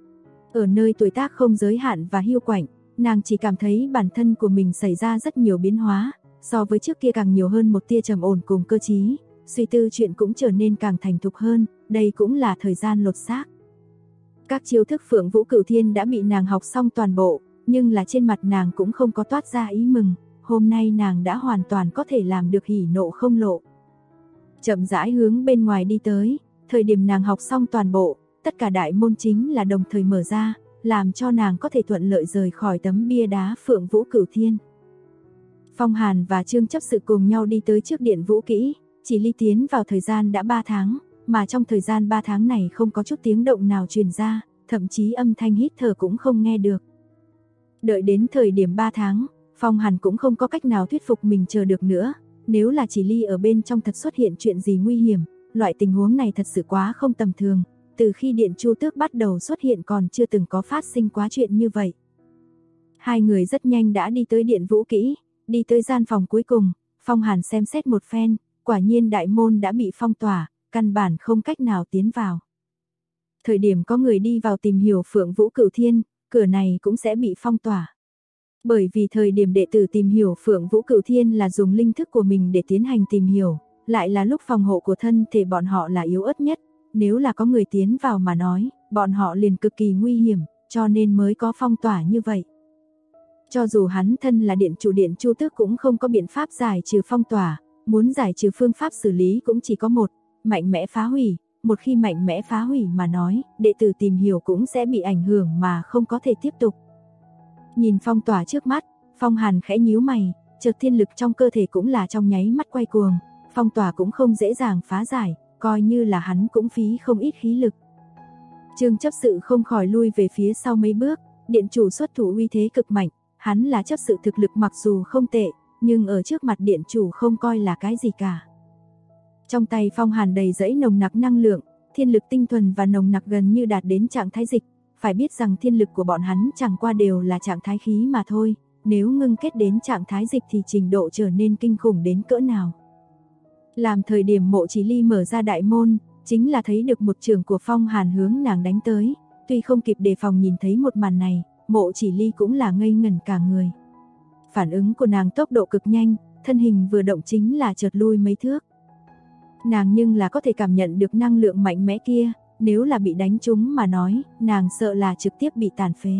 Ở nơi tuổi tác không giới hạn và hiu quạnh, nàng chỉ cảm thấy bản thân của mình xảy ra rất nhiều biến hóa, so với trước kia càng nhiều hơn một tia trầm ổn cùng cơ trí, suy tư chuyện cũng trở nên càng thành thục hơn, đây cũng là thời gian lột xác. Các chiêu thức Phượng Vũ Cửu Thiên đã bị nàng học xong toàn bộ, nhưng là trên mặt nàng cũng không có toát ra ý mừng, hôm nay nàng đã hoàn toàn có thể làm được hỉ nộ không lộ. Chậm rãi hướng bên ngoài đi tới, thời điểm nàng học xong toàn bộ, tất cả đại môn chính là đồng thời mở ra, làm cho nàng có thể thuận lợi rời khỏi tấm bia đá Phượng Vũ Cửu Thiên. Phong Hàn và Trương Chấp Sự cùng nhau đi tới trước điện vũ kỹ, Chỉ Ly tiến vào thời gian đã 3 tháng, mà trong thời gian 3 tháng này không có chút tiếng động nào truyền ra, thậm chí âm thanh hít thở cũng không nghe được. Đợi đến thời điểm 3 tháng, Phong Hàn cũng không có cách nào thuyết phục mình chờ được nữa, nếu là Chỉ Ly ở bên trong thật xuất hiện chuyện gì nguy hiểm, loại tình huống này thật sự quá không tầm thường, từ khi Điện Chu Tước bắt đầu xuất hiện còn chưa từng có phát sinh quá chuyện như vậy. Hai người rất nhanh đã đi tới điện vũ kỹ, đi tới gian phòng cuối cùng, Phong Hàn xem xét một phen, quả nhiên đại môn đã bị phong tỏa, căn bản không cách nào tiến vào. Thời điểm có người đi vào tìm hiểu Phượng Vũ Cửu Thiên, cửa này cũng sẽ bị phong tỏa. Bởi vì thời điểm đệ tử tìm hiểu Phượng Vũ Cửu Thiên là dùng linh thức của mình để tiến hành tìm hiểu, lại là lúc phòng hộ của thân thể bọn họ là yếu ớt nhất, nếu là có người tiến vào mà nói, bọn họ liền cực kỳ nguy hiểm, cho nên mới có phong tỏa như vậy. Cho dù hắn thân là điện chủ Điện Chu Tước cũng không có biện pháp giải trừ phong tỏa, muốn giải trừ phương pháp xử lý cũng chỉ có một, mạnh mẽ phá hủy, một khi mạnh mẽ phá hủy mà nói, đệ tử tìm hiểu cũng sẽ bị ảnh hưởng mà không có thể tiếp tục. Nhìn phong tỏa trước mắt, Phong Hàn khẽ nhíu mày, chợt thiên lực trong cơ thể cũng là trong nháy mắt quay cuồng, phong tỏa cũng không dễ dàng phá giải, coi như là hắn cũng phí không ít khí lực. Trương chấp sự không khỏi lui về phía sau mấy bước, điện chủ xuất thủ uy thế cực mạnh, hắn là chấp sự thực lực mặc dù không tệ, nhưng ở trước mặt điện chủ không coi là cái gì cả. Trong tay Phong Hàn đầy dẫy nồng nặc năng lượng, thiên lực tinh thuần và nồng nặc gần như đạt đến trạng thái dịch, phải biết rằng thiên lực của bọn hắn chẳng qua đều là trạng thái khí mà thôi, nếu ngưng kết đến trạng thái dịch thì trình độ trở nên kinh khủng đến cỡ nào. Làm thời điểm Mộ Chỉ Ly mở ra đại môn, chính là thấy được một trường của Phong Hàn hướng nàng đánh tới, tuy không kịp đề phòng nhìn thấy một màn này, Mộ Chỉ Ly cũng là ngây ngẩn cả người. Phản ứng của nàng tốc độ cực nhanh, thân hình vừa động chính là chợt lui mấy thước. Nàng nhưng là có thể cảm nhận được năng lượng mạnh mẽ kia, nếu là bị đánh trúng mà nói, nàng sợ là trực tiếp bị tàn phế.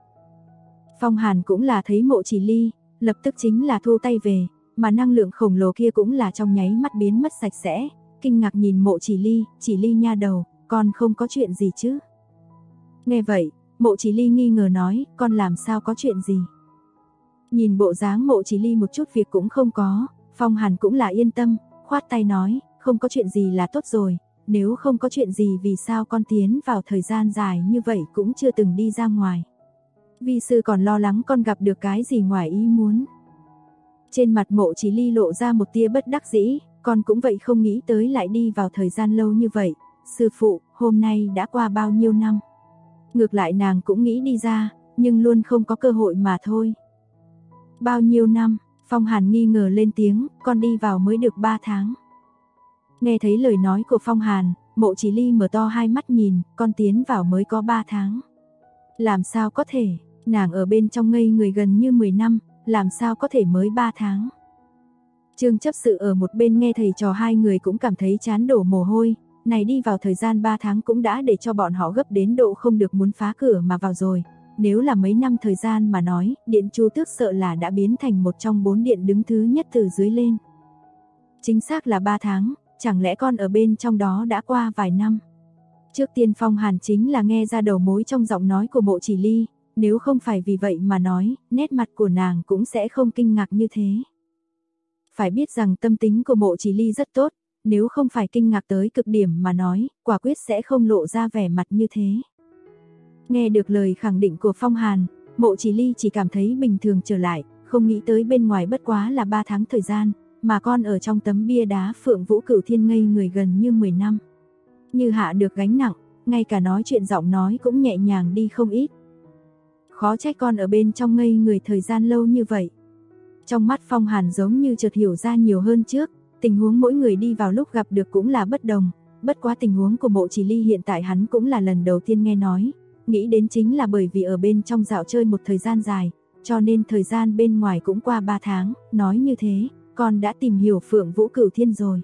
Phong Hàn cũng là thấy Mộ Chỉ Ly, lập tức chính là thu tay về, mà năng lượng khổng lồ kia cũng là trong nháy mắt biến mất sạch sẽ, kinh ngạc nhìn Mộ Chỉ Ly nha đầu, con không có chuyện gì chứ? Nghe vậy, Mộ Chỉ Ly nghi ngờ nói, con làm sao có chuyện gì? Nhìn bộ dáng Mộ Chỉ Ly một chút việc cũng không có, Phong Hàn cũng là yên tâm, khoát tay nói, không có chuyện gì là tốt rồi, nếu không có chuyện gì vì sao con tiến vào thời gian dài như vậy cũng chưa từng đi ra ngoài. Vi sư còn lo lắng con gặp được cái gì ngoài ý muốn. Trên mặt Mộ Chỉ Ly lộ ra một tia bất đắc dĩ, con cũng vậy không nghĩ tới lại đi vào thời gian lâu như vậy. Sư phụ, hôm nay đã qua bao nhiêu năm? Ngược lại nàng cũng nghĩ đi ra, nhưng luôn không có cơ hội mà thôi. Bao nhiêu năm? Phong Hàn nghi ngờ lên tiếng, con đi vào mới được 3 tháng. Nghe thấy lời nói của Phong Hàn, Mộ Chỉ Ly mở to hai mắt nhìn, con tiến vào mới có 3 tháng. Làm sao có thể, nàng ở bên trong ngây người gần như 10 năm, làm sao có thể mới 3 tháng. Trương chấp sự ở một bên nghe thầy trò hai người cũng cảm thấy chán đổ mồ hôi, này đi vào thời gian 3 tháng cũng đã để cho bọn họ gấp đến độ không được muốn phá cửa mà vào rồi. Nếu là mấy năm thời gian mà nói, Điện Chu Tước sợ là đã biến thành một trong 4 điện đứng thứ nhất từ dưới lên. Chính xác là 3 tháng, chẳng lẽ con ở bên trong đó đã qua vài năm. Trước tiên Phong Hàn chính là nghe ra đầu mối trong giọng nói của Mộ Chỉ Ly, nếu không phải vì vậy mà nói, nét mặt của nàng cũng sẽ không kinh ngạc như thế. Phải biết rằng tâm tính của Mộ Chỉ Ly rất tốt, nếu không phải kinh ngạc tới cực điểm mà nói, quả quyết sẽ không lộ ra vẻ mặt như thế. Nghe được lời khẳng định của Phong Hàn, Mộ Chỉ Ly chỉ cảm thấy bình thường trở lại, không nghĩ tới bên ngoài bất quá là 3 tháng thời gian, mà con ở trong tấm bia đá Phượng Vũ Cửu Thiên ngây người gần như 10 năm. Như hạ được gánh nặng, ngay cả nói chuyện giọng nói cũng nhẹ nhàng đi không ít. Khó trách con ở bên trong ngây người thời gian lâu như vậy. Trong mắt Phong Hàn giống như chợt hiểu ra nhiều hơn trước, tình huống mỗi người đi vào lúc gặp được cũng là bất đồng, bất quá tình huống của Mộ Chỉ Ly hiện tại hắn cũng là lần đầu tiên nghe nói, nghĩ đến chính là bởi vì ở bên trong dạo chơi một thời gian dài, cho nên thời gian bên ngoài cũng qua 3 tháng, nói như thế, con đã tìm hiểu Phượng Vũ Cửu Thiên rồi.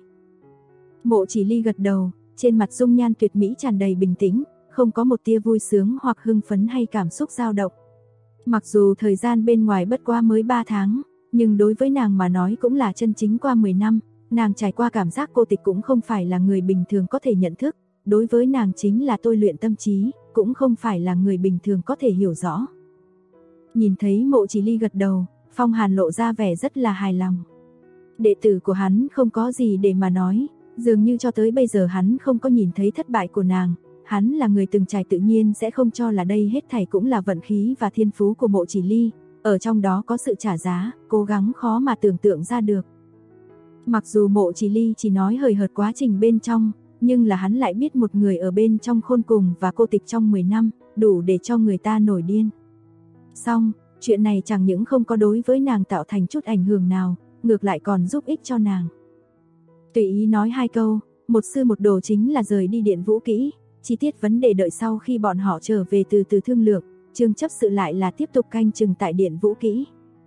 Mộ Chỉ Ly gật đầu, trên mặt dung nhan tuyệt mỹ tràn đầy bình tĩnh, không có một tia vui sướng hoặc hưng phấn hay cảm xúc dao động. Mặc dù thời gian bên ngoài bất quá mới 3 tháng, nhưng đối với nàng mà nói cũng là chân chính qua 10 năm, nàng trải qua cảm giác cô tịch cũng không phải là người bình thường có thể nhận thức, đối với nàng chính là tôi luyện tâm trí, cũng không phải là người bình thường có thể hiểu rõ. Nhìn thấy Mộ Chỉ Ly gật đầu, Phong Hàn lộ ra vẻ rất là hài lòng. Đệ tử của hắn không có gì để mà nói, dường như cho tới bây giờ hắn không có nhìn thấy thất bại của nàng, hắn là người từng trải tự nhiên sẽ không cho là đây hết thảy cũng là vận khí và thiên phú của Mộ Chỉ Ly, ở trong đó có sự trả giá, cố gắng khó mà tưởng tượng ra được. Mặc dù Mộ Chỉ Ly chỉ nói hời hợt quá trình bên trong, nhưng là hắn lại biết một người ở bên trong khôn cùng và cô tịch trong 10 năm, đủ để cho người ta nổi điên. Xong, chuyện này chẳng những không có đối với nàng tạo thành chút ảnh hưởng nào, ngược lại còn giúp ích cho nàng. Tùy ý nói 2 câu, Một sư một đồ chính là rời đi Điện Vũ Kỹ, chi tiết vấn đề đợi sau khi bọn họ trở về từ từ thương lượng, Trương chấp sự lại là tiếp tục canh chừng tại Điện Vũ Kỹ.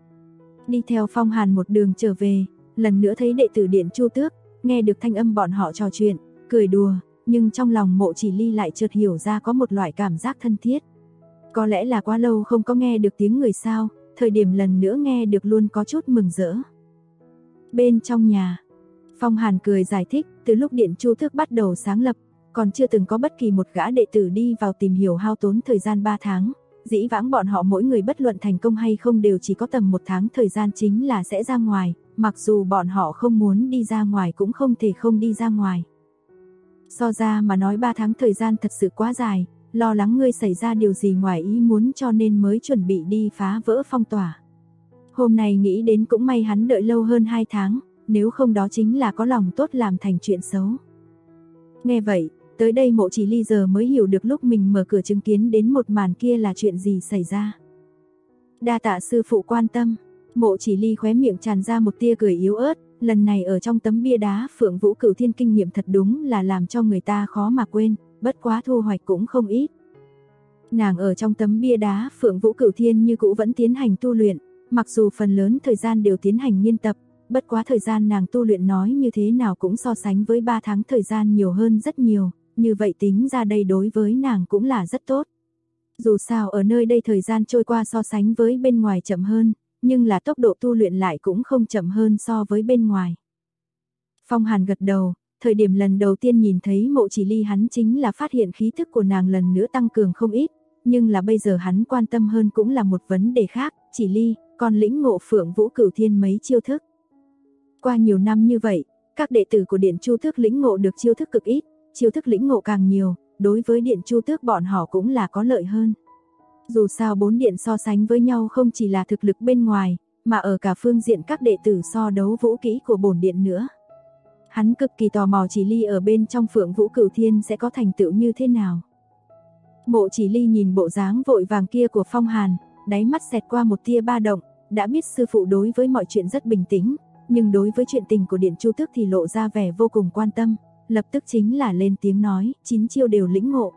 Đi theo Phong Hàn một đường trở về, lần nữa thấy đệ tử Điện Chu Tước, nghe được thanh âm bọn họ trò chuyện, cười đùa, nhưng trong lòng Mộ Chỉ Ly lại chợt hiểu ra có một loại cảm giác thân thiết. Có lẽ là quá lâu không có nghe được tiếng người sao, thời điểm lần nữa nghe được luôn có chút mừng rỡ. Bên trong nhà, Phong Hàn cười giải thích, từ lúc Điện Chu Tước bắt đầu sáng lập, còn chưa từng có bất kỳ một gã đệ tử đi vào tìm hiểu hao tốn thời gian 3 tháng. Dĩ vãng bọn họ mỗi người bất luận thành công hay không đều chỉ có tầm 1 tháng thời gian chính là sẽ ra ngoài, mặc dù bọn họ không muốn đi ra ngoài cũng không thể không đi ra ngoài. So ra mà nói 3 tháng thời gian thật sự quá dài, lo lắng ngươi xảy ra điều gì ngoài ý muốn cho nên mới chuẩn bị đi phá vỡ phong tỏa. Hôm nay nghĩ đến cũng may hắn đợi lâu hơn 2 tháng, nếu không đó chính là có lòng tốt làm thành chuyện xấu. Nghe vậy, tới đây Mộ Chỉ Ly giờ mới hiểu được lúc mình mở cửa chứng kiến đến một màn kia là chuyện gì xảy ra. Đa tạ sư phụ quan tâm, Mộ Chỉ Ly khóe miệng tràn ra một tia cười yếu ớt, lần này ở trong tấm bia đá Phượng Vũ Cửu Thiên kinh nghiệm thật đúng là làm cho người ta khó mà quên, bất quá thu hoạch cũng không ít. Nàng ở trong tấm bia đá Phượng Vũ Cửu Thiên như cũ vẫn tiến hành tu luyện, mặc dù phần lớn thời gian đều tiến hành nghiên tập, bất quá thời gian nàng tu luyện nói như thế nào cũng so sánh với 3 tháng thời gian nhiều hơn rất nhiều, như vậy tính ra đây đối với nàng cũng là rất tốt. Dù sao ở nơi đây thời gian trôi qua so sánh với bên ngoài chậm hơn, nhưng là tốc độ tu luyện lại cũng không chậm hơn so với bên ngoài. Phong Hàn gật đầu, thời điểm lần đầu tiên nhìn thấy Mộ Chỉ Ly hắn chính là phát hiện khí thức của nàng lần nữa tăng cường không ít, nhưng là bây giờ hắn quan tâm hơn cũng là một vấn đề khác, Chỉ Ly, còn lĩnh ngộ Phượng Vũ Cửu Thiên mấy chiêu thức. Qua nhiều năm như vậy, các đệ tử của Điện Chu Tước lĩnh ngộ được chiêu thức cực ít, chiêu thức lĩnh ngộ càng nhiều, đối với Điện Chu Tước bọn họ cũng là có lợi hơn. Dù sao 4 điện so sánh với nhau không chỉ là thực lực bên ngoài, mà ở cả phương diện các đệ tử so đấu vũ kỹ của bổn điện nữa. Hắn cực kỳ tò mò Chỉ Ly ở bên trong Phượng Vũ Cửu Thiên sẽ có thành tựu như thế nào. Mộ Chỉ Ly nhìn bộ dáng vội vàng kia của Phong Hàn, đáy mắt xẹt qua một tia ba động, đã biết sư phụ đối với mọi chuyện rất bình tĩnh, nhưng đối với chuyện tình của Điện Chu Tước thì lộ ra vẻ vô cùng quan tâm, lập tức chính là lên tiếng nói, 9 chiêu đều lĩnh ngộ.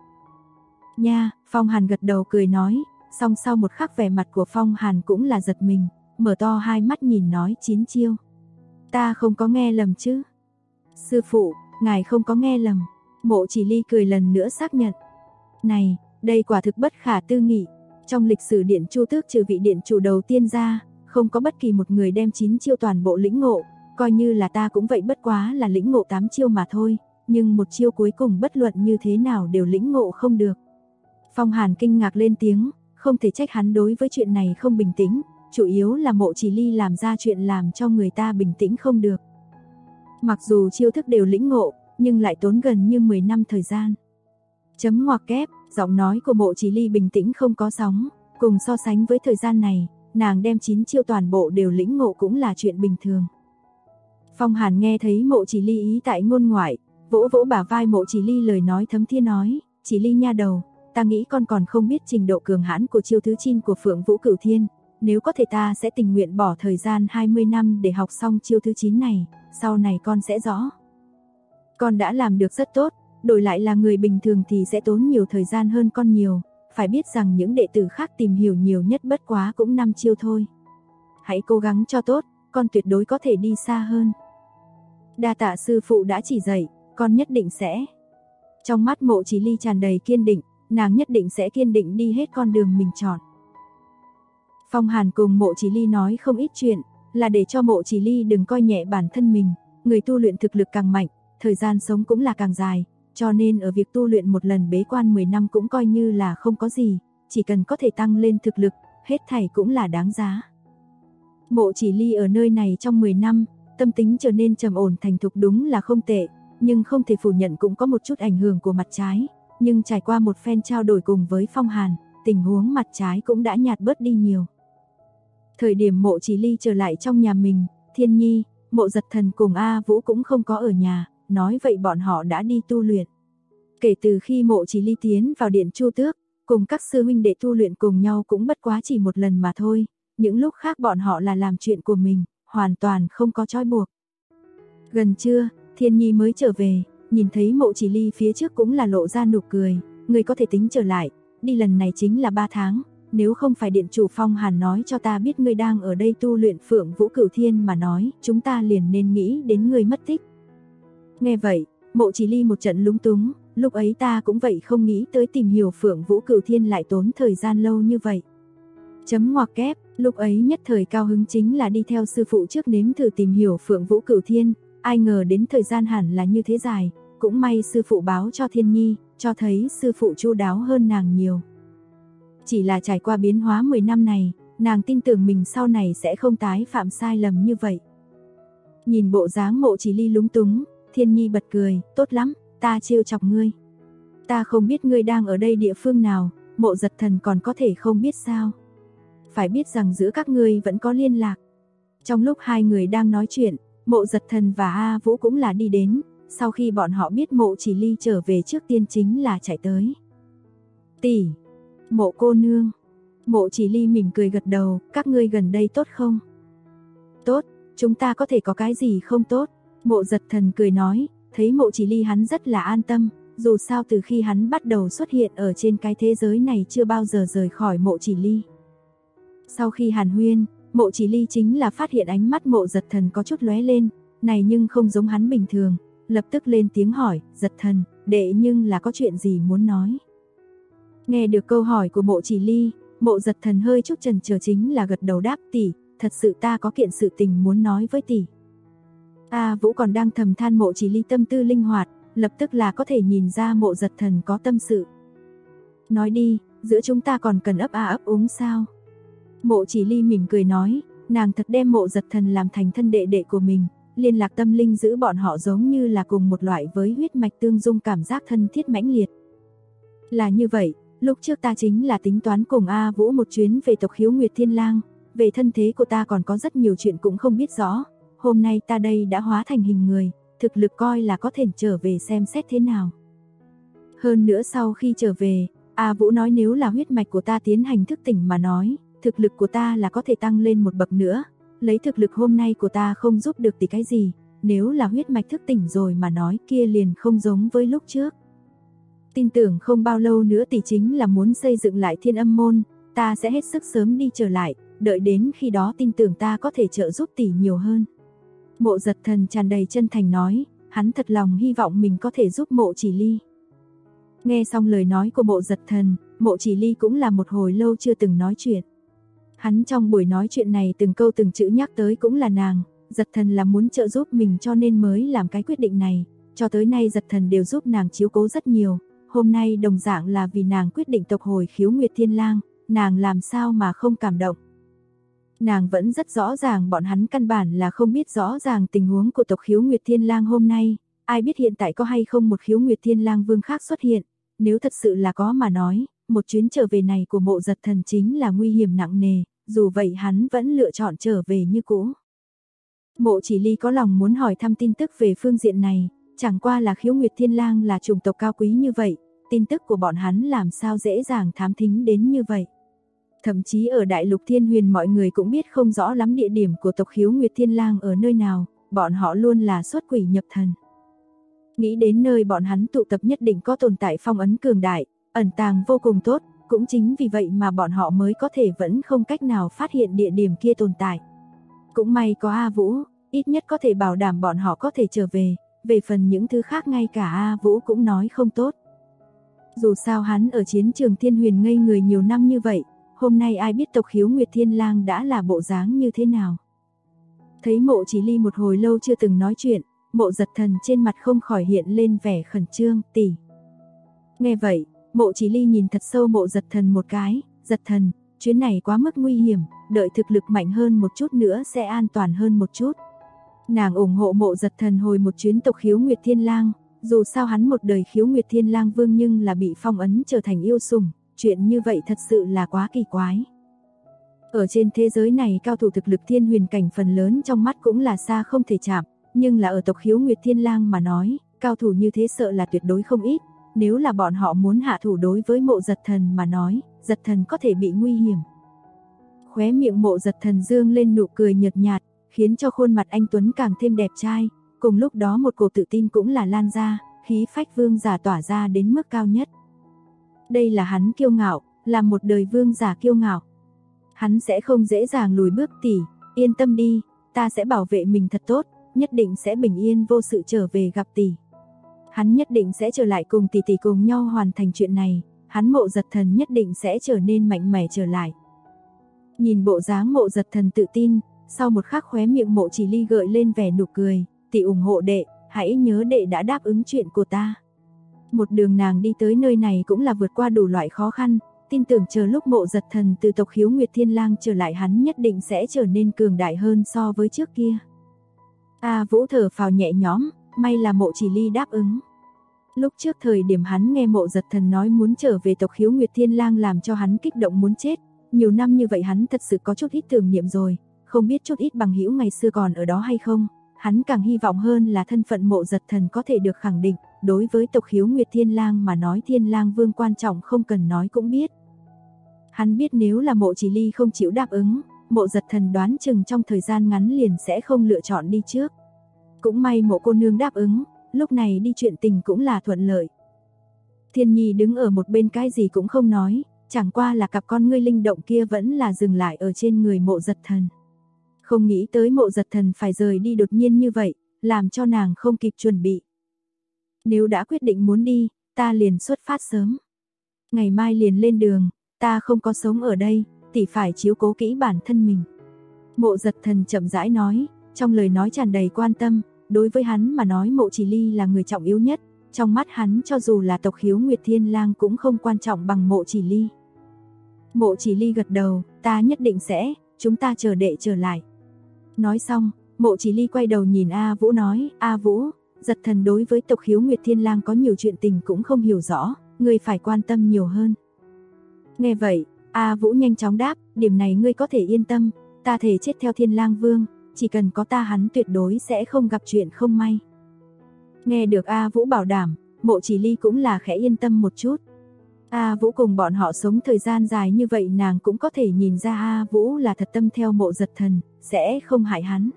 Nha, Phong Hàn gật đầu cười nói, song sau một khắc vẻ mặt của Phong Hàn cũng là giật mình, mở to hai mắt nhìn nói 9 chiêu. Ta không có nghe lầm chứ? Sư phụ, ngài không có nghe lầm. Mộ Chỉ Ly cười lần nữa xác nhận. Này, đây quả thực bất khả tư nghị. Trong lịch sử Điện Chu Tước trừ vị điện chủ đầu tiên ra, không có bất kỳ một người đem 9 chiêu toàn bộ lĩnh ngộ, coi như là ta cũng vậy bất quá là lĩnh ngộ 8 chiêu mà thôi, nhưng một chiêu cuối cùng bất luận như thế nào đều lĩnh ngộ không được. Phong Hàn kinh ngạc lên tiếng, không thể trách hắn đối với chuyện này không bình tĩnh, chủ yếu là Mộ Chỉ Ly làm ra chuyện làm cho người ta bình tĩnh không được. Mặc dù chiêu thức đều lĩnh ngộ, nhưng lại tốn gần như 10 năm thời gian. Chấm ngoặc kép, giọng nói của Mộ Chỉ Ly bình tĩnh không có sóng, cùng so sánh với thời gian này, nàng đem 9 chiêu toàn bộ đều lĩnh ngộ cũng là chuyện bình thường. Phong Hàn nghe thấy Mộ Chỉ Ly ý tại ngôn ngoại, vỗ vỗ bả vai Mộ Chỉ Ly lời nói thấm thía nói, Chỉ Ly nha đầu, ta nghĩ con còn không biết trình độ cường hãn của chiêu thứ 9 của Phượng Vũ Cửu Thiên, nếu có thể ta sẽ tình nguyện bỏ thời gian 20 năm để học xong chiêu thứ 9 này, sau này con sẽ rõ. Con đã làm được rất tốt, đổi lại là người bình thường thì sẽ tốn nhiều thời gian hơn con nhiều, phải biết rằng những đệ tử khác tìm hiểu nhiều nhất bất quá cũng 5 chiêu thôi. Hãy cố gắng cho tốt, con tuyệt đối có thể đi xa hơn. Đa tạ sư phụ đã chỉ dạy, con nhất định sẽ. Trong mắt Mộ Chỉ Ly tràn đầy kiên định, nàng nhất định sẽ kiên định đi hết con đường mình chọn. Phong Hàn cùng Mộ Chỉ Ly nói không ít chuyện, là để cho Mộ Chỉ Ly đừng coi nhẹ bản thân mình, người tu luyện thực lực càng mạnh, thời gian sống cũng là càng dài, cho nên ở việc tu luyện một lần bế quan 10 năm cũng coi như là không có gì, chỉ cần có thể tăng lên thực lực, hết thảy cũng là đáng giá. Mộ Chỉ Ly ở nơi này trong 10 năm, tâm tính trở nên trầm ổn thành thục đúng là không tệ, nhưng không thể phủ nhận cũng có một chút ảnh hưởng của mặt trái, nhưng trải qua một phen trao đổi cùng với Phong Hàn, tình huống mặt trái cũng đã nhạt bớt đi nhiều. Thời điểm Mộ Chỉ Ly trở lại trong nhà mình, Thiên Nhi, Mộ Giật Thần cùng A Vũ cũng không có ở nhà, nói vậy bọn họ đã đi tu luyện. Kể từ khi Mộ Chỉ Ly tiến vào Điện Chu Tước, cùng các sư huynh đệ tu luyện cùng nhau cũng bất quá chỉ một lần mà thôi, những lúc khác bọn họ là làm chuyện của mình, hoàn toàn không có trói buộc. Gần trưa, Thiên Nhi mới trở về, nhìn thấy Mộ Chỉ Ly phía trước cũng là lộ ra nụ cười, người có thể tính trở lại, đi lần này chính là 3 tháng, nếu không phải điện chủ Phong Hàn nói cho ta biết ngươi đang ở đây tu luyện Phượng Vũ Cửu Thiên mà nói, chúng ta liền nên nghĩ đến ngươi mất tích. Nghe vậy, Mộ Chỉ Ly một trận lúng túng, lúc ấy ta cũng vậy không nghĩ tới tìm hiểu Phượng Vũ Cửu Thiên lại tốn thời gian lâu như vậy. Chấm ngoặc kép, lúc ấy nhất thời cao hứng chính là đi theo sư phụ trước nếm thử tìm hiểu Phượng Vũ Cửu Thiên, ai ngờ đến thời gian hẳn là như thế dài, cũng may sư phụ báo cho Thiên Nhi, cho thấy sư phụ chu đáo hơn nàng nhiều. Chỉ là trải qua biến hóa 10 năm này, nàng tin tưởng mình sau này sẽ không tái phạm sai lầm như vậy. Nhìn bộ dáng Mộ Chỉ Ly lúng túng, Thiên Nhi bật cười, tốt lắm, ta trêu chọc ngươi. Ta không biết ngươi đang ở đây địa phương nào, Mộ Giật Thần còn có thể không biết sao. Phải biết rằng giữa các ngươi vẫn có liên lạc. Trong lúc hai người đang nói chuyện, Mộ Giật Thần và A Vũ cũng là đi đến, sau khi bọn họ biết Mộ Chỉ Ly trở về trước tiên chính là chạy tới. Tỷ, Mộ cô nương. Mộ Chỉ Ly mỉm cười gật đầu, các ngươi gần đây tốt không? Tốt, chúng ta có thể có cái gì không tốt? Mộ Giật Thần cười nói, thấy Mộ Chỉ Ly hắn rất là an tâm, dù sao từ khi hắn bắt đầu xuất hiện ở trên cái thế giới này chưa bao giờ rời khỏi Mộ Chỉ Ly. Sau khi hàn huyên, Mộ Chỉ Ly chính là phát hiện ánh mắt Mộ Giật Thần có chút lóe lên, này nhưng không giống hắn bình thường, lập tức lên tiếng hỏi, Giật Thần, đệ nhưng là có chuyện gì muốn nói? Nghe được câu hỏi của Mộ Chỉ Ly, Mộ Giật Thần hơi chút chần chờ chính là gật đầu đáp, tỷ, thật sự ta có kiện sự tình muốn nói với tỷ. A Vũ còn đang thầm than Mộ Chỉ Ly tâm tư linh hoạt, lập tức là có thể nhìn ra Mộ Giật Thần có tâm sự. Nói đi, giữa chúng ta còn cần ấp a ấp úng sao? Mộ Chỉ Ly mỉm cười nói, nàng thật đem Mộ Giật Thần làm thành thân đệ đệ của mình, liên lạc tâm linh giữ bọn họ giống như là cùng một loại với huyết mạch tương dung, cảm giác thân thiết mãnh liệt. Là như vậy, lúc trước ta chính là tính toán cùng A Vũ một chuyến về tộc Khiếu Nguyệt Thiên Lang, về thân thế của ta còn có rất nhiều chuyện cũng không biết rõ, hôm nay ta đây đã hóa thành hình người, thực lực coi là có thể trở về xem xét thế nào. Hơn nữa sau khi trở về, A Vũ nói nếu là huyết mạch của ta tiến hành thức tỉnh mà nói, thực lực của ta là có thể tăng lên một bậc nữa, lấy thực lực hôm nay của ta không giúp được tỷ cái gì, nếu là huyết mạch thức tỉnh rồi mà nói kia liền không giống với lúc trước. Tin tưởng không bao lâu nữa tỷ chính là muốn xây dựng lại Thiên Âm môn, ta sẽ hết sức sớm đi trở lại, đợi đến khi đó tin tưởng ta có thể trợ giúp tỷ nhiều hơn. Mộ Giật Thần tràn đầy chân thành nói, hắn thật lòng hy vọng mình có thể giúp Mộ Chỉ Ly. Nghe xong lời nói của Mộ Giật Thần, Mộ Chỉ Ly cũng là một hồi lâu chưa từng nói chuyện. Hắn trong buổi nói chuyện này từng câu từng chữ nhắc tới cũng là nàng, Giật Thần là muốn trợ giúp mình cho nên mới làm cái quyết định này, cho tới nay Giật Thần đều giúp nàng chiếu cố rất nhiều, hôm nay đồng dạng là vì nàng quyết định tộc hồi Khiếu Nguyệt Thiên Lang, nàng làm sao mà không cảm động. Nàng vẫn rất rõ ràng bọn hắn căn bản là không biết rõ ràng tình huống của tộc Khiếu Nguyệt Thiên Lang hôm nay, ai biết hiện tại có hay không một Khiếu Nguyệt Thiên Lang vương khác xuất hiện, nếu thật sự là có mà nói, một chuyến trở về này của Mộ Giật Thần chính là nguy hiểm nặng nề, dù vậy hắn vẫn lựa chọn trở về như cũ. Mộ Chỉ Ly có lòng muốn hỏi thăm tin tức về phương diện này, chẳng qua là Khiếu Nguyệt Thiên Lang là chủng tộc cao quý như vậy, tin tức của bọn hắn làm sao dễ dàng thám thính đến như vậy. Thậm chí ở Đại Lục Thiên Huyền mọi người cũng biết không rõ lắm địa điểm của tộc Khiếu Nguyệt Thiên Lang ở nơi nào, bọn họ luôn là xuất quỷ nhập thần. Nghĩ đến nơi bọn hắn tụ tập nhất định có tồn tại phong ấn cường đại, ẩn tàng vô cùng tốt, cũng chính vì vậy mà bọn họ mới có thể vẫn không cách nào phát hiện địa điểm kia tồn tại. Cũng may có A Vũ, ít nhất có thể bảo đảm bọn họ có thể trở về phần những thứ khác ngay cả A Vũ cũng nói không tốt. Dù sao hắn ở chiến trường Thiên Huyền ngây người nhiều năm như vậy, hôm nay ai biết tộc Khiếu Nguyệt Thiên Lang đã là bộ dáng như thế nào. Thấy Mộ Chỉ Ly một hồi lâu chưa từng nói chuyện, Mộ Giật Thần trên mặt không khỏi hiện lên vẻ khẩn trương, tỷ. Nghe vậy, Mộ Chỉ Ly nhìn thật sâu Mộ Giật Thần một cái, Giật Thần, chuyến này quá mức nguy hiểm, đợi thực lực mạnh hơn một chút nữa sẽ an toàn hơn một chút. Nàng ủng hộ Mộ Giật Thần hồi một chuyến tộc Khiếu Nguyệt Thiên Lang, dù sao hắn một đời Khiếu Nguyệt Thiên Lang vương nhưng là bị phong ấn trở thành yêu sủng, chuyện như vậy thật sự là quá kỳ quái. Ở trên thế giới này cao thủ thực lực Thiên Huyền cảnh phần lớn trong mắt cũng là xa không thể chạm, nhưng là ở tộc Khiếu Nguyệt Thiên Lang mà nói, cao thủ như thế sợ là tuyệt đối không ít, nếu là bọn họ muốn hạ thủ đối với Mộ Giật Thần mà nói, Giật Thần có thể bị nguy hiểm. Khóe miệng Mộ Giật Thần dương lên nụ cười nhợt nhạt, khiến cho khuôn mặt anh tuấn càng thêm đẹp trai, cùng lúc đó một cổ tự tin cũng là lan ra, khí phách vương giả tỏa ra đến mức cao nhất. Đây là hắn kiêu ngạo, là một đời vương giả kiêu ngạo. Hắn sẽ không dễ dàng lùi bước tỷ, yên tâm đi, ta sẽ bảo vệ mình thật tốt, nhất định sẽ bình yên vô sự trở về gặp tỷ. Hắn nhất định sẽ trở lại cùng tỷ tỷ cùng nhau hoàn thành chuyện này, hắn Mộ Giật Thần nhất định sẽ trở nên mạnh mẽ trở lại. Nhìn bộ dáng Mộ Giật Thần tự tin, sau một khắc khóe miệng Mộ Chỉ Ly gợi lên vẻ nụ cười, tỷ ủng hộ đệ, hãy nhớ đệ đã đáp ứng chuyện của ta. Một đường nàng đi tới nơi này cũng là vượt qua đủ loại khó khăn, tin tưởng chờ lúc Mộ Giật Thần từ tộc Khiếu Nguyệt Thiên Lang trở lại hắn nhất định sẽ trở nên cường đại hơn so với trước kia. A Vũ thở phào nhẹ nhõm, may là Mộ Chỉ Ly đáp ứng. Lúc trước thời điểm hắn nghe Mộ Giật Thần nói muốn trở về tộc Khiếu Nguyệt Thiên Lang làm cho hắn kích động muốn chết, nhiều năm như vậy hắn thật sự có chút ít tưởng niệm rồi, không biết chút ít bằng hữu ngày xưa còn ở đó hay không. Hắn càng hy vọng hơn là thân phận Mộ Giật Thần có thể được khẳng định, đối với tộc Khiếu Nguyệt Thiên Lang mà nói Thiên Lang Vương quan trọng không cần nói cũng biết. Hắn biết nếu là Mộ Chỉ Ly không chịu đáp ứng, Mộ Giật Thần đoán chừng trong thời gian ngắn liền sẽ không lựa chọn đi trước. Cũng may Mộ cô nương đáp ứng, lúc này đi chuyện tình cũng là thuận lợi. Thiên Nhi đứng ở một bên cái gì cũng không nói, chẳng qua là cặp con ngươi linh động kia vẫn là dừng lại ở trên người Mộ Giật Thần. Không nghĩ tới Mộ Giật Thần phải rời đi đột nhiên như vậy, làm cho nàng không kịp chuẩn bị. Nếu đã quyết định muốn đi, ta liền xuất phát sớm. Ngày mai liền lên đường, ta không có sống ở đây, tỷ phải chiếu cố kỹ bản thân mình. Mộ Giật Thần chậm rãi nói, trong lời nói tràn đầy quan tâm, đối với hắn mà nói Mộ Chỉ Ly là người trọng yếu nhất, trong mắt hắn cho dù là tộc Khiếu Nguyệt Thiên Lang cũng không quan trọng bằng Mộ Chỉ Ly. Mộ Chỉ Ly gật đầu, ta nhất định sẽ, chúng ta chờ đệ trở lại. Nói xong, Mộ Chỉ Ly quay đầu nhìn A Vũ nói, A Vũ, Giật Thần đối với tộc Khiếu Nguyệt Thiên Lang có nhiều chuyện tình cũng không hiểu rõ, ngươi phải quan tâm nhiều hơn. Nghe vậy, A Vũ nhanh chóng đáp, điểm này ngươi có thể yên tâm, ta thề chết theo Thiên Lang Vương, chỉ cần có ta hắn tuyệt đối sẽ không gặp chuyện không may. Nghe được A Vũ bảo đảm, Mộ Chỉ Ly cũng là khẽ yên tâm một chút. A Vũ cùng bọn họ sống thời gian dài như vậy nàng cũng có thể nhìn ra A Vũ là thật tâm theo Mộ Giật Thần, sẽ không hại hắn.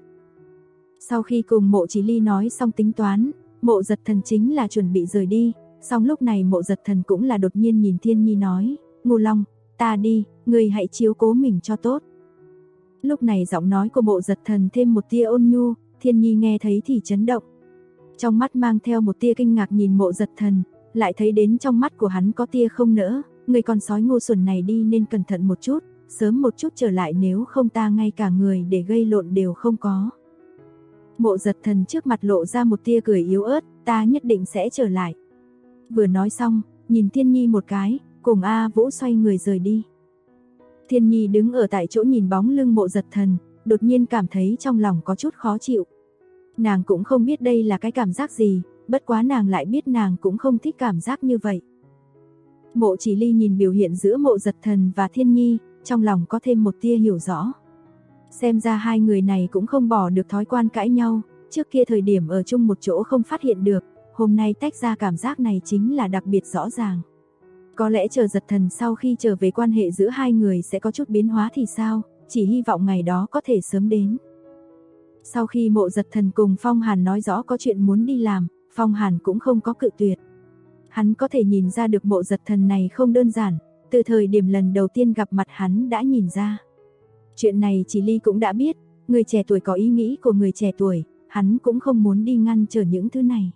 Sau khi cùng Mộ Chỉ Ly nói xong tính toán, Mộ Giật Thần chính là chuẩn bị rời đi, xong lúc này Mộ Giật Thần cũng là đột nhiên nhìn Thiên Nhi nói, Ngô Long, ta đi, ngươi hãy chiếu cố mình cho tốt. Lúc này giọng nói của Mộ Giật Thần thêm một tia ôn nhu, Thiên Nhi nghe thấy thì chấn động. Trong mắt mang theo một tia kinh ngạc nhìn Mộ Giật Thần, lại thấy đến trong mắt của hắn có tia không nỡ, người con sói ngu xuẩn này đi nên cẩn thận một chút, sớm một chút trở lại nếu không ta ngay cả người để gây lộn đều không có. Mộ Giật Thần trước mặt lộ ra một tia cười yếu ớt, ta nhất định sẽ trở lại. Vừa nói xong, nhìn Thiên Nhi một cái, cùng A Vũ xoay người rời đi. Thiên Nhi đứng ở tại chỗ nhìn bóng lưng Mộ Giật Thần, đột nhiên cảm thấy trong lòng có chút khó chịu. Nàng cũng không biết đây là cái cảm giác gì, bất quá nàng lại biết nàng cũng không thích cảm giác như vậy. Mộ Chỉ Ly nhìn biểu hiện giữa Mộ Giật Thần và Thiên Nhi, trong lòng có thêm một tia hiểu rõ. Xem ra hai người này cũng không bỏ được thói quen cãi nhau, trước kia thời điểm ở chung một chỗ không phát hiện được, hôm nay tách ra cảm giác này chính là đặc biệt rõ ràng. Có lẽ chờ Giật Thần sau khi trở về quan hệ giữa hai người sẽ có chút biến hóa thì sao, chỉ hy vọng ngày đó có thể sớm đến. Sau khi Mộ Giật Thần cùng Phong Hàn nói rõ có chuyện muốn đi làm, Phong Hàn cũng không có cự tuyệt. Hắn có thể nhìn ra được Mộ Giật Thần này không đơn giản, từ thời điểm lần đầu tiên gặp mặt hắn đã nhìn ra. Chuyện này Chỉ Ly cũng đã biết, người trẻ tuổi có ý nghĩ của người trẻ tuổi, hắn cũng không muốn đi ngăn trở những thứ này.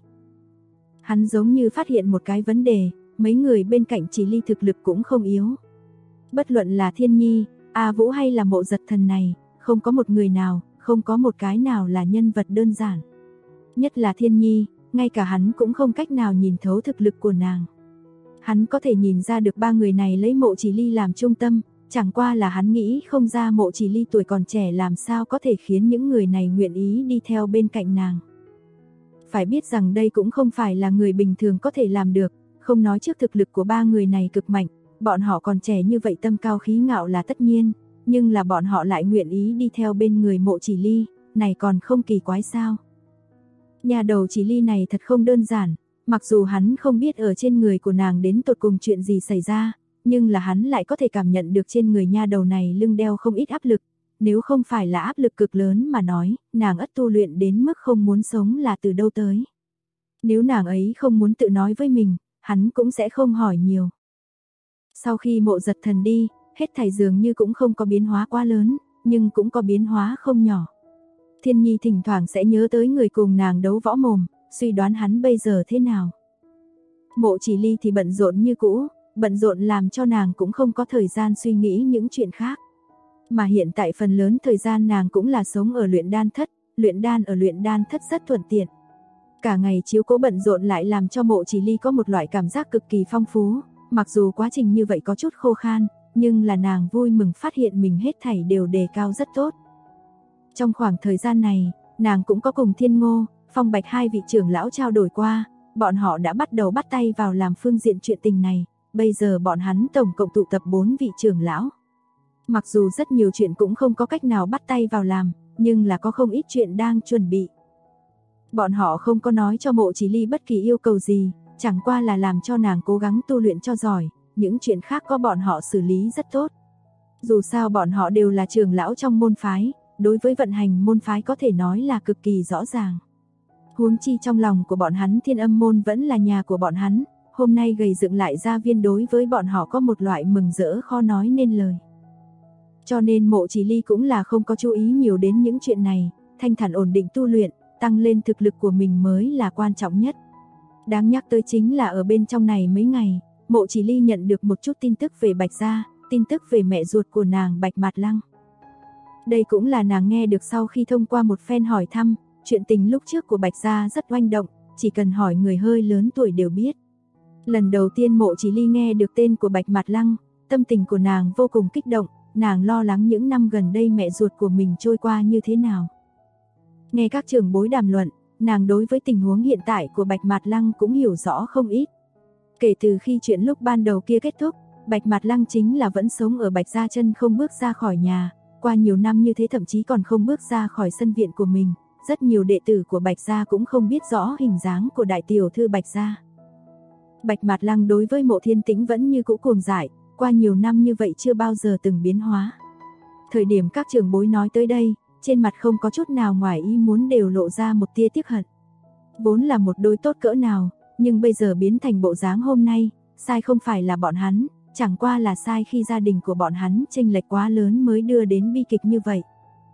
Hắn giống như phát hiện một cái vấn đề, mấy người bên cạnh Chỉ Ly thực lực cũng không yếu. Bất luận là Thiên Nhi, A Vũ hay là Mộ Giật Thần này, không có một người nào, không có một cái nào là nhân vật đơn giản. Nhất là Thiên Nhi, ngay cả hắn cũng không cách nào nhìn thấu thực lực của nàng. Hắn có thể nhìn ra được ba người này lấy Mộ Chỉ Ly làm trung tâm, chẳng qua là hắn nghĩ không ra Mộ Chỉ Ly tuổi còn trẻ làm sao có thể khiến những người này nguyện ý đi theo bên cạnh nàng. Phải biết rằng đây cũng không phải là người bình thường có thể làm được, không nói trước thực lực của ba người này cực mạnh, bọn họ còn trẻ như vậy tâm cao khí ngạo là tất nhiên, nhưng là bọn họ lại nguyện ý đi theo bên người Mộ Chỉ Ly, này còn không kỳ quái sao. Nhà đầu Chỉ Ly này thật không đơn giản, mặc dù hắn không biết ở trên người của nàng đến tột cùng chuyện gì xảy ra, nhưng là hắn lại có thể cảm nhận được trên người nha đầu này lưng đeo không ít áp lực, nếu không phải là áp lực cực lớn mà nói, nàng ất tu luyện đến mức không muốn sống là từ đâu tới. Nếu nàng ấy không muốn tự nói với mình, hắn cũng sẽ không hỏi nhiều. Sau khi Mộ Giật Thần đi, hết thảy dường như cũng không có biến hóa quá lớn, nhưng cũng có biến hóa không nhỏ. Thiên Nhi thỉnh thoảng sẽ nhớ tới người cùng nàng đấu võ mồm, suy đoán hắn bây giờ thế nào. Mộ Chỉ Ly thì bận rộn như cũ, bận rộn làm cho nàng cũng không có thời gian suy nghĩ những chuyện khác. Mà hiện tại phần lớn thời gian nàng cũng là sống ở luyện đan thất, luyện đan ở luyện đan thất rất thuận tiện. Cả ngày chiếu cố bận rộn lại làm cho Mộ Chỉ Ly có một loại cảm giác cực kỳ phong phú, mặc dù quá trình như vậy có chút khô khan, nhưng là nàng vui mừng phát hiện mình hết thảy đều đề cao rất tốt. Trong khoảng thời gian này, nàng cũng có cùng Thiên Ngô, Phong Bạch hai vị trưởng lão trao đổi qua, bọn họ đã bắt đầu bắt tay vào làm phương diện chuyện tình này, bây giờ bọn hắn tổng cộng tụ tập 4 vị trưởng lão. Mặc dù rất nhiều chuyện cũng không có cách nào bắt tay vào làm, nhưng là có không ít chuyện đang chuẩn bị. Bọn họ không có nói cho Mộ Chỉ Ly bất kỳ yêu cầu gì, chẳng qua là làm cho nàng cố gắng tu luyện cho giỏi, những chuyện khác có bọn họ xử lý rất tốt. Dù sao bọn họ đều là trưởng lão trong môn phái, đối với vận hành môn phái có thể nói là cực kỳ rõ ràng. Huống chi trong lòng của bọn hắn Thiên Âm môn vẫn là nhà của bọn hắn, hôm nay gầy dựng lại gia viên đối với bọn họ có một loại mừng rỡ khó nói nên lời. Cho nên Mộ Chỉ Ly cũng là không có chú ý nhiều đến những chuyện này, thanh thản ổn định tu luyện, tăng lên thực lực của mình mới là quan trọng nhất. Đáng nhắc tới chính là ở bên trong này mấy ngày, Mộ Chỉ Ly nhận được một chút tin tức về Bạch gia, tin tức về mẹ ruột của nàng Bạch Mạt Lăng. Đây cũng là nàng nghe được sau khi thông qua một phen hỏi thăm, chuyện tình lúc trước của Bạch gia rất oanh động, chỉ cần hỏi người hơi lớn tuổi đều biết. Lần đầu tiên Mộ Chỉ Ly nghe được tên của Bạch Mạt Lăng, tâm tình của nàng vô cùng kích động, nàng lo lắng những năm gần đây mẹ ruột của mình trôi qua như thế nào. Nghe các trưởng bối đàm luận, nàng đối với tình huống hiện tại của Bạch Mạt Lăng cũng hiểu rõ không ít. Kể từ khi chuyện lúc ban đầu kia kết thúc, Bạch Mạt Lăng chính là vẫn sống ở Bạch gia chân không bước ra khỏi nhà, qua nhiều năm như thế thậm chí còn không bước ra khỏi sân viện của mình, rất nhiều đệ tử của Bạch gia cũng không biết rõ hình dáng của đại tiểu thư Bạch gia. Bạch Mạt Lăng đối với Mộ Thiên Tĩnh vẫn như cũ cuồng dại, qua nhiều năm như vậy chưa bao giờ từng biến hóa. Thời điểm các trưởng bối nói tới đây, trên mặt không có chút nào ngoài ý muốn đều lộ ra một tia tiếc hận. Vốn là một đôi tốt cỡ nào, nhưng bây giờ biến thành bộ dáng hôm nay, sai không phải là bọn hắn, chẳng qua là sai khi gia đình của bọn hắn chênh lệch quá lớn mới đưa đến bi kịch như vậy.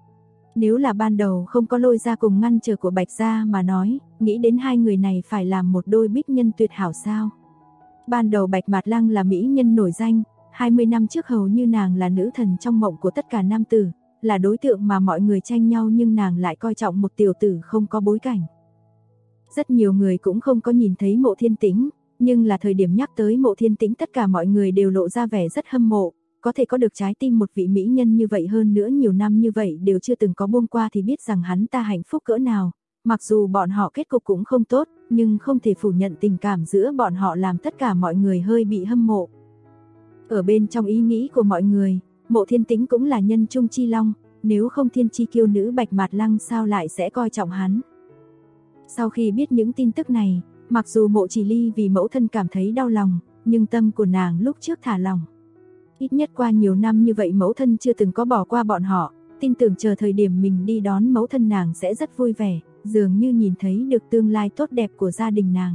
Nếu là ban đầu không có Lôi gia cùng ngăn trở của Bạch gia mà nói, nghĩ đến hai người này phải làm một đôi bích nhân tuyệt hảo sao. Ban đầu Bạch Mạt Lăng là mỹ nhân nổi danh, 20 năm trước hầu như nàng là nữ thần trong mộng của tất cả nam tử, là đối tượng mà mọi người tranh nhau nhưng nàng lại coi trọng một tiểu tử không có bối cảnh. Rất nhiều người cũng không có nhìn thấy Mộ Thiên Tĩnh, nhưng là thời điểm nhắc tới Mộ Thiên Tĩnh tất cả mọi người đều lộ ra vẻ rất hâm mộ, có thể có được trái tim một vị mỹ nhân như vậy hơn nữa nhiều năm như vậy đều chưa từng có buông qua thì biết rằng hắn ta hạnh phúc cỡ nào. Mặc dù bọn họ kết cục cũng không tốt, nhưng không thể phủ nhận tình cảm giữa bọn họ làm tất cả mọi người hơi bị hâm mộ. Ở bên trong ý nghĩ của mọi người, Mộ Thiên Tĩnh cũng là nhân trung chi long, nếu không thiên chi kiêu nữ Bạch Mạt Lăng sao lại sẽ coi trọng hắn. Sau khi biết những tin tức này, mặc dù Mộ Chỉ Ly vì mẫu thân cảm thấy đau lòng, nhưng tâm của nàng lúc trước thả lòng. Ít nhất qua nhiều năm như vậy mẫu thân chưa từng có bỏ qua bọn họ, tin tưởng chờ thời điểm mình đi đón mẫu thân nàng sẽ rất vui vẻ, dường như nhìn thấy được tương lai tốt đẹp của gia đình nàng.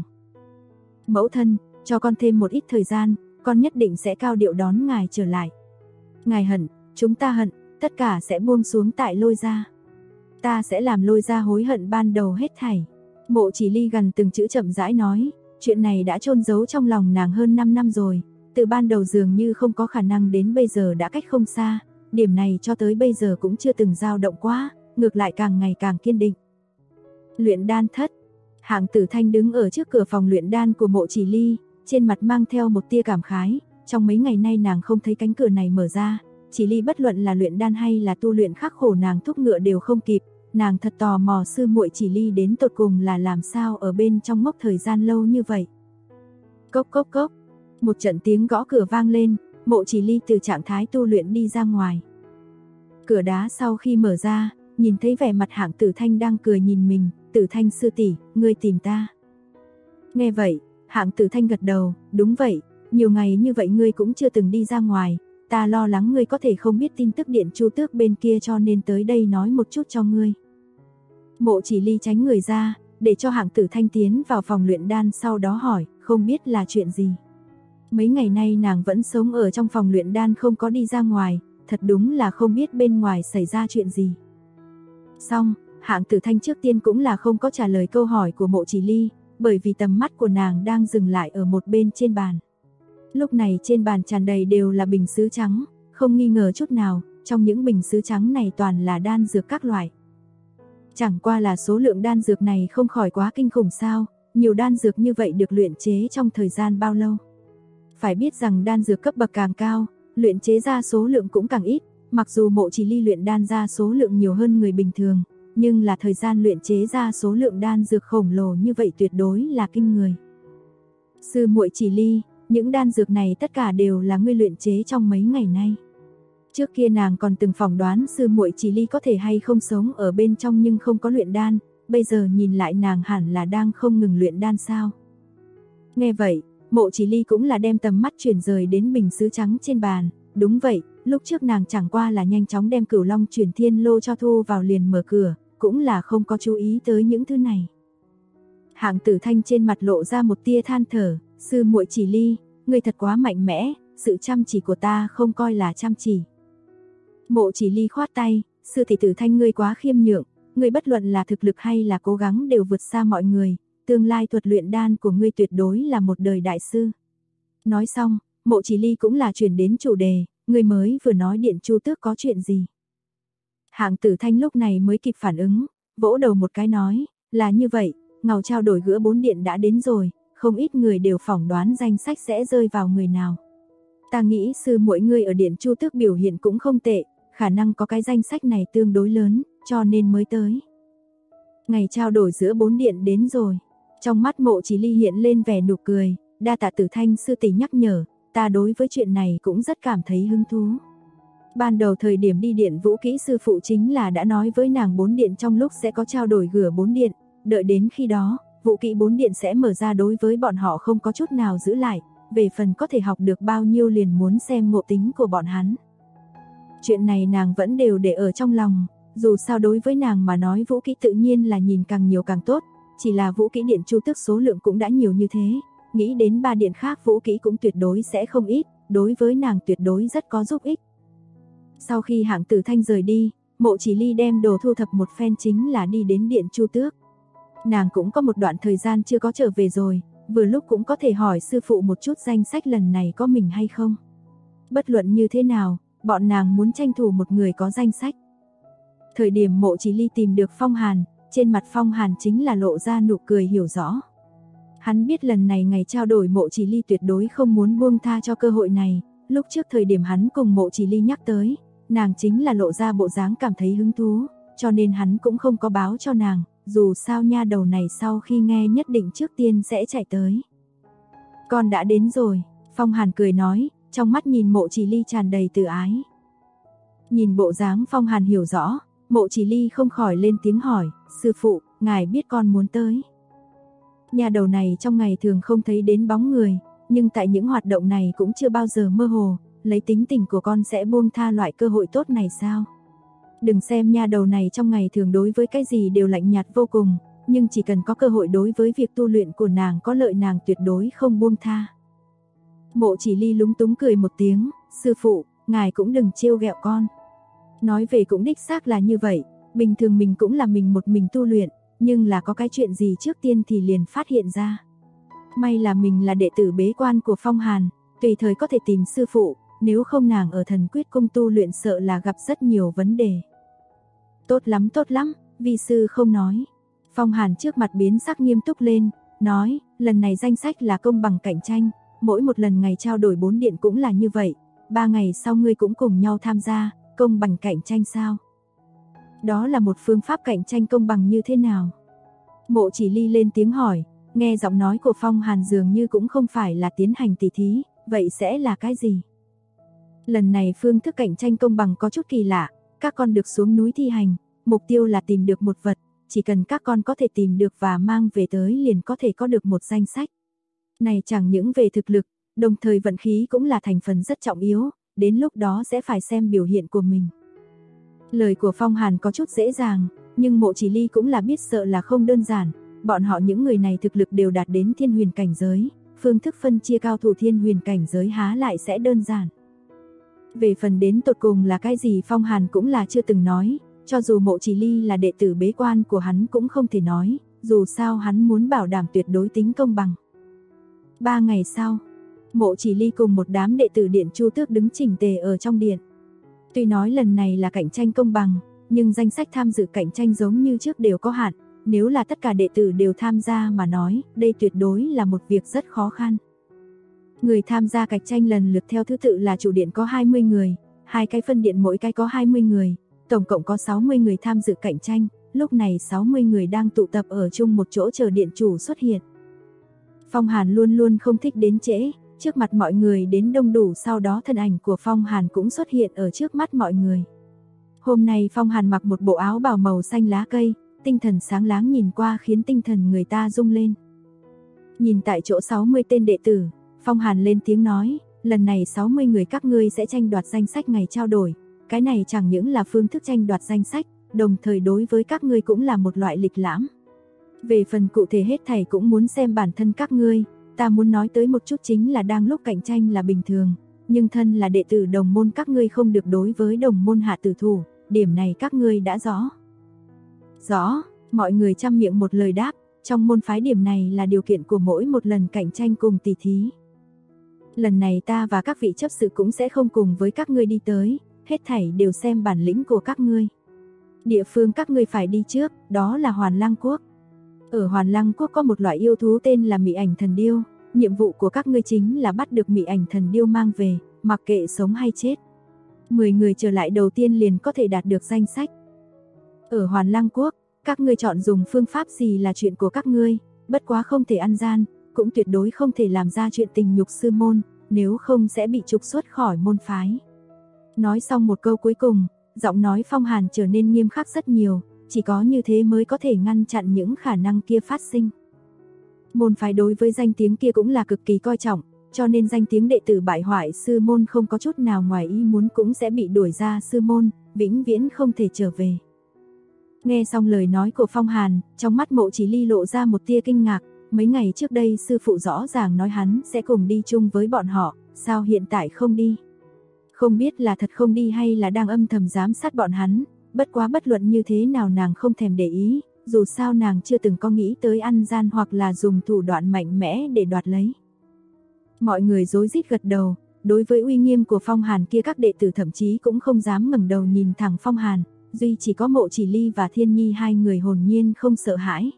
Mẫu thân, cho con thêm một ít thời gian, con nhất định sẽ cao điệu đón ngài trở lại. Ngài hận, chúng ta hận, tất cả sẽ buông xuống tại Lôi gia. Ta sẽ làm Lôi gia hối hận ban đầu hết thảy. Mộ Chỉ Ly gần từng chữ chậm rãi nói, chuyện này đã chôn giấu trong lòng nàng hơn 5 năm rồi, từ ban đầu dường như không có khả năng đến bây giờ đã cách không xa, điểm này cho tới bây giờ cũng chưa từng dao động quá, ngược lại càng ngày càng kiên định. Luyện đan thất, Hạng Tử Thanh đứng ở trước cửa phòng luyện đan của Mộ Chỉ Ly, trên mặt mang theo một tia cảm khái, trong mấy ngày nay nàng không thấy cánh cửa này mở ra, Chỉ Ly bất luận là luyện đan hay là tu luyện khắc khổ nàng thúc ngựa đều không kịp, nàng thật tò mò sư muội Chỉ Ly đến tột cùng là làm sao ở bên trong ngốc thời gian lâu như vậy. Cốc cốc cốc, một trận tiếng gõ cửa vang lên, Mộ Chỉ Ly từ trạng thái tu luyện đi ra ngoài. Cửa đá sau khi mở ra, nhìn thấy vẻ mặt Hạng Tử Thanh đang cười nhìn mình, Tử Thanh sư tỷ, ngươi tìm ta. Nghe vậy, Hạng Tử Thanh gật đầu, đúng vậy, nhiều ngày như vậy ngươi cũng chưa từng đi ra ngoài, ta lo lắng ngươi có thể không biết tin tức Điện Chu Tước bên kia cho nên tới đây nói một chút cho ngươi. Mộ Chỉ Ly tránh người ra, để cho Hạng Tử Thanh tiến vào phòng luyện đan, sau đó hỏi, không biết là chuyện gì. Mấy ngày nay nàng vẫn sống ở trong phòng luyện đan không có đi ra ngoài, thật đúng là không biết bên ngoài xảy ra chuyện gì. Xong, Hạng Tử Thanh trước tiên cũng là không có trả lời câu hỏi của Mộ Chỉ Ly, bởi vì tầm mắt của nàng đang dừng lại ở một bên trên bàn. Lúc này trên bàn tràn đầy đều là bình sứ trắng, không nghi ngờ chút nào, trong những bình sứ trắng này toàn là đan dược các loại. Chẳng qua là số lượng đan dược này không khỏi quá kinh khủng sao, nhiều đan dược như vậy được luyện chế trong thời gian bao lâu. Phải biết rằng đan dược cấp bậc càng cao, luyện chế ra số lượng cũng càng ít, mặc dù Mộ Chỉ Ly luyện đan ra số lượng nhiều hơn người bình thường, nhưng là thời gian luyện chế ra số lượng đan dược khổng lồ như vậy tuyệt đối là kinh người. Sư muội Chỉ Ly, những đan dược này tất cả đều là ngươi luyện chế trong mấy ngày nay. Trước kia nàng còn từng phỏng đoán sư muội Chỉ Ly có thể hay không sống ở bên trong nhưng không có luyện đan, bây giờ nhìn lại nàng hẳn là đang không ngừng luyện đan sao. Nghe vậy, Mộ Chỉ Ly cũng là đem tầm mắt chuyển rời đến bình sứ trắng trên bàn, đúng vậy, lúc trước nàng chẳng qua là nhanh chóng đem Cửu Long Chuyển Thiên Lô cho thu vào liền mở cửa, cũng là không có chú ý tới những thứ này. Hạng Tử Thanh trên mặt lộ ra một tia than thở, sư muội Chỉ Ly, ngươi thật quá mạnh mẽ, sự chăm chỉ của ta không coi là chăm chỉ. Mộ Chỉ Ly khoát tay, sư tỷ Tử Thanh ngươi quá khiêm nhượng, ngươi bất luận là thực lực hay là cố gắng đều vượt xa mọi người, tương lai thuật luyện đan của ngươi tuyệt đối là một đời đại sư. Nói xong, Mộ Chỉ Ly cũng là chuyển đến chủ đề, ngươi mới vừa nói Điện Chu Tước có chuyện gì. Hạng Tử Thanh lúc này mới kịp phản ứng, vỗ đầu một cái nói, là như vậy, ngàu trao đổi gữa 4 điện đã đến rồi, không ít người đều phỏng đoán danh sách sẽ rơi vào người nào. Ta nghĩ sư muội ngươi ở Điện Chu Tước biểu hiện cũng không tệ, khả năng có cái danh sách này tương đối lớn, cho nên mới tới. Ngày trao đổi giữa 4 điện đến rồi. Trong mắt Mộ Chỉ Ly hiện lên vẻ nụ cười, đa tạ Tử Thanh sư tỷ nhắc nhở, ta đối với chuyện này cũng rất cảm thấy hứng thú. Ban đầu thời điểm đi điện vũ kỹ sư phụ chính là đã nói với nàng 4 điện trong lúc sẽ có trao đổi gửa 4 điện, đợi đến khi đó, vũ kỹ 4 điện sẽ mở ra đối với bọn họ không có chút nào giữ lại, về phần có thể học được bao nhiêu liền muốn xem ngộ tính của bọn hắn. Chuyện này nàng vẫn đều để ở trong lòng, dù sao đối với nàng mà nói vũ kỹ tự nhiên là nhìn càng nhiều càng tốt, chỉ là vũ kỹ Điện Chu Tước số lượng cũng đã nhiều như thế, nghĩ đến 3 điện khác vũ kỹ cũng tuyệt đối sẽ không ít, đối với nàng tuyệt đối rất có giúp ích. Sau khi Hạng Tử Thanh rời đi, Mộ Chỉ Ly đem đồ thu thập một phen chính là đi đến Điện Chu Tước. Nàng cũng có một đoạn thời gian chưa có trở về rồi, vừa lúc cũng có thể hỏi sư phụ một chút danh sách lần này có mình hay không. Bất luận như thế nào, bọn nàng muốn tranh thủ một người có danh sách. Thời điểm Mộ Chỉ Ly tìm được Phong Hàn, trên mặt Phong Hàn chính là lộ ra nụ cười hiểu rõ. Hắn biết lần này ngày trao đổi Mộ Chỉ Ly tuyệt đối không muốn buông tha cho cơ hội này, lúc trước thời điểm hắn cùng Mộ Chỉ Ly nhắc tới, nàng chính là lộ ra bộ dáng cảm thấy hứng thú, cho nên hắn cũng không có báo cho nàng, dù sao nha đầu này sau khi nghe nhất định trước tiên sẽ chạy tới. Con đã đến rồi, Phong Hàn cười nói, trong mắt nhìn Mộ Chỉ Ly tràn đầy từ ái. Nhìn bộ dáng Phong Hàn hiểu rõ, Mộ Chỉ Ly không khỏi lên tiếng hỏi, sư phụ, ngài biết con muốn tới. Nhà đầu này trong ngày thường không thấy đến bóng người, nhưng tại những hoạt động này cũng chưa bao giờ mơ hồ, lấy tính tình của con sẽ buông tha loại cơ hội tốt này sao? Đừng xem nha đầu này trong ngày thường đối với cái gì đều lạnh nhạt vô cùng, nhưng chỉ cần có cơ hội đối với việc tu luyện của nàng có lợi nàng tuyệt đối không buông tha. Mộ Chỉ Ly lúng túng cười một tiếng, sư phụ, ngài cũng đừng trêu ghẹo con. Nói về cũng đích xác là như vậy, bình thường mình cũng là mình một mình tu luyện, nhưng là có cái chuyện gì trước tiên thì liền phát hiện ra. May là mình là đệ tử bế quan của Phong Hàn, tùy thời có thể tìm sư phụ, nếu không nàng ở Thần Quyết Cung tu luyện sợ là gặp rất nhiều vấn đề. Tốt lắm, vi sư không nói. Phong Hàn trước mặt biến sắc nghiêm túc lên, nói, lần này danh sách là công bằng cạnh tranh, mỗi một lần ngày trao đổi 4 điện cũng là như vậy, 3 ngày sau ngươi cũng cùng nhau tham gia, công bằng cạnh tranh sao? Đó là một phương pháp cạnh tranh công bằng như thế nào? Mộ Chỉ Ly lên tiếng hỏi, nghe giọng nói của Phong Hàn dường như cũng không phải là tiến hành tỷ thí, vậy sẽ là cái gì? Lần này phương thức cạnh tranh công bằng có chút kỳ lạ, các con được xuống núi thi hành, mục tiêu là tìm được một vật, chỉ cần các con có thể tìm được và mang về tới liền có thể có được một danh sách. Này chẳng những về thực lực, đồng thời vận khí cũng là thành phần rất trọng yếu, đến lúc đó sẽ phải xem biểu hiện của mình. Lời của Phong Hàn có chút dễ dàng, nhưng Mộ Chỉ Ly cũng là biết sợ là không đơn giản, Bọn họ những người này thực lực đều đạt đến thiên huyền cảnh giới, phương thức phân chia cao thủ thiên huyền cảnh giới há lại sẽ đơn giản. Về phần đến tột cùng là cái gì Phong Hàn cũng là chưa từng nói, cho dù Mộ Chỉ Ly là đệ tử bế quan của hắn cũng không thể nói, dù sao hắn muốn bảo đảm tuyệt đối tính công bằng. 3 ngày sau, Mộ Chỉ Ly cùng một đám đệ tử Điện Chu Tước đứng chỉnh tề ở trong điện. Tuy nói lần này là cạnh tranh công bằng, nhưng danh sách tham dự cạnh tranh giống như trước đều có hạn, nếu là tất cả đệ tử đều tham gia mà nói, đây tuyệt đối là một việc rất khó khăn. Người tham gia cạnh tranh lần lượt theo thứ tự là chủ điện có 20 người, hai cái phân điện mỗi cái có 20 người, tổng cộng có 60 người tham dự cạnh tranh, lúc này 60 người đang tụ tập ở chung một chỗ chờ điện chủ xuất hiện. Phong Hàn luôn luôn không thích đến trễ, trước mặt mọi người đến đông đủ, sau đó thân ảnh của Phong Hàn cũng xuất hiện ở trước mắt mọi người. Hôm nay Phong Hàn mặc một bộ áo bào màu xanh lá cây, tinh thần sáng láng nhìn qua khiến tinh thần người ta rung lên. Nhìn tại chỗ 60 tên đệ tử, Phong Hàn lên tiếng nói, lần này 60 người các ngươi sẽ tranh đoạt danh sách ngày trao đổi, cái này chẳng những là phương thức tranh đoạt danh sách, đồng thời đối với các ngươi cũng là một loại lịch lãm. Về phần cụ thể hết thảy cũng muốn xem bản thân các ngươi, ta muốn nói tới một chút chính là đang lúc cạnh tranh là bình thường, nhưng thân là đệ tử đồng môn các ngươi không được đối với đồng môn hạ tử thủ, điểm này các ngươi đã rõ. Rõ, mọi người chăm miệng một lời đáp, trong môn phái điểm này là điều kiện của mỗi một lần cạnh tranh cùng tỷ thí. Lần này ta và các vị chấp sự cũng sẽ không cùng với các ngươi đi tới, hết thảy đều xem bản lĩnh của các ngươi. Địa phương các ngươi phải đi trước, đó là Hoàn Lăng Quốc. Ở Hoàn Lăng Quốc có một loại yêu thú tên là Mị Ảnh Thần Điêu, nhiệm vụ của các ngươi chính là bắt được Mị Ảnh Thần Điêu mang về, mặc kệ sống hay chết. 10 người trở lại đầu tiên liền có thể đạt được danh sách. Ở Hoàn Lăng Quốc, các ngươi chọn dùng phương pháp gì là chuyện của các ngươi, bất quá không thể ăn gian, cũng tuyệt đối không thể làm ra chuyện tình nhục sư môn, nếu không sẽ bị trục xuất khỏi môn phái. Nói xong một câu cuối cùng, giọng nói Phong Hàn trở nên nghiêm khắc rất nhiều, chỉ có như thế mới có thể ngăn chặn những khả năng kia phát sinh. Môn phái đối với danh tiếng kia cũng là cực kỳ coi trọng, cho nên danh tiếng đệ tử bại hoại sư môn không có chút nào ngoài ý muốn cũng sẽ bị đuổi ra sư môn, vĩnh viễn không thể trở về. Nghe xong lời nói của Phong Hàn, trong mắt Mộ Chỉ Ly lộ ra một tia kinh ngạc, mấy ngày trước đây sư phụ rõ ràng nói hắn sẽ cùng đi chung với bọn họ, sao hiện tại không đi? Không biết là thật không đi hay là đang âm thầm giám sát bọn hắn, bất quá bất luận như thế nào nàng không thèm để ý, dù sao nàng chưa từng có nghĩ tới ăn gian hoặc là dùng thủ đoạn mạnh mẽ để đoạt lấy. Mọi người rối rít gật đầu, đối với uy nghiêm của Phong Hàn kia các đệ tử thậm chí cũng không dám ngẩng đầu nhìn thẳng Phong Hàn, duy chỉ có Mộ Chỉ Ly và Thiên Nhi hai người hồn nhiên không sợ hãi.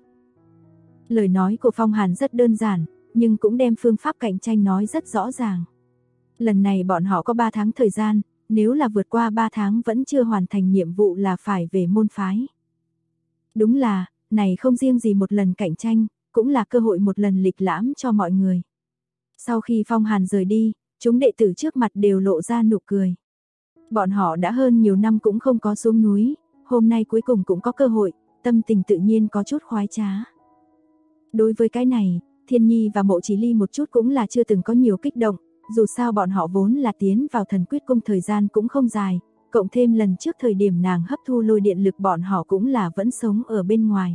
Lời nói của Phong Hàn rất đơn giản, nhưng cũng đem phương pháp cạnh tranh nói rất rõ ràng. Lần này bọn họ có 3 tháng thời gian, nếu là vượt qua 3 tháng vẫn chưa hoàn thành nhiệm vụ là phải về môn phái. Đúng là, này không riêng gì một lần cạnh tranh, cũng là cơ hội một lần lịch lãm cho mọi người. Sau khi Phong Hàn rời đi, chúng đệ tử trước mặt đều lộ ra nụ cười. Bọn họ đã hơn nhiều năm cũng không có xuống núi, hôm nay cuối cùng cũng có cơ hội, tâm tình tự nhiên có chút khoái trá. Đối với cái này, Thiên Nhi và Mộ Chỉ Ly một chút cũng là chưa từng có nhiều kích động, dù sao bọn họ vốn là tiến vào Thần Quyết Cung thời gian cũng không dài, cộng thêm lần trước thời điểm nàng hấp thu lôi điện lực bọn họ cũng là vẫn sống ở bên ngoài.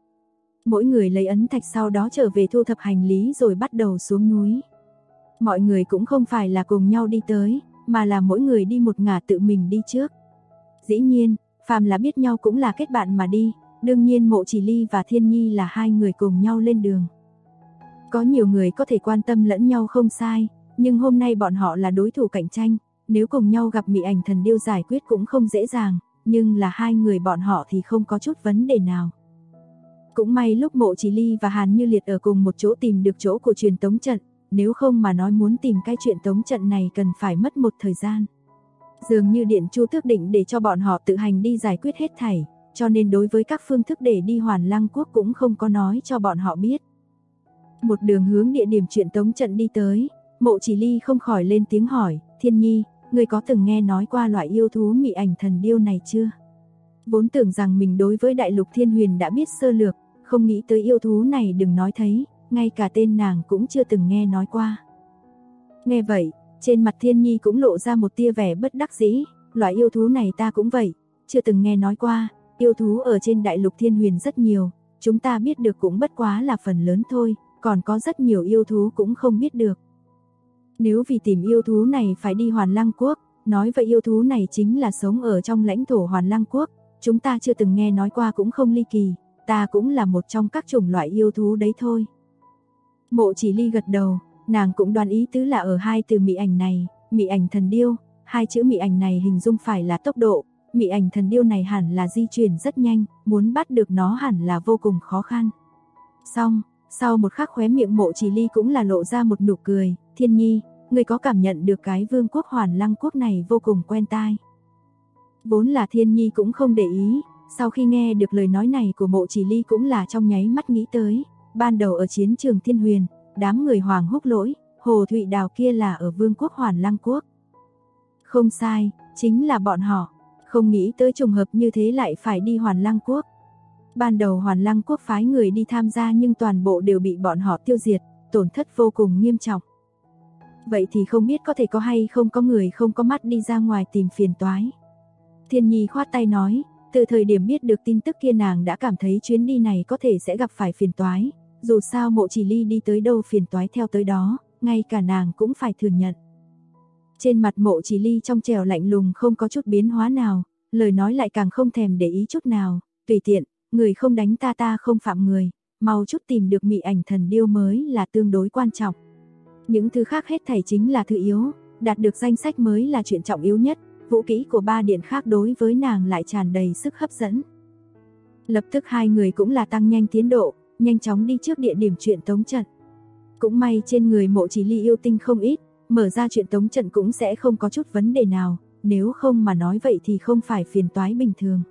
Mỗi người lấy ấn thạch sau đó trở về thu thập hành lý rồi bắt đầu xuống núi. Mọi người cũng không phải là cùng nhau đi tới, mà là mỗi người đi một ngả tự mình đi trước. Dĩ nhiên, phàm là biết nhau cũng là kết bạn mà đi, đương nhiên Mộ Chỉ Ly và Thiên Nhi là hai người cùng nhau lên đường. Có nhiều người có thể quan tâm lẫn nhau không sai, nhưng hôm nay bọn họ là đối thủ cạnh tranh, nếu cùng nhau gặp Mị Ảnh Thần Điêu giải quyết cũng không dễ dàng, nhưng là hai người bọn họ thì không có chút vấn đề nào. Cũng may lúc Mộ Chỉ Ly và Hàn Như Liệt ở cùng một chỗ tìm được chỗ của truyền tống trận, nếu không mà nói muốn tìm cái truyền tống trận này cần phải mất một thời gian. Dường như Điện Chu Tước định để cho bọn họ tự hành đi giải quyết hết thảy, cho nên đối với các phương thức để đi Hoàn Lăng Quốc cũng không có nói cho bọn họ biết. Một đường hướng địa điểm truyền tống trận đi tới, Mộ Chỉ Ly không khỏi lên tiếng hỏi, Thiên Nhi, ngươi có từng nghe nói qua loại yêu thú Mị Ảnh Thần Điêu này chưa? Vốn tưởng rằng mình đối với Đại Lục Thiên Huyền đã biết sơ lược, không nghĩ tới yêu thú này đừng nói thấy, ngay cả tên nàng cũng chưa từng nghe nói qua. Nghe vậy, trên mặt Thiên Nhi cũng lộ ra một tia vẻ bất đắc dĩ, loại yêu thú này ta cũng vậy, chưa từng nghe nói qua, yêu thú ở trên Đại Lục Thiên Huyền rất nhiều, chúng ta biết được cũng bất quá là phần lớn thôi, còn có rất nhiều yêu thú cũng không biết được. Nếu vì tìm yêu thú này phải đi Hoàn Lăng Quốc, nói vậy yêu thú này chính là sống ở trong lãnh thổ Hoàn Lăng Quốc, chúng ta chưa từng nghe nói qua cũng không ly kỳ, ta cũng là một trong các chủng loại yêu thú đấy thôi. Mộ Chỉ Ly gật đầu, nàng cũng đoán ý tứ là ở hai từ mị ảnh này, mị ảnh thần điêu, hai chữ mị ảnh này hình dung phải là tốc độ, mị ảnh thần điêu này hẳn là di chuyển rất nhanh, muốn bắt được nó hẳn là vô cùng khó khăn. Xong, sau một khắc khóe miệng Mộ Chỉ Ly cũng là lộ ra một nụ cười, Thiên Nhi, ngươi có cảm nhận được cái vương quốc Hoàn Lăng Quốc này vô cùng quen tai. Vốn là Thiên Nhi cũng không để ý, sau khi nghe được lời nói này của Mộ Chỉ Ly cũng là trong nháy mắt nghĩ tới, ban đầu ở chiến trường Thiên Huyền, đám người Hoàng Húc Lỗi, Hồ Thụy Đào kia là ở vương quốc Hoàn Lăng Quốc. Không sai, chính là bọn họ, không nghĩ tới trùng hợp như thế lại phải đi Hoàn Lăng Quốc. Ban đầu Hoàn Lăng Quốc phái người đi tham gia nhưng toàn bộ đều bị bọn họ tiêu diệt, tổn thất vô cùng nghiêm trọng. Vậy thì không biết có thể có hay không có người không có mắt đi ra ngoài tìm phiền toái. Thiên Nhi khoát tay nói, từ thời điểm biết được tin tức kia nàng đã cảm thấy chuyến đi này có thể sẽ gặp phải phiền toái, dù sao Mộ Chỉ Ly đi tới đâu phiền toái theo tới đó, ngay cả nàng cũng phải thừa nhận. Trên mặt Mộ Chỉ Ly trong trẻo lạnh lùng không có chút biến hóa nào, lời nói lại càng không thèm để ý chút nào, tùy tiện, người không đánh ta ta không phạm người, mau chút tìm được mị ảnh thần điêu mới là tương đối quan trọng. Những thứ khác hết thảy chính là thứ yếu, đạt được danh sách mới là chuyện trọng yếu nhất, vũ kỹ của ba điện khác đối với nàng lại tràn đầy sức hấp dẫn. Lập tức hai người cũng là tăng nhanh tiến độ, nhanh chóng đi trước địa điểm truyền tống trận. Cũng may trên người Mộ Chỉ Ly yêu tinh không ít, mở ra truyền tống trận cũng sẽ không có chút vấn đề nào, nếu không mà nói vậy thì không phải phiền toái bình thường.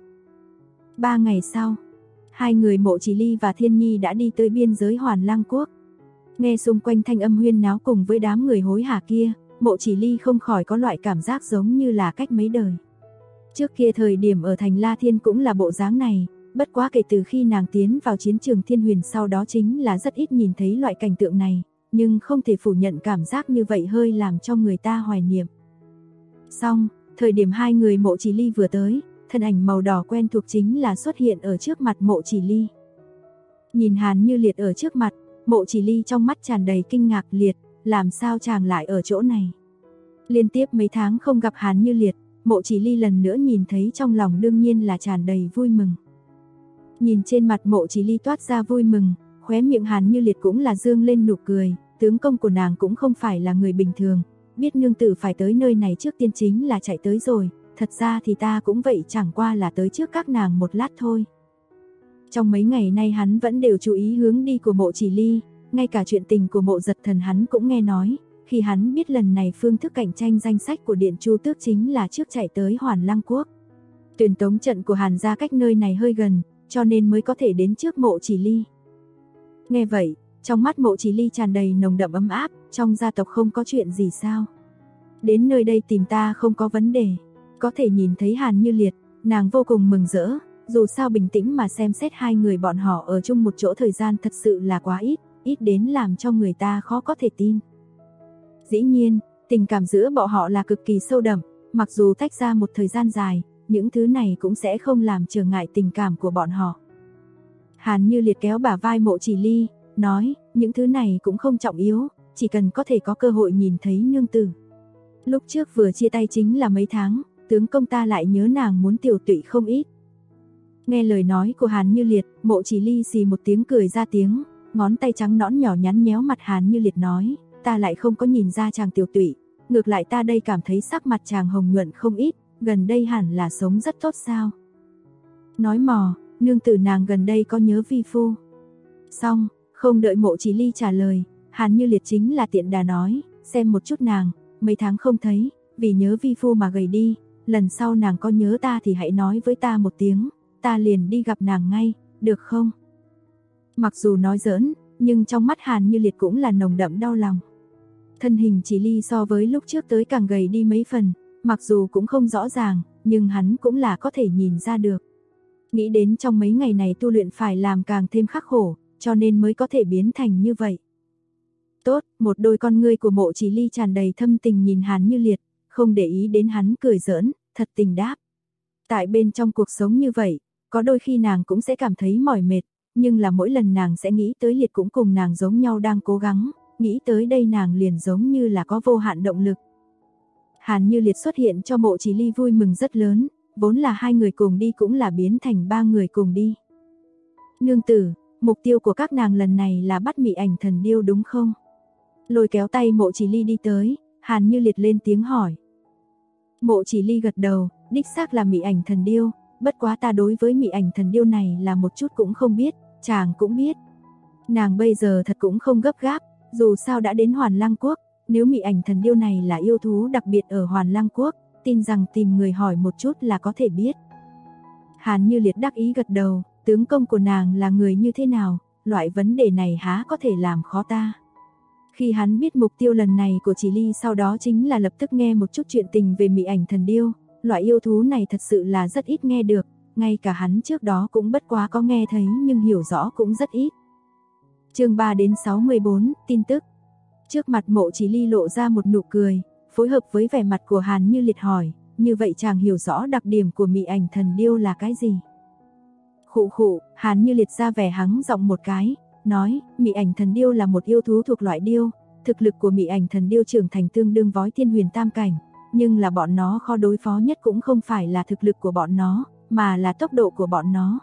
3 ngày sau, hai người Mộ Chỉ Ly và Thiên Nhi đã đi tới biên giới Hoàn Lăng Quốc. Nghe xung quanh thanh âm huyên náo cùng với đám người hối hả kia, Mộ Chỉ Ly không khỏi có loại cảm giác giống như là cách mấy đời. Trước kia thời điểm ở thành La Thiên cũng là bộ dáng này, bất quá kể từ khi nàng tiến vào chiến trường Thiên Huyền sau đó chính là rất ít nhìn thấy loại cảnh tượng này, nhưng không thể phủ nhận cảm giác như vậy hơi làm cho người ta hoài niệm. Xong, thời điểm hai người Mộ Chỉ Ly vừa tới, thân ảnh màu đỏ quen thuộc chính là xuất hiện ở trước mặt Mộ Chỉ Ly. Nhìn Hàn Như Liệt ở trước mặt, Mộ Chỉ Ly trong mắt tràn đầy kinh ngạc, Liệt, làm sao chàng lại ở chỗ này? Liên tiếp mấy tháng không gặp Hàn Như Liệt, Mộ Chỉ Ly lần nữa nhìn thấy trong lòng đương nhiên là tràn đầy vui mừng. Nhìn trên mặt Mộ Chỉ Ly toát ra vui mừng, khóe miệng Hàn Như Liệt cũng là dương lên nụ cười, tướng công của nàng cũng không phải là người bình thường, biết nương tử phải tới nơi này trước tiên chính là chạy tới rồi, thật ra thì ta cũng vậy, chẳng qua là tới trước các nàng một lát thôi. Trong mấy ngày nay hắn vẫn đều chú ý hướng đi của Mộ Chỉ Ly, ngay cả chuyện tình của Mộ Giật Thần hắn cũng nghe nói, khi hắn biết lần này phương thức cạnh tranh danh sách của Điện Chu Tước chính là trước chạy tới Hoàn Lăng Quốc. Truyền tống trận của Hàn gia cách nơi này hơi gần, cho nên mới có thể đến trước Mộ Chỉ Ly. Nghe vậy, trong mắt Mộ Chỉ Ly tràn đầy nồng đậm ấm áp, trong gia tộc không có chuyện gì sao? Đến nơi đây tìm ta không có vấn đề. Có thể nhìn thấy Hàn Như Liệt, nàng vô cùng mừng rỡ, dù sao bình tĩnh mà xem xét hai người bọn họ ở chung một chỗ thời gian thật sự là quá ít, ít đến làm cho người ta khó có thể tin. Dĩ nhiên, tình cảm giữa bọn họ là cực kỳ sâu đậm, mặc dù tách ra một thời gian dài, những thứ này cũng sẽ không làm trở ngại tình cảm của bọn họ. Hàn Như Liệt kéo bả vai Mộ Chỉ Ly, nói, những thứ này cũng không trọng yếu, chỉ cần có thể có cơ hội nhìn thấy nương tử. Lúc trước vừa chia tay chính là mấy tháng, tướng công ta lại nhớ nàng muốn tiểu tụy không ít. Nghe lời nói của Hàn Như Liệt, Mộ Chỉ Ly xì một tiếng cười ra tiếng, ngón tay trắng nõn nhỏ nhắn nhéo mặt Hàn Như Liệt nói, ta lại không có nhìn ra chàng tiểu tụy, ngược lại ta đây cảm thấy sắc mặt chàng hồng nhuận không ít, gần đây hẳn là sống rất tốt sao. Nói mò, nương tử nàng gần đây có nhớ vi phu. Xong, không đợi Mộ Chỉ Ly trả lời, Hàn Như Liệt chính là tiện đà nói, xem một chút nàng, mấy tháng không thấy, vì nhớ vi phu mà gầy đi, lần sau nàng có nhớ ta thì hãy nói với ta một tiếng, ta liền đi gặp nàng ngay, được không? Mặc dù nói giỡn, nhưng trong mắt Hàn Như Liệt cũng là nồng đậm đau lòng. Thân hình Chỉ Ly so với lúc trước tới càng gầy đi mấy phần, mặc dù cũng không rõ ràng, nhưng hắn cũng là có thể nhìn ra được. Nghĩ đến trong mấy ngày này tu luyện phải làm càng thêm khắc khổ, cho nên mới có thể biến thành như vậy. Tốt, một đôi con ngươi của Mộ Chỉ Ly tràn đầy thâm tình nhìn Hàn Như Liệt, không để ý đến hắn cười giỡn, thật tình đáp. Tại bên trong cuộc sống như vậy, có đôi khi nàng cũng sẽ cảm thấy mỏi mệt, nhưng là mỗi lần nàng sẽ nghĩ tới Liệt cũng cùng nàng giống nhau đang cố gắng, nghĩ tới đây nàng liền giống như là có vô hạn động lực. Hàn Như Liệt xuất hiện cho Mộ Chỉ Ly vui mừng rất lớn, vốn là 2 người cùng đi cũng là biến thành 3 người cùng đi. Nương tử, mục tiêu của các nàng lần này là bắt Mị Ảnh Thần Điêu đúng không? Lôi kéo tay Mộ Chỉ Ly đi tới, Hàn Như Liệt lên tiếng hỏi. Mộ Chỉ Ly gật đầu, đích xác là Mị Ảnh Thần Điêu, bất quá ta đối với Mị Ảnh Thần Điêu này là một chút cũng không biết, chàng cũng biết. Nàng bây giờ thật cũng không gấp gáp, dù sao đã đến Hoàn Lăng Quốc, nếu Mị Ảnh Thần Điêu này là yêu thú đặc biệt ở Hoàn Lăng Quốc, tin rằng tìm người hỏi một chút là có thể biết. Hàn Như Liệt đắc ý gật đầu, tướng công của nàng là người như thế nào, loại vấn đề này há có thể làm khó ta. Khi hắn biết mục tiêu lần này của Chỉ Ly sau đó chính là lập tức nghe một chút chuyện tình về Mị Ảnh Thần Điêu, loại yêu thú này thật sự là rất ít nghe được, ngay cả hắn trước đó cũng bất quá có nghe thấy nhưng hiểu rõ cũng rất ít. Chương 3 đến 64, tin tức. Trước mặt Mộ Chỉ Ly lộ ra một nụ cười, phối hợp với vẻ mặt của Hàn Như Liệt hỏi, như vậy chàng hiểu rõ đặc điểm của Mị Ảnh Thần Điêu là cái gì? Khụ khụ, Hàn Như Liệt ra vẻ hắng giọng một cái, nói, Mị Ảnh Thần Điêu là một yêu thú thuộc loại điêu, thực lực của Mị Ảnh Thần Điêu trưởng thành tương đương với Thiên Huyền Tam Cảnh, nhưng là bọn nó khó đối phó nhất cũng không phải là thực lực của bọn nó, mà là tốc độ của bọn nó.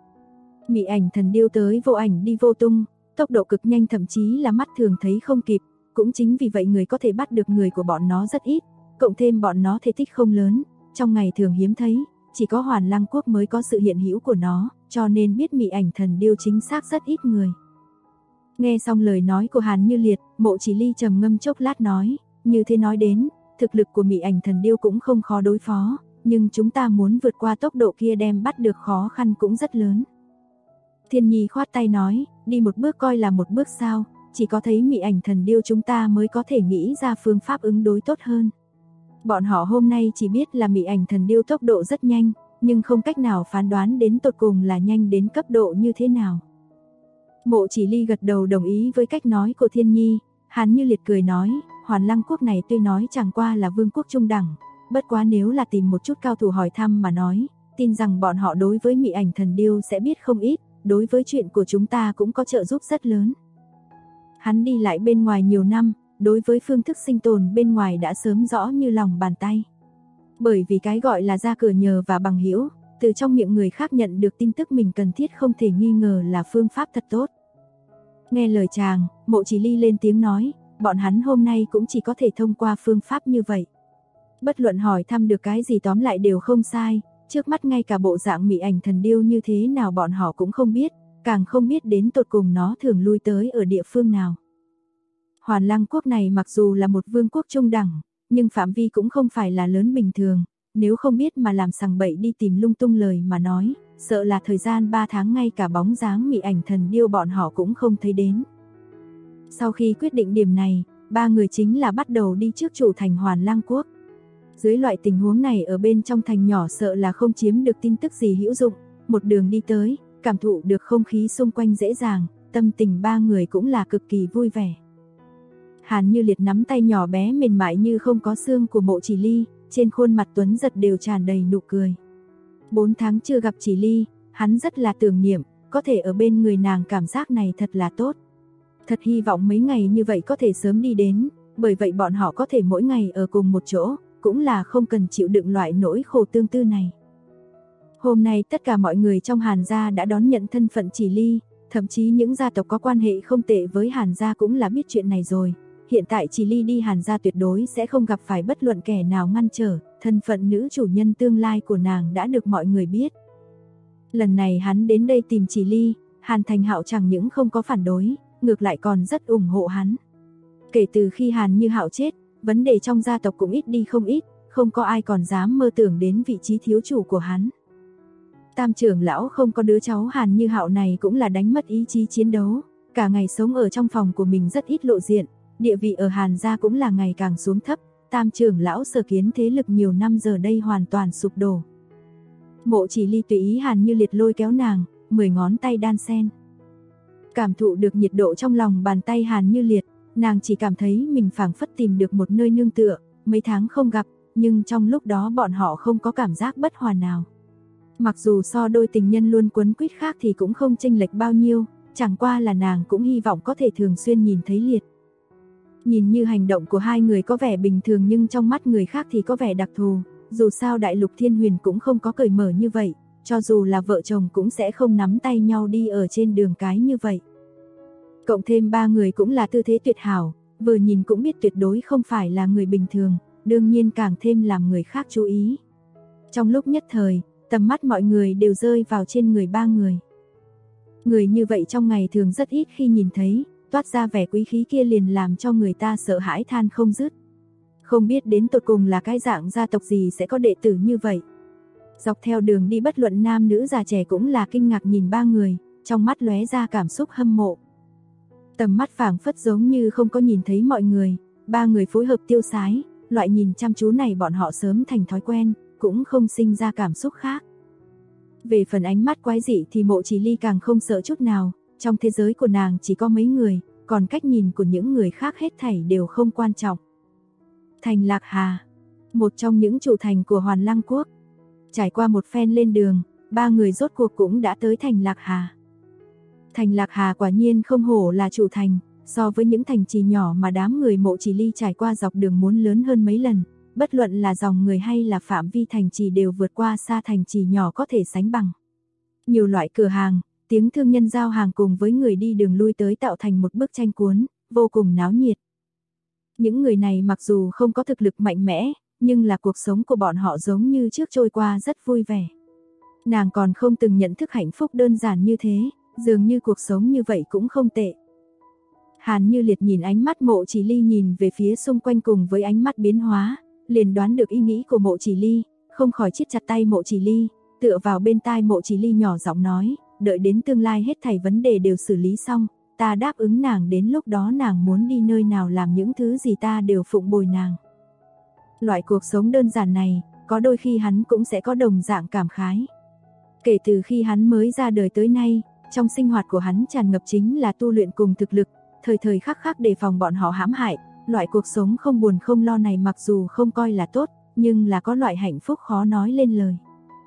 Mị Ảnh Thần Điêu tới vô ảnh đi vô tung, tốc độ cực nhanh thậm chí là mắt thường thấy không kịp, cũng chính vì vậy người có thể bắt được người của bọn nó rất ít, cộng thêm bọn nó thể tích không lớn, trong ngày thường hiếm thấy, chỉ có Hoàn Lăng Quốc mới có sự hiện hữu của nó, cho nên biết Mị Ảnh Thần Điêu chính xác rất ít người. Nghe xong lời nói của Hàn Như Liệt, Mộ Chỉ Ly trầm ngâm chốc lát nói, như thế nói đến, thực lực của Mị Ảnh Thần Điêu cũng không khó đối phó, nhưng chúng ta muốn vượt qua tốc độ kia đem bắt được khó khăn cũng rất lớn. Thiên Nhi khoát tay nói, đi một bước coi là một bước sao, chỉ có thấy Mị Ảnh Thần Điêu chúng ta mới có thể nghĩ ra phương pháp ứng đối tốt hơn. Bọn họ hôm nay chỉ biết là Mị Ảnh Thần Điêu tốc độ rất nhanh, nhưng không cách nào phán đoán đến tột cùng là nhanh đến cấp độ như thế nào. Mộ Chỉ Ly gật đầu đồng ý với cách nói của Thiên Nhi, Hàn Như Liệt cười nói, Hoàn Lăng Quốc này tuy nói chẳng qua là vương quốc trung đẳng, bất quá nếu là tìm một chút cao thủ hỏi thăm mà nói, tin rằng bọn họ đối với Mị Ảnh Thần Điêu sẽ biết không ít, đối với chuyện của chúng ta cũng có trợ giúp rất lớn. Hắn đi lại bên ngoài nhiều năm, đối với phương thức sinh tồn bên ngoài đã sớm rõ như lòng bàn tay. Bởi vì cái gọi là ra cửa nhờ và bằng hữu, từ trong miệng người khác nhận được tin tức mình cần thiết không thể nghi ngờ là phương pháp thật tốt. Nghe lời chàng, Mộ Chỉ Ly lên tiếng nói, bọn hắn hôm nay cũng chỉ có thể thông qua phương pháp như vậy. Bất luận hỏi thăm được cái gì tóm lại đều không sai, trước mắt ngay cả bộ dạng Mị Ảnh Thần Điêu như thế nào bọn họ cũng không biết, càng không biết đến tột cùng nó thường lui tới ở địa phương nào. Hoàn Lăng Quốc này mặc dù là một vương quốc trung đẳng, nhưng phạm vi cũng không phải là lớn bình thường, nếu không biết mà làm sằng bậy đi tìm lung tung lời mà nói, sợ là thời gian 3 tháng ngay cả bóng dáng Mị Ảnh Thần Điêu bọn họ cũng không thấy đến. Sau khi quyết định điểm này, 3 người chính là bắt đầu đi trước chủ thành Hoàn Lăng Quốc. Dưới loại tình huống này ở bên trong thành nhỏ sợ là không chiếm được tin tức gì hữu dụng, một đường đi tới, cảm thụ được không khí xung quanh dễ dàng, tâm tình 3 người cũng là cực kỳ vui vẻ. Hàn Như Liệt nắm tay nhỏ bé mềm mại như không có xương của Mộ Chỉ Ly, trên khuôn mặt tuấn giật đều tràn đầy nụ cười. 4 tháng chưa gặp Chỉ Ly, hắn rất là tưởng niệm, có thể ở bên người nàng cảm giác này thật là tốt. Thật hy vọng mấy ngày như vậy có thể sớm đi đến, bởi vậy bọn họ có thể mỗi ngày ở cùng một chỗ, cũng là không cần chịu đựng loại nỗi khổ tương tư này. Hôm nay tất cả mọi người trong Hàn gia đã đón nhận thân phận Chỉ Ly, thậm chí những gia tộc có quan hệ không tệ với Hàn gia cũng là biết chuyện này rồi. Hiện tại Chỉ Ly đi Hàn gia tuyệt đối sẽ không gặp phải bất luận kẻ nào ngăn trở, thân phận nữ chủ nhân tương lai của nàng đã được mọi người biết. Lần này hắn đến đây tìm Chỉ Ly, Hàn Thành Hạo chẳng những không có phản đối, ngược lại còn rất ủng hộ hắn. Kể từ khi Hàn Như Hạo chết, vấn đề trong gia tộc cũng ít đi không ít, không có ai còn dám mơ tưởng đến vị trí thiếu chủ của hắn. Tam trưởng lão không có đứa cháu Hàn Như Hạo này cũng là đánh mất ý chí chiến đấu, cả ngày sống ở trong phòng của mình rất ít lộ diện, địa vị ở Hàn gia cũng là ngày càng xuống thấp, tam trưởng lão sở kiến thế lực nhiều năm giờ đây hoàn toàn sụp đổ. Mộ Chỉ Ly tùy ý Hàn Như Liệt lôi kéo nàng, 10 ngón tay đan sen. Cảm thụ được nhiệt độ trong lòng bàn tay Hàn Như Liệt, nàng chỉ cảm thấy mình phảng phất tìm được một nơi nương tựa, mấy tháng không gặp, nhưng trong lúc đó bọn họ không có cảm giác bất hòa nào. Mặc dù so đôi tình nhân luôn quấn quýt khác thì cũng không chênh lệch bao nhiêu, chẳng qua là nàng cũng hy vọng có thể thường xuyên nhìn thấy Liệt. Nhìn như hành động của hai người có vẻ bình thường nhưng trong mắt người khác thì có vẻ đặc thù, dù sao Đại Lục Thiên Huyền cũng không có cởi mở như vậy, cho dù là vợ chồng cũng sẽ không nắm tay nhau đi ở trên đường cái như vậy. Cộng thêm ba người cũng là tư thế tuyệt hảo, vừa nhìn cũng biết tuyệt đối không phải là người bình thường, đương nhiên càng thêm làm người khác chú ý. Trong lúc nhất thời, tầm mắt mọi người đều rơi vào trên người ba người. Người như vậy trong ngày thường rất ít khi nhìn thấy, toát ra vẻ quý khí kia liền làm cho người ta sợ hãi than không dứt. Không biết đến tột cùng là cái dạng gia tộc gì sẽ có đệ tử như vậy. Dọc theo đường đi bất luận nam nữ già trẻ cũng là kinh ngạc nhìn ba người, trong mắt lóe ra cảm xúc hâm mộ. Tầm mắt phảng phất giống như không có nhìn thấy mọi người, ba người phối hợp tiêu sái, loại nhìn chăm chú này bọn họ sớm thành thói quen, cũng không sinh ra cảm xúc khác. Về phần ánh mắt quái dị thì Mộ Chỉ Ly càng không sợ chút nào, trong thế giới của nàng chỉ có mấy người, còn cách nhìn của những người khác hết thảy đều không quan trọng. Thành Lạc Hà, một trong những chủ thành của Hoàn Lăng Quốc. Trải qua một phen lên đường, ba người rốt cuộc cũng đã tới thành Lạc Hà. Thành Lạc Hà quả nhiên không hổ là chủ thành, so với những thành trì nhỏ mà đám người Mộ Chỉ Ly trải qua dọc đường muốn lớn hơn mấy lần, bất luận là dòng người hay là phạm vi thành trì đều vượt qua xa thành trì nhỏ có thể sánh bằng. Nhiều loại cửa hàng, tiếng thương nhân giao hàng cùng với người đi đường lui tới tạo thành một bức tranh cuốn, vô cùng náo nhiệt. Những người này mặc dù không có thực lực mạnh mẽ, nhưng là cuộc sống của bọn họ giống như trước trôi qua rất vui vẻ. Nàng còn không từng nhận thức hạnh phúc đơn giản như thế, dường như cuộc sống như vậy cũng không tệ. Hàn Như Liệt nhìn ánh mắt Mộ Chỉ Ly nhìn về phía xung quanh cùng với ánh mắt biến hóa, liền đoán được ý nghĩ của Mộ Chỉ Ly, không khỏi siết chặt tay Mộ Chỉ Ly, tựa vào bên tai Mộ Chỉ Ly nhỏ giọng nói, đợi đến tương lai hết thảy vấn đề đều xử lý xong, ta đáp ứng nàng đến lúc đó nàng muốn đi nơi nào làm những thứ gì ta đều phụng bồi nàng. Loại cuộc sống đơn giản này, có đôi khi hắn cũng sẽ có đồng dạng cảm khái. Kể từ khi hắn mới ra đời tới nay, trong sinh hoạt của hắn tràn ngập chính là tu luyện cùng thực lực, thời thời khắc khắc đề phòng bọn họ hãm hại, loại cuộc sống không buồn không lo này mặc dù không coi là tốt, nhưng là có loại hạnh phúc khó nói lên lời.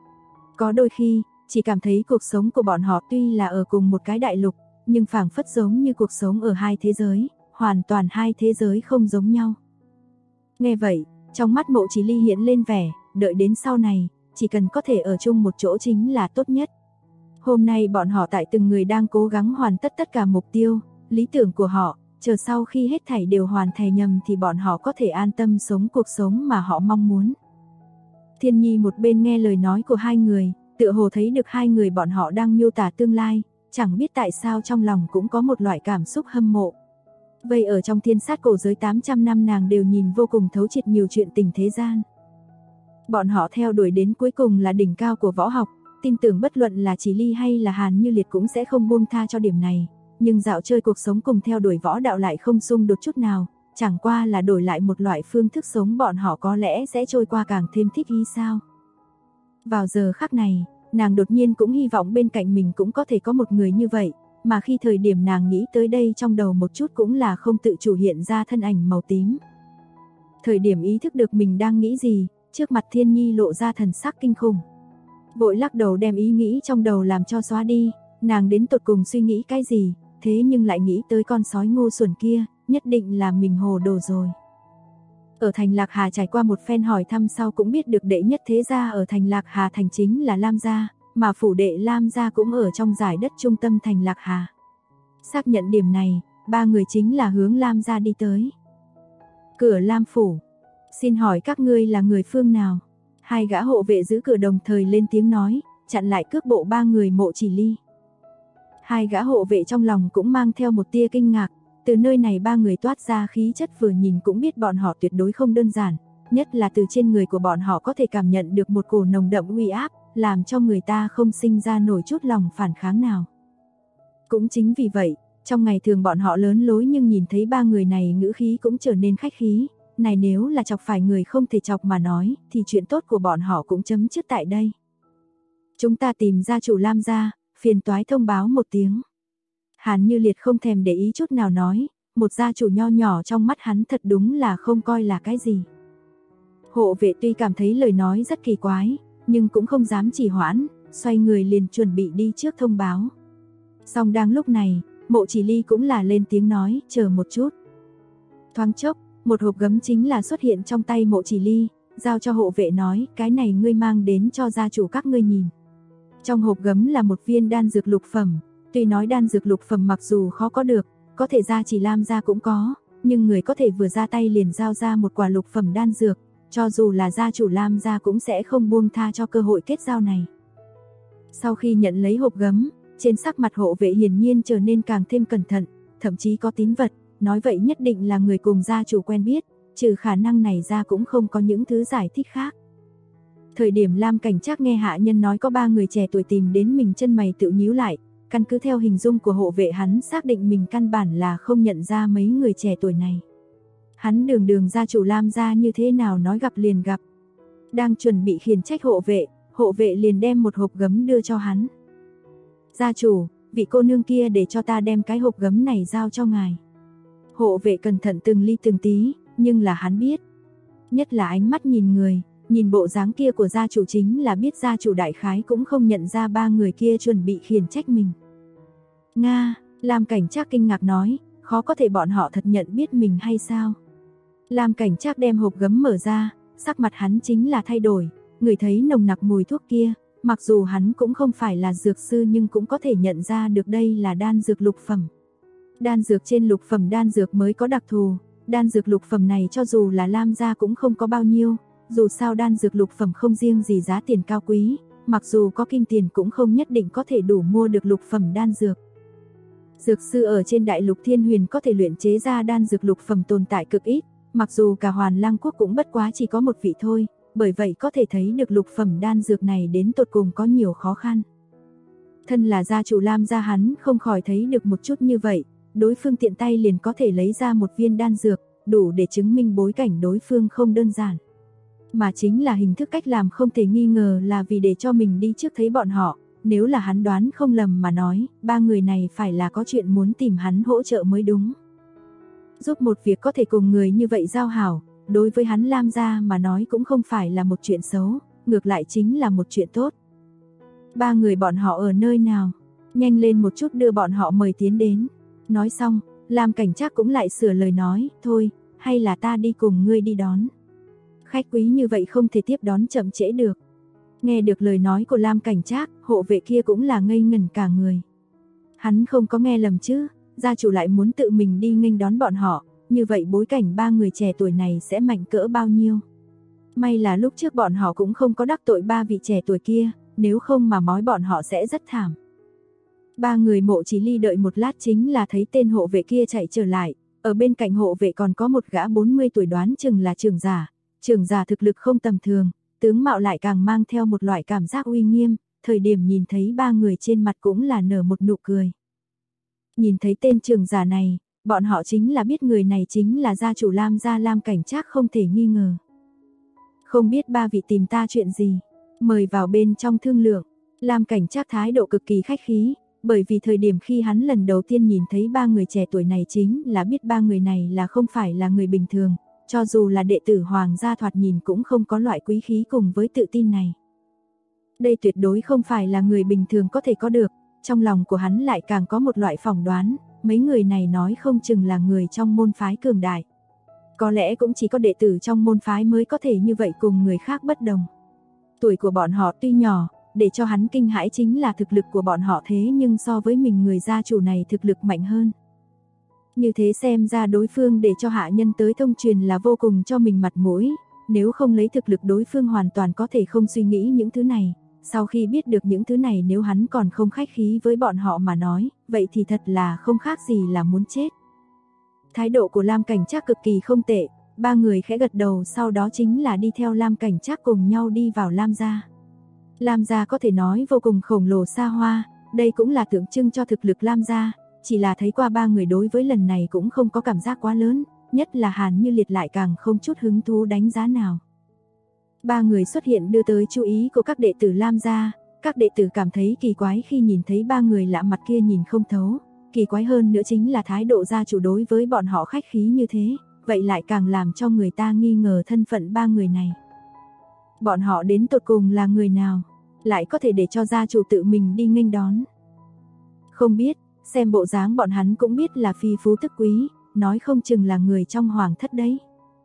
Có đôi khi, chỉ cảm thấy cuộc sống của bọn họ tuy là ở cùng một cái đại lục, nhưng phảng phất giống như cuộc sống ở hai thế giới, hoàn toàn hai thế giới không giống nhau. Nghe vậy, trong mắt Mộ Chỉ Ly hiện lên vẻ, đợi đến sau này, chỉ cần có thể ở chung một chỗ chính là tốt nhất. Hôm nay bọn họ tại từng người đang cố gắng hoàn tất tất cả mục tiêu, lý tưởng của họ, chờ sau khi hết thảy đều hoàn thành nhầm thì bọn họ có thể an tâm sống cuộc sống mà họ mong muốn. Thiên Nhi một bên nghe lời nói của hai người, tựa hồ thấy được hai người bọn họ đang miêu tả tương lai, chẳng biết tại sao trong lòng cũng có một loại cảm xúc hâm mộ. Vậy ở trong thiên sát cổ giới 800 năm nàng đều nhìn vô cùng thấu triệt nhiều chuyện tình thế gian. Bọn họ theo đuổi đến cuối cùng là đỉnh cao của võ học, tin tưởng bất luận là Chỉ Ly hay là Hàn Như Liệt cũng sẽ không buông tha cho điểm này, nhưng dạo chơi cuộc sống cùng theo đuổi võ đạo lại không xung đột chút nào, chẳng qua là đổi lại một loại phương thức sống bọn họ có lẽ sẽ trôi qua càng thêm thích ý sao. Vào giờ khắc này, nàng đột nhiên cũng hy vọng bên cạnh mình cũng có thể có một người như vậy, mà khi thời điểm nàng nghĩ tới đây trong đầu một chút cũng là không tự chủ hiện ra thân ảnh màu tím. Thời điểm ý thức được mình đang nghĩ gì, trước mặt Thiên Nhi lộ ra thần sắc kinh khủng. Vội lắc đầu đem ý nghĩ trong đầu làm cho xóa đi, nàng đến tột cùng suy nghĩ cái gì, thế nhưng lại nghĩ tới con sói ngu xuẩn kia, nhất định là mình hồ đồ rồi. Ở thành Lạc Hà trải qua một phen hỏi thăm sau cũng biết được đệ nhất thế gia ở thành Lạc Hà thành chính là Lam gia, mà phủ đệ Lam gia cũng ở trong giải đất trung tâm thành Lạc Hà. Xác nhận điểm này, ba người chính là hướng Lam gia đi tới. Cửa Lam phủ, xin hỏi các ngươi là người phương nào? Hai gã hộ vệ giữ cửa đồng thời lên tiếng nói, chặn lại cước bộ ba người Mộ Chỉ Ly. Hai gã hộ vệ trong lòng cũng mang theo một tia kinh ngạc, từ nơi này ba người toát ra khí chất vừa nhìn cũng biết bọn họ tuyệt đối không đơn giản, nhất là từ trên người của bọn họ có thể cảm nhận được một cổ nồng đậm uy áp, làm cho người ta không sinh ra nổi chút lòng phản kháng nào. Cũng chính vì vậy, trong ngày thường bọn họ lớn lối nhưng nhìn thấy ba người này ngữ khí cũng trở nên khách khí, này nếu là chọc phải người không thể chọc mà nói, thì chuyện tốt của bọn họ cũng chấm dứt tại đây. Chúng ta tìm gia chủ Lam gia, phiền toái thông báo một tiếng. Hàn Như Liệt không thèm để ý chút nào nói, một gia chủ nho nhỏ trong mắt hắn thật đúng là không coi là cái gì. Hộ vệ tuy cảm thấy lời nói rất kỳ quái, nhưng cũng không dám trì hoãn, xoay người liền chuẩn bị đi trước thông báo. Song đang lúc này, Mộ Chỉ Ly cũng là lên tiếng nói, chờ một chút. Thoáng chốc, một hộp gấm chính là xuất hiện trong tay Mộ Chỉ Ly, giao cho hộ vệ nói, cái này ngươi mang đến cho gia chủ các ngươi nhìn. Trong hộp gấm là một viên đan dược lục phẩm, tuy nói đan dược lục phẩm mặc dù khó có được, có thể gia chỉ Lam gia cũng có, nhưng người có thể vừa ra tay liền giao ra một quả lục phẩm đan dược, cho dù là gia chủ Lam gia cũng sẽ không buông tha cho cơ hội kết giao này. Sau khi nhận lấy hộp gấm, trên sắc mặt hộ vệ hiển nhiên trở nên càng thêm cẩn thận, thậm chí có tín vật, nói vậy nhất định là người cùng gia chủ quen biết, trừ khả năng này ra cũng không có những thứ giải thích khác. Thời điểm Lam Cảnh Trác nghe hạ nhân nói có 3 người trẻ tuổi tìm đến mình, chân mày tự nhíu lại, căn cứ theo hình dung của hộ vệ hắn xác định mình căn bản là không nhận ra mấy người trẻ tuổi này. Hắn đường gia chủ Lam gia như thế nào nói gặp liền gặp. Đang chuẩn bị khiển trách hộ vệ liền đem một hộp gấm đưa cho hắn. Gia chủ, vị cô nương kia để cho ta đem cái hộp gấm này giao cho ngài. Hộ vệ cẩn thận từng ly từng tí, nhưng là hắn biết. Nhất là ánh mắt nhìn người, nhìn bộ dáng kia của gia chủ chính là biết gia chủ đại khái cũng không nhận ra 3 người kia chuẩn bị khiển trách mình. Nga, Lam Cảnh Trác kinh ngạc nói, khó có thể bọn họ thật nhận biết mình hay sao? Lam Cảnh Trác đem hộp gấm mở ra, sắc mặt hắn chính là thay đổi, người thấy nồng nặc mùi thuốc kia, mặc dù hắn cũng không phải là dược sư nhưng cũng có thể nhận ra được đây là đan dược lục phẩm. Đan dược trên lục phẩm đan dược mới có đặc thù, đan dược lục phẩm này cho dù là Lam gia cũng không có bao nhiêu, dù sao đan dược lục phẩm không riêng gì giá tiền cao quý, mặc dù có kim tiền cũng không nhất định có thể đủ mua được lục phẩm đan dược. Dược sư ở trên đại lục Thiên Huyền có thể luyện chế ra đan dược lục phẩm tồn tại cực ít, mặc dù cả Hoàn Lăng quốc cũng bất quá chỉ có một vị thôi, bởi vậy có thể thấy được lục phẩm đan dược này đến tột cùng có nhiều khó khăn. Thân là gia chủ Lam gia hắn không khỏi thấy được một chút như vậy, đối phương tiện tay liền có thể lấy ra một viên đan dược, đủ để chứng minh bối cảnh đối phương không đơn giản. Mà chính là hình thức cách làm không thể nghi ngờ là vì để cho mình đi trước thấy bọn họ, nếu là hắn đoán không lầm mà nói, 3 người này phải là có chuyện muốn tìm hắn hỗ trợ mới đúng. Giúp một việc có thể cùng người như vậy giao hảo, đối với hắn Lam gia mà nói cũng không phải là một chuyện xấu, ngược lại chính là một chuyện tốt. 3 người bọn họ ở nơi nào? Nhanh lên một chút đưa bọn họ mời tiến đến. Nói xong, Lam Cảnh Trác cũng lại sửa lời nói, thôi, hay là ta đi cùng ngươi đi đón. Khách quý như vậy không thể tiếp đón chậm trễ được. Nghe được lời nói của Lam Cảnh Trác, hộ vệ kia cũng là ngây ngẩn cả người. Hắn không có nghe lầm chứ, gia chủ lại muốn tự mình đi nghênh đón bọn họ, như vậy bối cảnh 3 người trẻ tuổi này sẽ mạnh cỡ bao nhiêu. May là lúc trước bọn họ cũng không có đắc tội 3 vị trẻ tuổi kia, nếu không mà mói bọn họ sẽ rất thảm. 3 người Mộ Chỉ Ly đợi một lát chính là thấy tên hộ vệ kia chạy trở lại, ở bên cạnh hộ vệ còn có một gã 40 tuổi đoán chừng là trưởng giả thực lực không tầm thường, tướng mạo lại càng mang theo một loại cảm giác uy nghiêm, thời điểm nhìn thấy 3 người trên mặt cũng là nở một nụ cười. Nhìn thấy tên trưởng giả này, bọn họ chính là biết người này chính là gia chủ Lam gia Lam Cảnh Trác không thể nghi ngờ. Không biết 3 vị tìm ta chuyện gì, mời vào bên trong thương lượng. Lam Cảnh Trác thái độ cực kỳ khách khí, bởi vì thời điểm khi hắn lần đầu tiên nhìn thấy 3 người trẻ tuổi này chính là biết 3 người này là không phải là người bình thường, cho dù là đệ tử hoàng gia thoạt nhìn cũng không có loại quý khí cùng với tự tin này. Đây tuyệt đối không phải là người bình thường có thể có được, trong lòng của hắn lại càng có một loại phỏng đoán, mấy người này nói không chừng là người trong môn phái cường đại. Có lẽ cũng chỉ có đệ tử trong môn phái mới có thể như vậy cùng người khác bất đồng. Tuổi của bọn họ tuy nhỏ, để cho hắn kinh hãi chính là thực lực của bọn họ thế nhưng so với mình người gia chủ này thực lực mạnh hơn. Như thế xem ra đối phương để cho hạ nhân tới thông truyền là vô cùng cho mình mặt mũi, nếu không lấy thực lực đối phương hoàn toàn có thể không suy nghĩ những thứ này. Sau khi biết được những thứ này nếu hắn còn không khách khí với bọn họ mà nói, vậy thì thật là không khác gì là muốn chết. Thái độ của Lam Cảnh Trác cực kỳ không tệ, 3 người khẽ gật đầu sau đó chính là đi theo Lam Cảnh Trác cùng nhau đi vào Lam gia. Lam gia có thể nói vô cùng khổng lồ xa hoa, đây cũng là tượng trưng cho thực lực Lam gia, chỉ là thấy qua 3 người đối với lần này cũng không có cảm giác quá lớn, nhất là Hàn Như Liệt lại càng không chút hứng thú đánh giá nào. 3 người xuất hiện đưa tới chú ý của các đệ tử Lam gia, các đệ tử cảm thấy kỳ quái khi nhìn thấy 3 người lạ mặt kia nhìn không thấu, kỳ quái hơn nữa chính là thái độ gia chủ đối với bọn họ khách khí như thế, vậy lại càng làm cho người ta nghi ngờ thân phận 3 người này. Bọn họ đến tột cùng là người nào? lại có thể để cho gia chủ tự mình đi nghênh đón. Không biết, xem bộ dáng bọn hắn cũng biết là phi phú tức quý, nói không chừng là người trong hoàng thất đấy.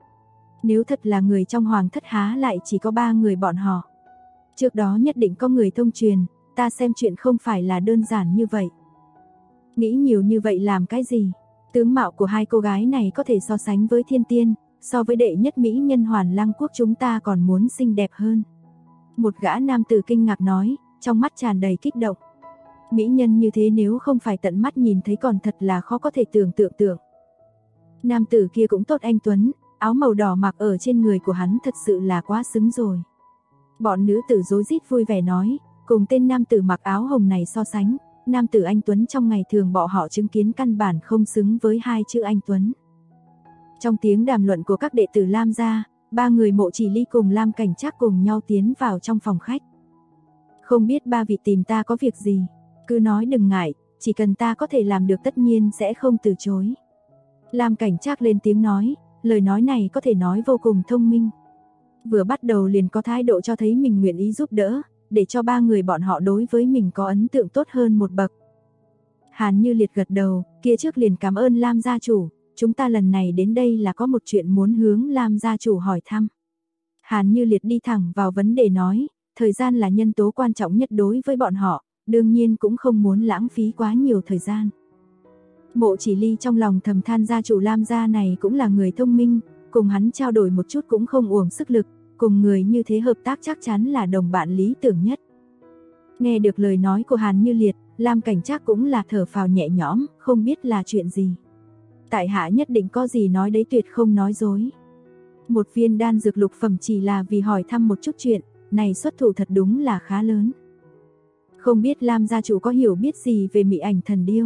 Nếu thật là người trong hoàng thất há lại chỉ có 3 người bọn họ. Trước đó nhất định có người thông truyền, ta xem chuyện không phải là đơn giản như vậy. Nghĩ nhiều như vậy làm cái gì? Tướng mạo của hai cô gái này có thể so sánh với thiên tiên, so với đệ nhất mỹ nhân Hoàn Lăng quốc chúng ta còn muốn xinh đẹp hơn. Một gã nam tử kinh ngạc nói, trong mắt tràn đầy kích động. Mỹ nhân như thế nếu không phải tận mắt nhìn thấy còn thật là khó có thể tưởng tượng. Nam tử kia cũng tốt anh tuấn, áo màu đỏ mặc ở trên người của hắn thật sự là quá xứng rồi. Bọn nữ tử rối rít vui vẻ nói, cùng tên nam tử mặc áo hồng này so sánh, nam tử anh tuấn trong ngày thường bọn họ chứng kiến căn bản không xứng với 2 chữ anh tuấn. Trong tiếng đàm luận của các đệ tử Lam gia, 3 người Mộ Chỉ Ly cùng Lam Cảnh Trác cùng nhau tiến vào trong phòng khách. Không biết 3 vị tìm ta có việc gì, cứ nói đừng ngại, chỉ cần ta có thể làm được tất nhiên sẽ không từ chối. Lam Cảnh Trác lên tiếng nói, lời nói này có thể nói vô cùng thông minh. Vừa bắt đầu liền có thái độ cho thấy mình nguyện ý giúp đỡ, để cho 3 người bọn họ đối với mình có ấn tượng tốt hơn một bậc. Hàn Như Liệt gật đầu, kia trước liền cảm ơn Lam gia chủ, chúng ta lần này đến đây là có một chuyện muốn hướng Lam gia chủ hỏi thăm. Hàn Như Liệt đi thẳng vào vấn đề nói, thời gian là nhân tố quan trọng nhất đối với bọn họ, đương nhiên cũng không muốn lãng phí quá nhiều thời gian. Mộ Chỉ Ly trong lòng thầm than gia chủ Lam gia này cũng là người thông minh, cùng hắn trao đổi một chút cũng không uổng sức lực, cùng người như thế hợp tác chắc chắn là đồng bạn lý tưởng nhất. Nghe được lời nói của Hàn Như Liệt, Lam Cảnh Trác cũng là thở phào nhẹ nhõm, không biết là chuyện gì. Tại hạ nhất định có gì nói đấy, tuyệt không nói dối. Một viên đan dược lục phẩm chỉ là vì hỏi thăm một chút chuyện, này xuất thủ thật đúng là khá lớn. Không biết Lam gia chủ có hiểu biết gì về Mị Ảnh Thần Điêu?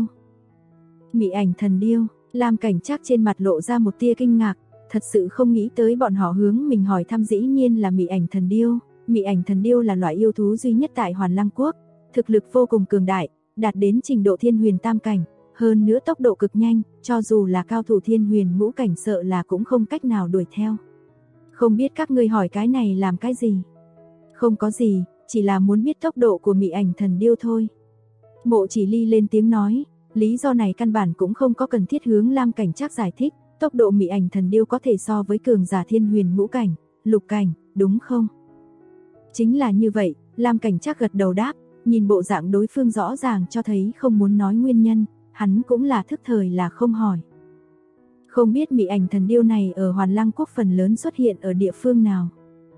Mị Ảnh Thần Điêu, Lam Cảnh Trác trên mặt lộ ra một tia kinh ngạc, thật sự không nghĩ tới bọn họ hướng mình hỏi thăm dĩ nhiên là Mị Ảnh Thần Điêu. Mị Ảnh Thần Điêu là loại yêu thú duy nhất tại Hoàn Lăng Quốc, thực lực vô cùng cường đại, đạt đến trình độ thiên huyền tam cảnh, hơn nữa tốc độ cực nhanh, cho dù là cao thủ thiên huyền ngũ cảnh sợ là cũng không cách nào đuổi theo. Không biết các ngươi hỏi cái này làm cái gì? Không có gì, chỉ là muốn biết tốc độ của Mị Ảnh Thần Điêu thôi. Mộ Chỉ Ly lên tiếng nói, lý do này căn bản cũng không có cần thiết hướng Lam Cảnh Trác giải thích, tốc độ Mị Ảnh Thần Điêu có thể so với cường giả thiên huyền ngũ cảnh, lục cảnh, đúng không? Chính là như vậy, Lam Cảnh Trác gật đầu đáp, nhìn bộ dạng đối phương rõ ràng cho thấy không muốn nói nguyên nhân, hắn cũng là thức thời là không hỏi. Không biết Mị Ảnh Thần Điêu này ở Hoàn Lăng Quốc phần lớn xuất hiện ở địa phương nào?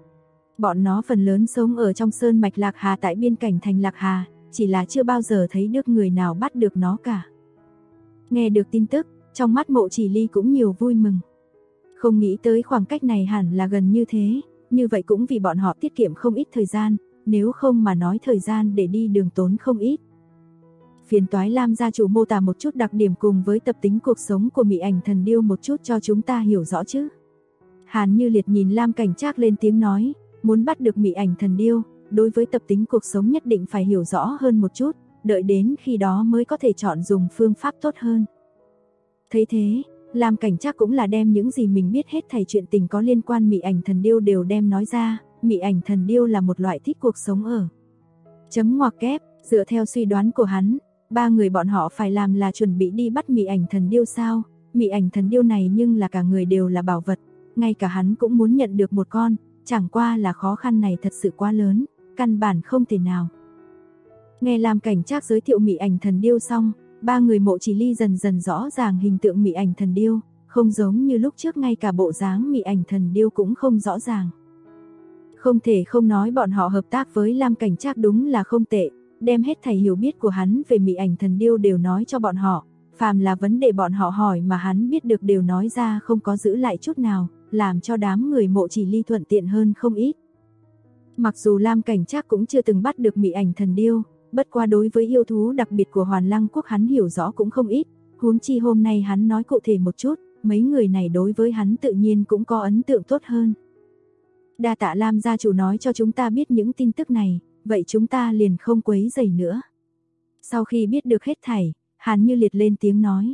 Bọn nó phần lớn sống ở trong sơn mạch Lạc Hà tại biên cảnh thành Lạc Hà, chỉ là chưa bao giờ thấy được người nào bắt được nó cả. Nghe được tin tức, trong mắt Mộ Chỉ Ly cũng nhiều vui mừng. Không nghĩ tới khoảng cách này hẳn là gần như thế, như vậy cũng vì bọn họ tiết kiệm không ít thời gian, nếu không mà nói thời gian để đi đường tốn không ít. Phiền toái Lam gia chủ mô tả một chút đặc điểm cùng với tập tính cuộc sống của Mị Ảnh Thần Điêu một chút cho chúng ta hiểu rõ chứ. Hàn Như Liệt nhìn Lam Cảnh Trác lên tiếng nói, muốn bắt được Mị Ảnh Thần Điêu, đối với tập tính cuộc sống nhất định phải hiểu rõ hơn một chút, đợi đến khi đó mới có thể chọn dùng phương pháp tốt hơn. Thấy thế, Lam Cảnh Trác cũng là đem những gì mình biết hết thảy chuyện tình có liên quan Mị Ảnh Thần Điêu đều đem nói ra, Mị Ảnh Thần Điêu là một loại thích cuộc sống ở. Chấm ngoặc kép, dựa theo suy đoán của hắn, 3 người bọn họ phải làm là chuẩn bị đi bắt Mị Ảnh Thần Điêu sao? Mị Ảnh Thần Điêu này nhưng là cả người đều là bảo vật, ngay cả hắn cũng muốn nhận được một con, chẳng qua là khó khăn này thật sự quá lớn, căn bản không thể nào. Nghe Lam Cảnh Trác giới thiệu Mị Ảnh Thần Điêu xong, 3 người Mộ Chỉ Ly dần dần rõ ràng hình tượng Mị Ảnh Thần Điêu, không giống như lúc trước ngay cả bộ dáng Mị Ảnh Thần Điêu cũng không rõ ràng. Không thể không nói bọn họ hợp tác với Lam Cảnh Trác đúng là không tệ, đem hết thảy hiểu biết của hắn về Mị Ảnh Thần Điêu đều nói cho bọn họ, phàm là vấn đề bọn họ hỏi mà hắn biết được đều nói ra không có giữ lại chút nào, làm cho đám người Mộ Chỉ Ly thuận tiện hơn không ít. Mặc dù Lam Cảnh Trác cũng chưa từng bắt được Mị Ảnh Thần Điêu, bất qua đối với yêu thú đặc biệt của Hoàn Lăng Quốc hắn hiểu rõ cũng không ít, huống chi hôm nay hắn nói cụ thể một chút, mấy người này đối với hắn tự nhiên cũng có ấn tượng tốt hơn. Đa tạ Lam gia chủ nói cho chúng ta biết những tin tức này, vậy chúng ta liền không quấy rầy nữa. Sau khi biết được hết thảy, Hàn Như Liệt lên tiếng nói.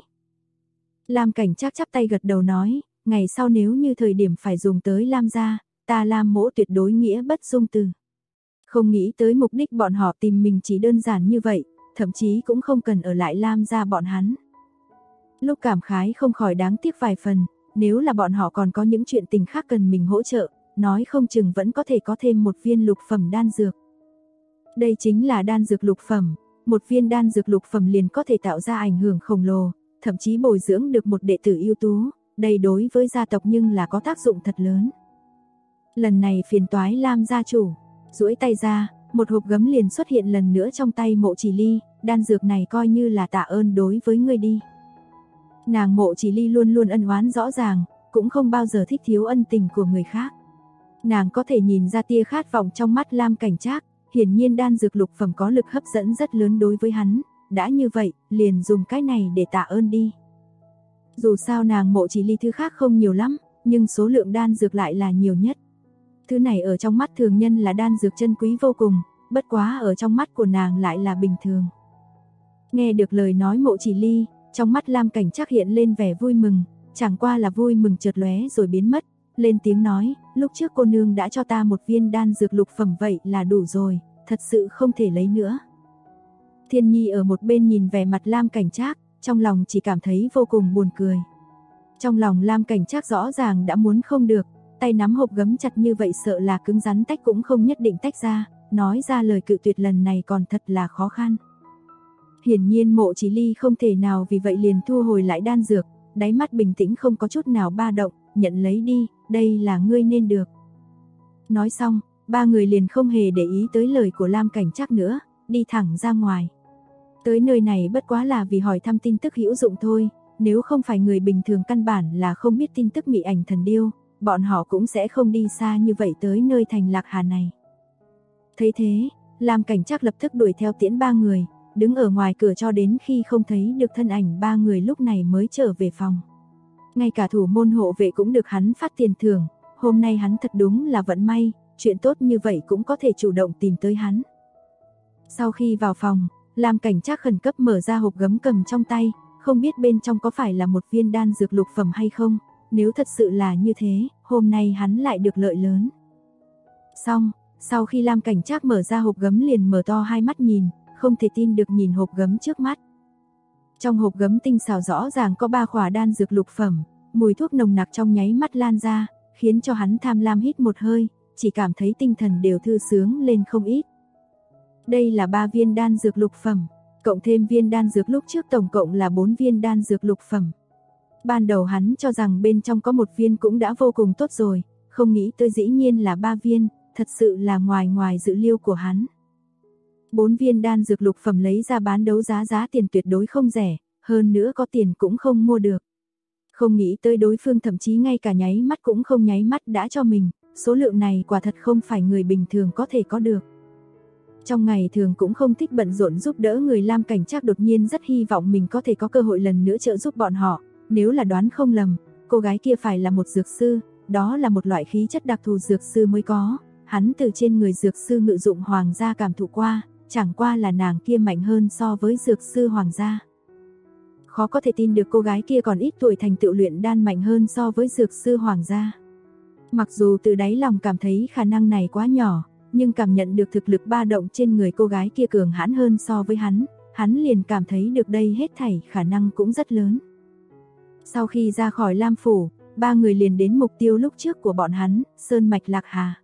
Lam Cảnh Trác chắp tay gật đầu nói, ngày sau nếu như thời điểm phải dùng tới Lam gia, ta Lam mỗ tuyệt đối nghĩa bất dung từ. Không nghĩ tới mục đích bọn họ tìm mình chỉ đơn giản như vậy, thậm chí cũng không cần ở lại Lam gia bọn hắn. Lúc cảm khái không khỏi đáng tiếc vài phần, nếu là bọn họ còn có những chuyện tình khác cần mình hỗ trợ, nói không chừng vẫn có thể có thêm một viên lục phẩm đan dược. Đây chính là đan dược lục phẩm, một viên đan dược lục phẩm liền có thể tạo ra ảnh hưởng khổng lồ, thậm chí bồi dưỡng được một đệ tử ưu tú, đây đối với gia tộc nhưng là có tác dụng thật lớn. Lần này phiền toái Lam gia chủ, duỗi tay ra, một hộp gấm liền xuất hiện lần nữa trong tay Mộ Chỉ Ly, đan dược này coi như là tạ ơn đối với ngươi đi. Nàng Mộ Chỉ Ly luôn luôn ân oán rõ ràng, cũng không bao giờ thích thiếu ân tình của người khác. Nàng có thể nhìn ra tia khát vọng trong mắt Lam Cảnh Trác, hiển nhiên đan dược lục phẩm có lực hấp dẫn rất lớn đối với hắn, đã như vậy, liền dùng cái này để tạ ơn đi. Dù sao nàng Mộ Chỉ Ly thứ khác không nhiều lắm, nhưng số lượng đan dược lại là nhiều nhất. Thứ này ở trong mắt thường nhân là đan dược chân quý vô cùng, bất quá ở trong mắt của nàng lại là bình thường. Nghe được lời nói Mộ Chỉ Ly, trong mắt Lam Cảnh Trác hiện lên vẻ vui mừng, chẳng qua là vui mừng chợt lóe rồi biến mất, lên tiếng nói, lúc trước cô nương đã cho ta một viên đan dược lục phẩm vậy là đủ rồi, thật sự không thể lấy nữa. Thiên Nhi ở một bên nhìn vẻ mặt Lam Cảnh Trác, trong lòng chỉ cảm thấy vô cùng buồn cười. Trong lòng Lam Cảnh Trác rõ ràng đã muốn không được, tay nắm hộp gấm chặt như vậy sợ là cứng rắn tách cũng không nhất định tách ra, nói ra lời cự tuyệt lần này còn thật là khó khăn. Hiển nhiên Mộ Chỉ Ly không thể nào vì vậy liền thu hồi lại đan dược, đáy mắt bình tĩnh không có chút nào ba động, nhận lấy đi, đây là ngươi nên được. Nói xong, ba người liền không hề để ý tới lời của Lam Cảnh Trác nữa, đi thẳng ra ngoài. Tới nơi này bất quá là vì hỏi thăm tin tức hữu dụng thôi, nếu không phải người bình thường căn bản là không biết tin tức Mị Ảnh Thần Điêu, bọn họ cũng sẽ không đi xa như vậy tới nơi thành Lạc Hà này. Thấy thế, Lam Cảnh Trác lập tức đuổi theo tiễn ba người, đứng ở ngoài cửa cho đến khi không thấy được thân ảnh ba người lúc này mới trở về phòng. Ngay cả thủ môn hộ vệ cũng được hắn phát tiền thưởng, hôm nay hắn thật đúng là vận may, chuyện tốt như vậy cũng có thể chủ động tìm tới hắn. Sau khi vào phòng, Lam Cảnh Trác khẩn cấp mở ra hộp gấm cầm trong tay, không biết bên trong có phải là một viên đan dược lục phẩm hay không, nếu thật sự là như thế, hôm nay hắn lại được lợi lớn. Xong, sau khi Lam Cảnh Trác mở ra hộp gấm liền mở to hai mắt nhìn, không thể tin được nhìn hộp gấm trước mắt. Trong hộp gấm tinh xảo rõ ràng có 3 khỏa đan dược lục phẩm, mùi thuốc nồng nặc trong nháy mắt lan ra, khiến cho hắn tham lam hít một hơi, chỉ cảm thấy tinh thần đều thư sướng lên không ít. Đây là 3 viên đan dược lục phẩm, cộng thêm viên đan dược lúc trước tổng cộng là 4 viên đan dược lục phẩm. Ban đầu hắn cho rằng bên trong có một viên cũng đã vô cùng tốt rồi, không nghĩ tới dĩ nhiên là 3 viên, thật sự là ngoài dự liệu của hắn. 4 viên đan dược lục phẩm lấy ra bán đấu giá tiền tuyệt đối không rẻ, hơn nữa có tiền cũng không mua được. Không nghĩ tới đối phương thậm chí ngay cả nháy mắt cũng không nháy mắt đã cho mình, số lượng này quả thật không phải người bình thường có thể có được. Trong ngày thường cũng không thích bận rộn giúp đỡ người, Lam Cảnh Trác đột nhiên rất hy vọng mình có thể có cơ hội lần nữa trợ giúp bọn họ, nếu là đoán không lầm, cô gái kia phải là một dược sư, đó là một loại khí chất đặc thù dược sư mới có, hắn từ trên người dược sư ngự dụng hoàng gia cảm thụ qua, chẳng qua là nàng kia mạnh hơn so với dược sư hoàng gia. Khó có thể tin được cô gái kia còn ít tuổi thành tựu luyện đan mạnh hơn so với dược sư hoàng gia. Mặc dù từ đáy lòng cảm thấy khả năng này quá nhỏ, nhưng cảm nhận được thực lực ba động trên người cô gái kia cường hãn hơn so với hắn liền cảm thấy được đây hết thảy khả năng cũng rất lớn. Sau khi ra khỏi Lam Phủ, ba người liền đến mục tiêu lúc trước của bọn hắn, Sơn Mạch Lạc Hà.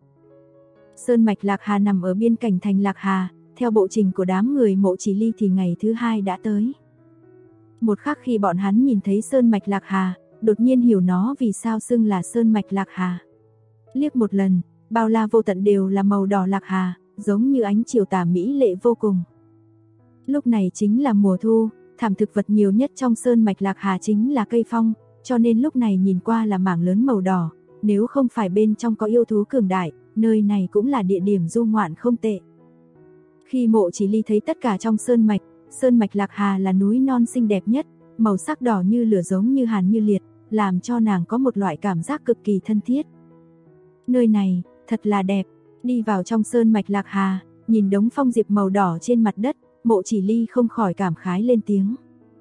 Sơn Mạch Lạc Hà nằm ở biên cảnh thành Lạc Hà, theo bộ trình của đám người Mộ Chỉ Ly thì ngày thứ 2 đã tới. Một khắc khi bọn hắn nhìn thấy Sơn Mạch Lạc Hà, đột nhiên hiểu nó vì sao xưng là Sơn Mạch Lạc Hà. Liếc một lần, bao la vô tận đều là màu đỏ Lạc Hà, giống như ánh chiều tà mỹ lệ vô cùng. Lúc này chính là mùa thu, thảm thực vật nhiều nhất trong Sơn Mạch Lạc Hà chính là cây phong, cho nên lúc này nhìn qua là mảng lớn màu đỏ, nếu không phải bên trong có yêu thú cường đại, nơi này cũng là địa điểm du ngoạn không tệ. Khi Mộ Chỉ Ly thấy tất cả trong Sơn Mạch Lạc Hà là núi non xinh đẹp nhất, màu sắc đỏ như lửa giống như hàn như liệt, làm cho nàng có một loại cảm giác cực kỳ thân thiết. Nơi này, thật là đẹp, đi vào trong Sơn Mạch Lạc Hà, nhìn đống phong diệp màu đỏ trên mặt đất, Mộ Chỉ Ly không khỏi cảm khái lên tiếng.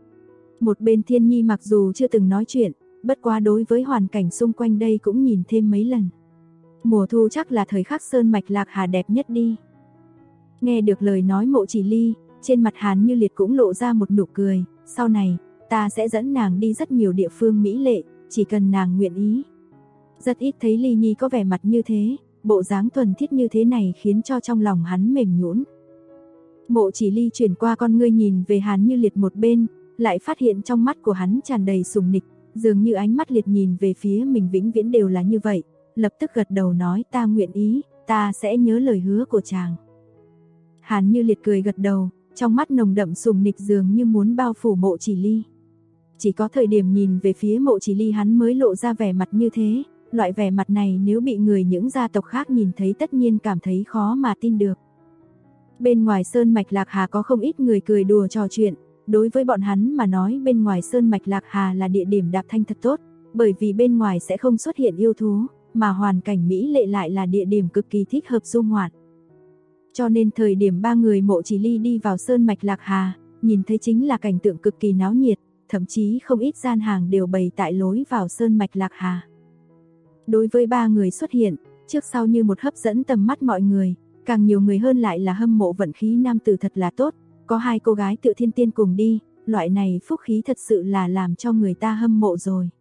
Một bên Thiên Nhi mặc dù chưa từng nói chuyện, bất quá đối với hoàn cảnh xung quanh đây cũng nhìn thêm mấy lần. Mùa thu chắc là thời khắc Sơn Mạch Lạc Hà đẹp nhất đi. Nghe được lời nói Mộ Chỉ Ly, trên mặt Hàn Như Liệt cũng lộ ra một nụ cười, sau này, ta sẽ dẫn nàng đi rất nhiều địa phương mỹ lệ, chỉ cần nàng nguyện ý. Rất ít thấy Ly Nhi có vẻ mặt như thế, bộ dáng thuần thiết như thế này khiến cho trong lòng hắn mềm nhũn. Mộ Chỉ Ly chuyển qua con ngươi nhìn về Hàn Như Liệt một bên, lại phát hiện trong mắt của hắn tràn đầy sùng nịch, dường như ánh mắt Liệt nhìn về phía mình vĩnh viễn đều là như vậy, lập tức gật đầu nói ta nguyện ý, ta sẽ nhớ lời hứa của chàng. Hàn Như Liệt cười gật đầu, trong mắt nồng đậm sùng nịch dường như muốn bao phủ Mộ Chỉ Ly. Chỉ có thời điểm nhìn về phía Mộ Chỉ Ly hắn mới lộ ra vẻ mặt như thế, loại vẻ mặt này nếu bị người những gia tộc khác nhìn thấy tất nhiên cảm thấy khó mà tin được. Bên ngoài Sơn Mạch Lạc Hà có không ít người cười đùa trò chuyện, đối với bọn hắn mà nói bên ngoài Sơn Mạch Lạc Hà là địa điểm đạp thanh thật tốt, bởi vì bên ngoài sẽ không xuất hiện yêu thú, mà hoàn cảnh mỹ lệ lại là địa điểm cực kỳ thích hợp du ngoạn. Cho nên thời điểm ba người Mộ Chỉ Ly đi vào Sơn Mạch Lạc Hà, nhìn thấy chính là cảnh tượng cực kỳ náo nhiệt, thậm chí không ít gian hàng đều bày tại lối vào Sơn Mạch Lạc Hà. Đối với ba người xuất hiện, trước sau như một hấp dẫn tầm mắt mọi người, càng nhiều người hơn lại là hâm mộ vận khí nam tử thật là tốt, có hai cô gái Tựa Thiên Tiên cùng đi, loại này phúc khí thật sự là làm cho người ta hâm mộ rồi.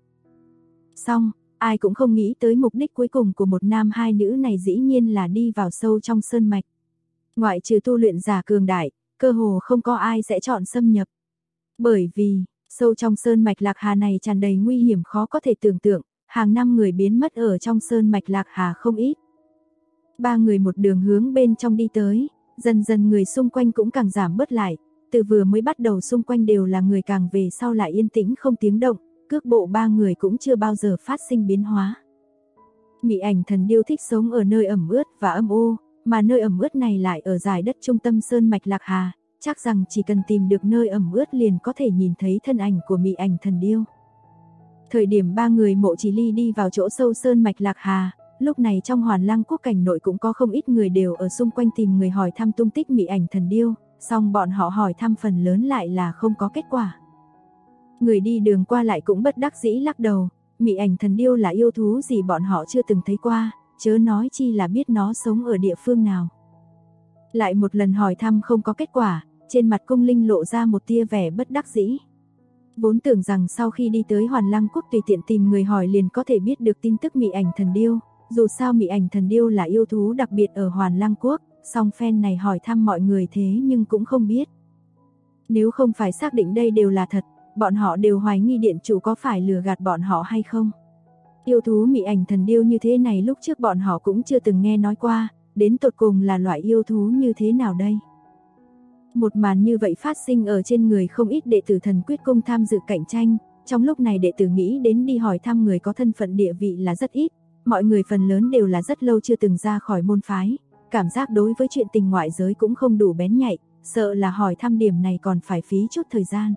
Xong, ai cũng không nghĩ tới mục đích cuối cùng của một nam hai nữ này dĩ nhiên là đi vào sâu trong sơn mạch. Ngoại trừ tu luyện giả cường đại, cơ hồ không có ai sẽ chọn xâm nhập. Bởi vì, sâu trong sơn mạch Lạc Hà này tràn đầy nguy hiểm khó có thể tưởng tượng, hàng năm người biến mất ở trong sơn mạch Lạc Hà không ít. Ba người một đường hướng bên trong đi tới, dần dần người xung quanh cũng càng giảm bớt lại, từ vừa mới bắt đầu xung quanh đều là người càng về sau lại yên tĩnh không tiếng động, cước bộ ba người cũng chưa bao giờ phát sinh biến hóa. Mị Ảnh Thần Điêu thích sống ở nơi ẩm ướt và âm u, mà nơi ẩm ướt này lại ở dải đất trung tâm sơn mạch Lạc Hà, chắc rằng chỉ cần tìm được nơi ẩm ướt liền có thể nhìn thấy thân ảnh của Mị Ảnh Thần Điêu. Thời điểm ba người Mộ Chỉ Ly đi vào chỗ sâu sơn mạch Lạc Hà, lúc này trong Hoàn Lăng quốc cảnh nội cũng có không ít người đều ở xung quanh tìm người hỏi thăm tung tích Mị Ảnh Thần Điêu, song bọn họ hỏi thăm phần lớn lại là không có kết quả. Người đi đường qua lại cũng bất đắc dĩ lắc đầu, Mị Ảnh Thần Điêu là yêu thú gì bọn họ chưa từng thấy qua, chớ nói chi là biết nó sống ở địa phương nào. Lại một lần hỏi thăm không có kết quả, trên mặt Cung Linh lộ ra một tia vẻ bất đắc dĩ. Vốn tưởng rằng sau khi đi tới Hoàn Lăng quốc tùy tiện tìm người hỏi liền có thể biết được tin tức Mị Ảnh Thần Điêu, dù sao Mị Ảnh Thần Điêu là yêu thú đặc biệt ở Hoàn Lăng quốc, song phen này hỏi thăm mọi người thế nhưng cũng không biết. Nếu không phải xác định đây đều là thật, bọn họ đều hoài nghi điện chủ có phải lừa gạt bọn họ hay không. Yêu thú Mị Ảnh Thần Điêu như thế này lúc trước bọn họ cũng chưa từng nghe nói qua, đến tột cùng là loại yêu thú như thế nào đây. Một màn như vậy phát sinh ở trên người không ít đệ tử Thần Quyết Cung tham dự cạnh tranh, trong lúc này đệ tử nghĩ đến đi hỏi thăm người có thân phận địa vị là rất ít, mọi người phần lớn đều là rất lâu chưa từng ra khỏi môn phái, cảm giác đối với chuyện tình ngoại giới cũng không đủ bén nhạy, sợ là hỏi thăm điểm này còn phải phí chút thời gian.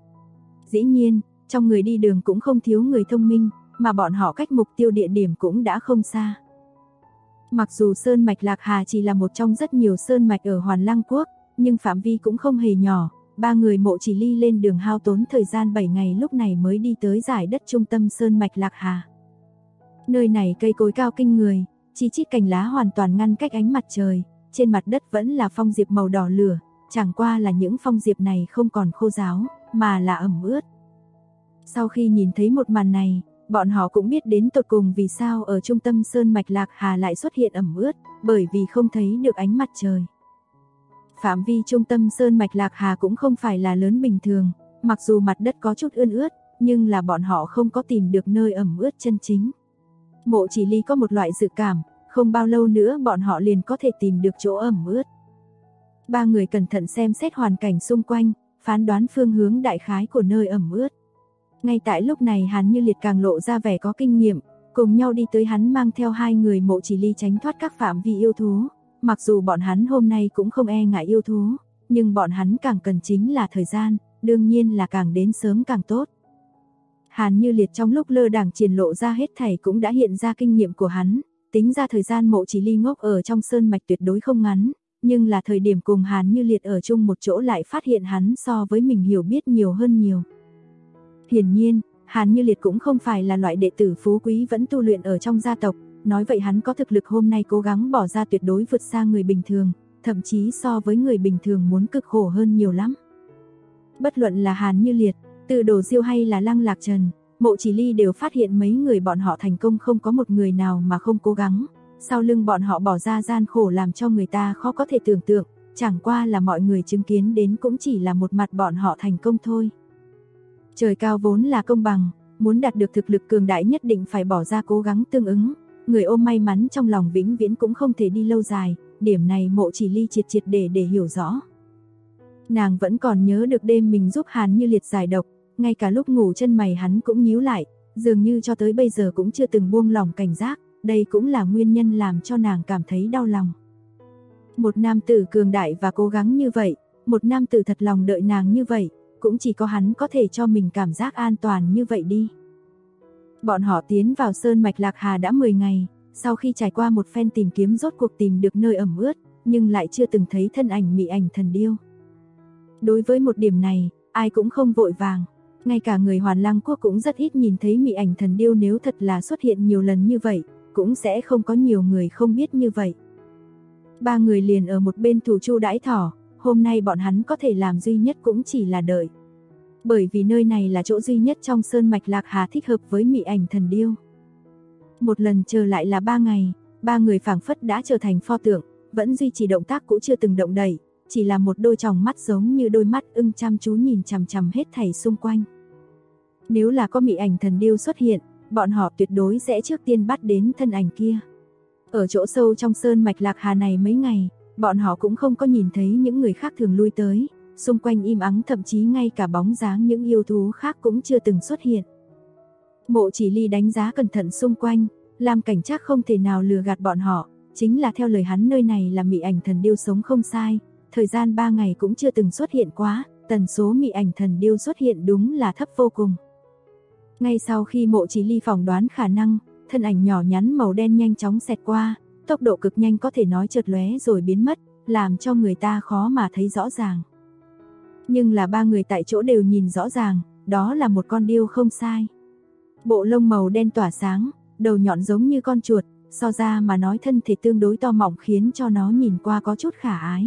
Dĩ nhiên, trong người đi đường cũng không thiếu người thông minh, mà bọn họ cách mục tiêu địa điểm cũng đã không xa. Mặc dù Sơn Mạch Lạc Hà chỉ là một trong rất nhiều sơn mạch ở Hoàn Lăng quốc, nhưng phạm vi cũng không hề nhỏ, ba người Mộ Chỉ Ly lên đường hao tốn thời gian 7 ngày lúc này mới đi tới dải đất trung tâm Sơn Mạch Lạc Hà. Nơi này cây cối cao kinh người, chỉ chít cành lá hoàn toàn ngăn cách ánh mặt trời, trên mặt đất vẫn là phong diệp màu đỏ lửa, chẳng qua là những phong diệp này không còn khô ráo, mà là ẩm ướt. Sau khi nhìn thấy một màn này, bọn họ cũng biết đến tột cùng vì sao ở trung tâm Sơn Mạch Lạc Hà lại xuất hiện ẩm ướt, bởi vì không thấy được ánh mặt trời. Phạm vi trung tâm Sơn Mạch Lạc Hà cũng không phải là lớn bình thường, mặc dù mặt đất có chút ươn ướt, nhưng là bọn họ không có tìm được nơi ẩm ướt chân chính. Mộ Chỉ Ly có một loại dự cảm, không bao lâu nữa bọn họ liền có thể tìm được chỗ ẩm ướt. Ba người cẩn thận xem xét hoàn cảnh xung quanh, phán đoán phương hướng đại khái của nơi ẩm ướt. Ngay tại lúc này Hàn Như Liệt càng lộ ra vẻ có kinh nghiệm, cùng nhau đi tới hắn mang theo hai người Mộ Chỉ Ly tránh thoát các phạm vi yêu thú. Mặc dù bọn hắn hôm nay cũng không e ngại yêu thú, nhưng bọn hắn càng cần chính là thời gian, đương nhiên là càng đến sớm càng tốt. Hàn Như Liệt trong lúc lơ đãng triển lộ ra hết thảy cũng đã hiện ra kinh nghiệm của hắn, tính ra thời gian Mộ Chỉ Ly ngốc ở trong sơn mạch tuyệt đối không ngắn, nhưng là thời điểm cùng Hàn Như Liệt ở chung một chỗ lại phát hiện hắn so với mình hiểu biết nhiều hơn nhiều. Hiển nhiên, Hàn Như Liệt cũng không phải là loại đệ tử phú quý vẫn tu luyện ở trong gia tộc, nói vậy hắn có thực lực hôm nay cố gắng bỏ ra tuyệt đối vượt xa người bình thường, thậm chí so với người bình thường muốn cực khổ hơn nhiều lắm. Bất luận là Hàn Như Liệt, Từ Đồ Diêu hay là Lăng Lạc Trần, Mộ Chỉ Ly đều phát hiện mấy người bọn họ thành công không có một người nào mà không cố gắng. Sau lưng bọn họ bỏ ra gian khổ làm cho người ta khó có thể tưởng tượng, chẳng qua là mọi người chứng kiến đến cũng chỉ là một mặt bọn họ thành công thôi. Trời cao vốn là công bằng, muốn đạt được thực lực cường đại nhất định phải bỏ ra cố gắng tương ứng. Người ôm may mắn trong lòng vĩnh viễn cũng không thể đi lâu dài, điểm này Mộ Chỉ Ly triệt triệt để hiểu rõ. Nàng vẫn còn nhớ được đêm mình giúp Hàn Như Liệt giải độc, ngay cả lúc ngủ chân mày hắn cũng nhíu lại, dường như cho tới bây giờ cũng chưa từng buông lỏng cảnh giác, đây cũng là nguyên nhân làm cho nàng cảm thấy đau lòng. Một nam tử cường đại và cố gắng như vậy, một nam tử thật lòng đợi nàng như vậy, cũng chỉ có hắn có thể cho mình cảm giác an toàn như vậy đi. Bọn họ tiến vào Sơn Mạch Lạc Hà đã 10 ngày, sau khi trải qua một phen tìm kiếm rốt cuộc tìm được nơi ẩm ướt, nhưng lại chưa từng thấy thân ảnh Mị Ảnh Thần Điêu. Đối với một điểm này, ai cũng không vội vàng, ngay cả người Hoàn Lăng Quốc cũng rất ít nhìn thấy Mị Ảnh Thần Điêu, nếu thật là xuất hiện nhiều lần như vậy, cũng sẽ không có nhiều người không biết như vậy. Ba người liền ở một bên thủ chu đãi thỏ, hôm nay bọn hắn có thể làm duy nhất cũng chỉ là đợi. Bởi vì nơi này là chỗ duy nhất trong Sơn Mạch Lạc Hà thích hợp với Mị Ảnh Thần Điêu. Một lần chờ lại là 3 ngày, ba người phảng phất đã trở thành pho tượng, vẫn duy trì động tác cũ chưa từng động đậy, chỉ là một đôi tròng mắt giống như đôi mắt ưng chăm chú nhìn chằm chằm hết thảy xung quanh. Nếu là có Mị Ảnh Thần Điêu xuất hiện, bọn họ tuyệt đối sẽ trước tiên bắt đến thân ảnh kia. Ở chỗ sâu trong Sơn Mạch Lạc Hà này mấy ngày, bọn họ cũng không có nhìn thấy những người khác thường lui tới, xung quanh im ắng, thậm chí ngay cả bóng dáng những yêu thú khác cũng chưa từng xuất hiện. Mộ Chỉ Ly đánh giá cẩn thận xung quanh, Lam Cảnh Trác không thể nào lừa gạt bọn họ, chính là theo lời hắn nơi này là Mị Ảnh Thần Điêu sống không sai, thời gian 3 ngày cũng chưa từng xuất hiện quá, tần số Mị Ảnh Thần Điêu xuất hiện đúng là thấp vô cùng. Ngay sau khi Mộ Chỉ Ly phỏng đoán khả năng, thân ảnh nhỏ nhắn màu đen nhanh chóng xẹt qua, tốc độ cực nhanh có thể nói chợt lóe rồi biến mất, làm cho người ta khó mà thấy rõ ràng. Nhưng là ba người tại chỗ đều nhìn rõ ràng, đó là một con điêu không sai. Bộ lông màu đen tỏa sáng, đầu nhọn giống như con chuột, so ra mà nói thân thể tương đối to mọng khiến cho nó nhìn qua có chút khả ái.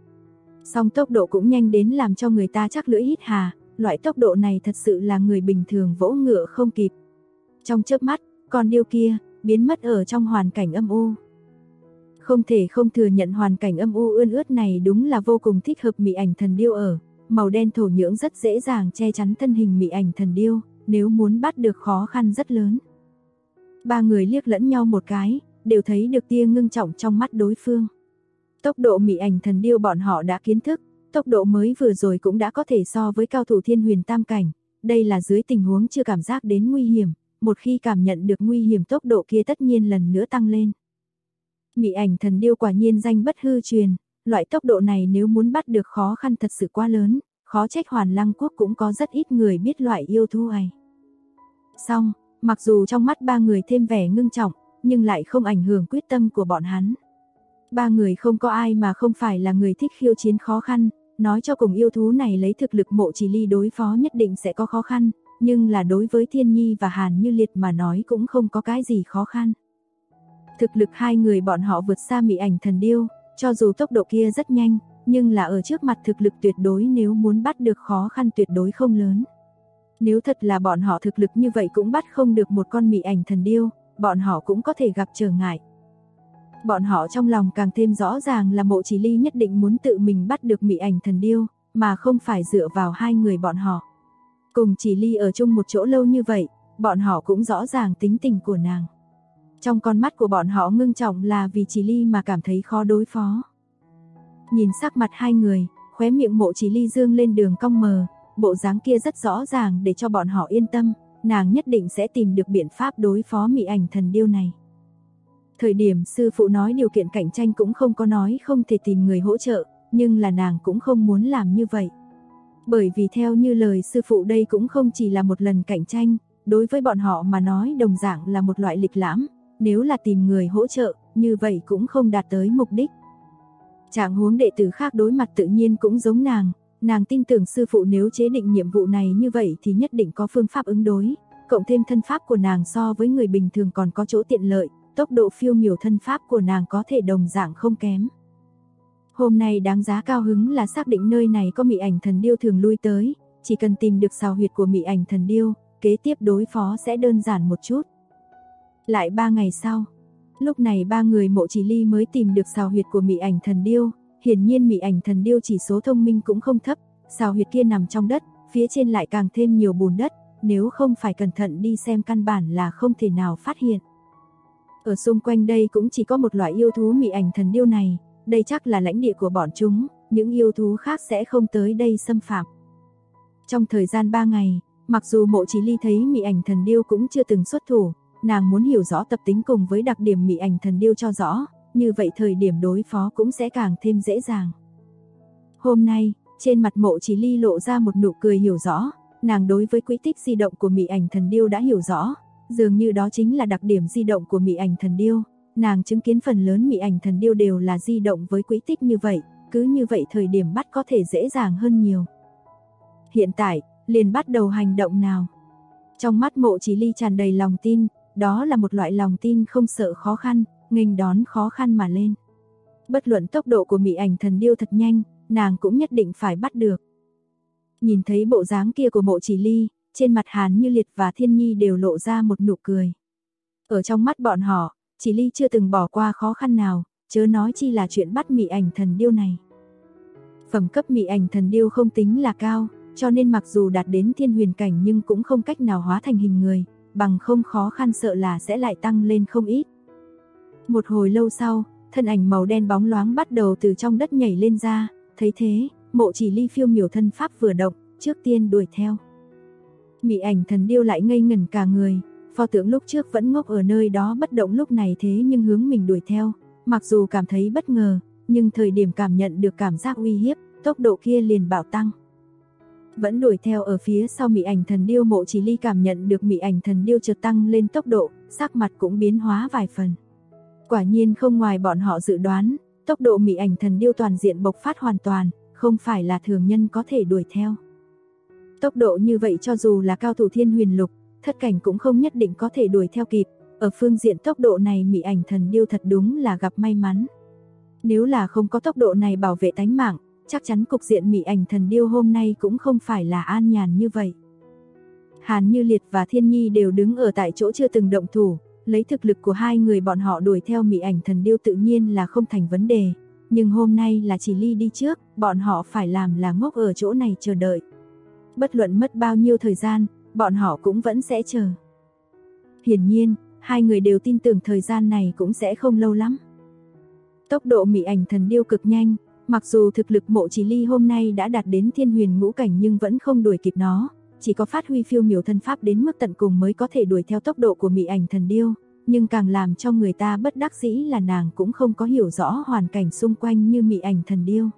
Song tốc độ cũng nhanh đến làm cho người ta chắc lưỡi hít hà, loại tốc độ này thật sự là người bình thường vỗ ngựa không kịp. Trong chớp mắt, con điêu kia biến mất ở trong hoàn cảnh âm u. Không thể không thừa nhận hoàn cảnh âm u ươn ướt này đúng là vô cùng thích hợp Mị Ảnh Thần Điêu ở. Màu đen thổ nhưỡng rất dễ dàng che chắn thân hình Mị Ảnh Thần Điêu, nếu muốn bắt được khó khăn rất lớn. Ba người liếc lẫn nhau một cái, đều thấy được tia ngưng trọng trong mắt đối phương. Tốc độ Mị Ảnh Thần Điêu bọn họ đã kiến thức, tốc độ mới vừa rồi cũng đã có thể so với cao thủ Thiên Huyền Tam Cảnh, đây là dưới tình huống chưa cảm giác đến nguy hiểm, một khi cảm nhận được nguy hiểm tốc độ kia tất nhiên lần nữa tăng lên. Mị Ảnh Thần Điêu quả nhiên danh bất hư truyền, loại tốc độ này nếu muốn bắt được khó khăn thật sự quá lớn, khó trách Hoàn Lăng Quốc cũng có rất ít người biết loại yêu thú này. Song, mặc dù trong mắt ba người thêm vẻ ngưng trọng, nhưng lại không ảnh hưởng quyết tâm của bọn hắn. Ba người không có ai mà không phải là người thích khiêu chiến khó khăn, nói cho cùng yêu thú này lấy thực lực Mộ Chỉ Ly đối phó nhất định sẽ có khó khăn, nhưng là đối với Thiên Nhi và Hàn Như Liệt mà nói cũng không có cái gì khó khăn. Thực lực hai người bọn họ vượt xa Mị Ảnh Thần Điêu, cho dù tốc độ kia rất nhanh, nhưng là ở trước mặt thực lực tuyệt đối, nếu muốn bắt được khó khăn tuyệt đối không lớn. Nếu thật là bọn họ thực lực như vậy cũng bắt không được một con Mị Ảnh Thần Điêu, bọn họ cũng có thể gặp trở ngại. Bọn họ trong lòng càng thêm rõ ràng là Mộ Chỉ Ly nhất định muốn tự mình bắt được Mị Ảnh Thần Điêu, mà không phải dựa vào hai người bọn họ. Cùng Chỉ Ly ở chung một chỗ lâu như vậy, bọn họ cũng rõ ràng tính tình của nàng. Trong con mắt của bọn họ ngưng trọng là vì Chỉ Ly mà cảm thấy khó đối phó. Nhìn sắc mặt hai người, khóe miệng Mộ Chỉ Ly dương lên đường cong mờ, bộ dáng kia rất rõ ràng để cho bọn họ yên tâm, nàng nhất định sẽ tìm được biện pháp đối phó Mị Ảnh Thần Điêu này. Thời điểm sư phụ nói điều kiện cạnh tranh cũng không có nói không thể tìm người hỗ trợ, nhưng là nàng cũng không muốn làm như vậy. Bởi vì theo như lời sư phụ đây cũng không chỉ là một lần cạnh tranh, đối với bọn họ mà nói đồng dạng là một loại lịch lãm, nếu là tìm người hỗ trợ, như vậy cũng không đạt tới mục đích. Trạng huống đệ tử khác đối mặt tự nhiên cũng giống nàng tin tưởng sư phụ nếu chế định nhiệm vụ này như vậy thì nhất định có phương pháp ứng đối, cộng thêm thân pháp của nàng so với người bình thường còn có chỗ tiện lợi, tốc độ phiêu miểu thân pháp của nàng có thể đồng dạng không kém. Hôm nay đáng giá cao hứng là xác định nơi này có Mị Ảnh Thần Điêu thường lui tới, chỉ cần tìm được sào huyệt của Mị Ảnh Thần Điêu, kế tiếp đối phó sẽ đơn giản một chút. Lại 3 ngày sau, lúc này 3 người Mộ Chỉ Ly mới tìm được sào huyệt của Mị Ảnh Thần Điêu, hiển nhiên Mị Ảnh Thần Điêu chỉ số thông minh cũng không thấp, sào huyệt kia nằm trong đất, phía trên lại càng thêm nhiều bùn đất, nếu không phải cẩn thận đi xem căn bản là không thể nào phát hiện. Ở xung quanh đây cũng chỉ có một loại yêu thú Mị Ảnh Thần Điêu này, đây chắc là lãnh địa của bọn chúng, những yêu thú khác sẽ không tới đây xâm phạm. Trong thời gian 3 ngày, mặc dù Mộ Chỉ Ly thấy Mị Ảnh Thần Điêu cũng chưa từng xuất thủ, nàng muốn hiểu rõ tập tính cùng với đặc điểm Mị Ảnh Thần Điêu cho rõ, như vậy thời điểm đối phó cũng sẽ càng thêm dễ dàng. Hôm nay, trên mặt Mộ Chỉ Ly lộ ra một nụ cười hiểu rõ, nàng đối với quỹ tích di động của Mị Ảnh Thần Điêu đã hiểu rõ, dường như đó chính là đặc điểm di động của Mị Ảnh Thần Điêu. Nàng chứng kiến phần lớn Mị Ảnh Thần Điêu đều là di động với quỹ tích như vậy, cứ như vậy thời điểm bắt có thể dễ dàng hơn nhiều. Hiện tại, liền bắt đầu hành động nào. Trong mắt Mộ Chỉ Ly tràn đầy lòng tin, đó là một loại lòng tin không sợ khó khăn, nghênh đón khó khăn mà lên. Bất luận tốc độ của Mị Ảnh Thần Điêu thật nhanh, nàng cũng nhất định phải bắt được. Nhìn thấy bộ dáng kia của Mộ Chỉ Ly, trên mặt Hàn Như Liệt và Thiên Nhi đều lộ ra một nụ cười. Ở trong mắt bọn họ, Chỉ Ly chưa từng bỏ qua khó khăn nào, chớ nói chi là chuyện bắt Mị Ảnh Thần Điêu này. Phẩm cấp Mị Ảnh Thần Điêu không tính là cao, cho nên mặc dù đạt đến thiên huyền cảnh nhưng cũng không cách nào hóa thành hình người, bằng không khó khăn sợ là sẽ lại tăng lên không ít. Một hồi lâu sau, thân ảnh màu đen bóng loáng bắt đầu từ trong đất nhảy lên ra, thấy thế, Mộ Chỉ Ly phiêu miểu thân pháp vừa động, trước tiên đuổi theo. Mị Ảnh Thần Điêu lại ngây ngẩn cả người, pho tượng lúc trước vẫn ngốc ở nơi đó bất động lúc này thế nhưng hướng mình đuổi theo, mặc dù cảm thấy bất ngờ, nhưng thời điểm cảm nhận được cảm giác uy hiếp, tốc độ kia liền bạo tăng. Vẫn đuổi theo ở phía sau Mị Ảnh Thần Điêu, Mộ Chỉ Ly cảm nhận được Mị Ảnh Thần Điêu chợt tăng lên tốc độ, sắc mặt cũng biến hóa vài phần. Quả nhiên không ngoài bọn họ dự đoán, tốc độ Mị Ảnh Thần Điêu toàn diện bộc phát hoàn toàn, không phải là thường nhân có thể đuổi theo. Tốc độ như vậy cho dù là cao thủ thiên huyền lục, thất cảnh cũng không nhất định có thể đuổi theo kịp, ở phương diện tốc độ này Mị Ảnh Thần Điêu thật đúng là gặp may mắn. Nếu là không có tốc độ này bảo vệ tánh mạng, chắc chắn cục diện Mị Ảnh Thần Điêu hôm nay cũng không phải là an nhàn như vậy. Hàn Như Liệt và Thiên Nhi đều đứng ở tại chỗ chưa từng động thủ, lấy thực lực của hai người bọn họ đuổi theo Mị Ảnh Thần Điêu tự nhiên là không thành vấn đề, nhưng hôm nay là Chỉ Ly đi trước, bọn họ phải làm là ngốc ở chỗ này chờ đợi. Bất luận mất bao nhiêu thời gian, bọn họ cũng vẫn sẽ chờ. Hiển nhiên, hai người đều tin tưởng thời gian này cũng sẽ không lâu lắm. Tốc độ Mị Ảnh Thần Điêu cực nhanh, mặc dù thực lực Mộ Chỉ Ly hôm nay đã đạt đến thiên huyền ngũ cảnh nhưng vẫn không đuổi kịp nó, chỉ có phát huy phiêu miểu thân pháp đến mức tận cùng mới có thể đuổi theo tốc độ của Mị Ảnh Thần Điêu, nhưng càng làm cho người ta bất đắc dĩ là nàng cũng không có hiểu rõ hoàn cảnh xung quanh như Mị Ảnh Thần Điêu.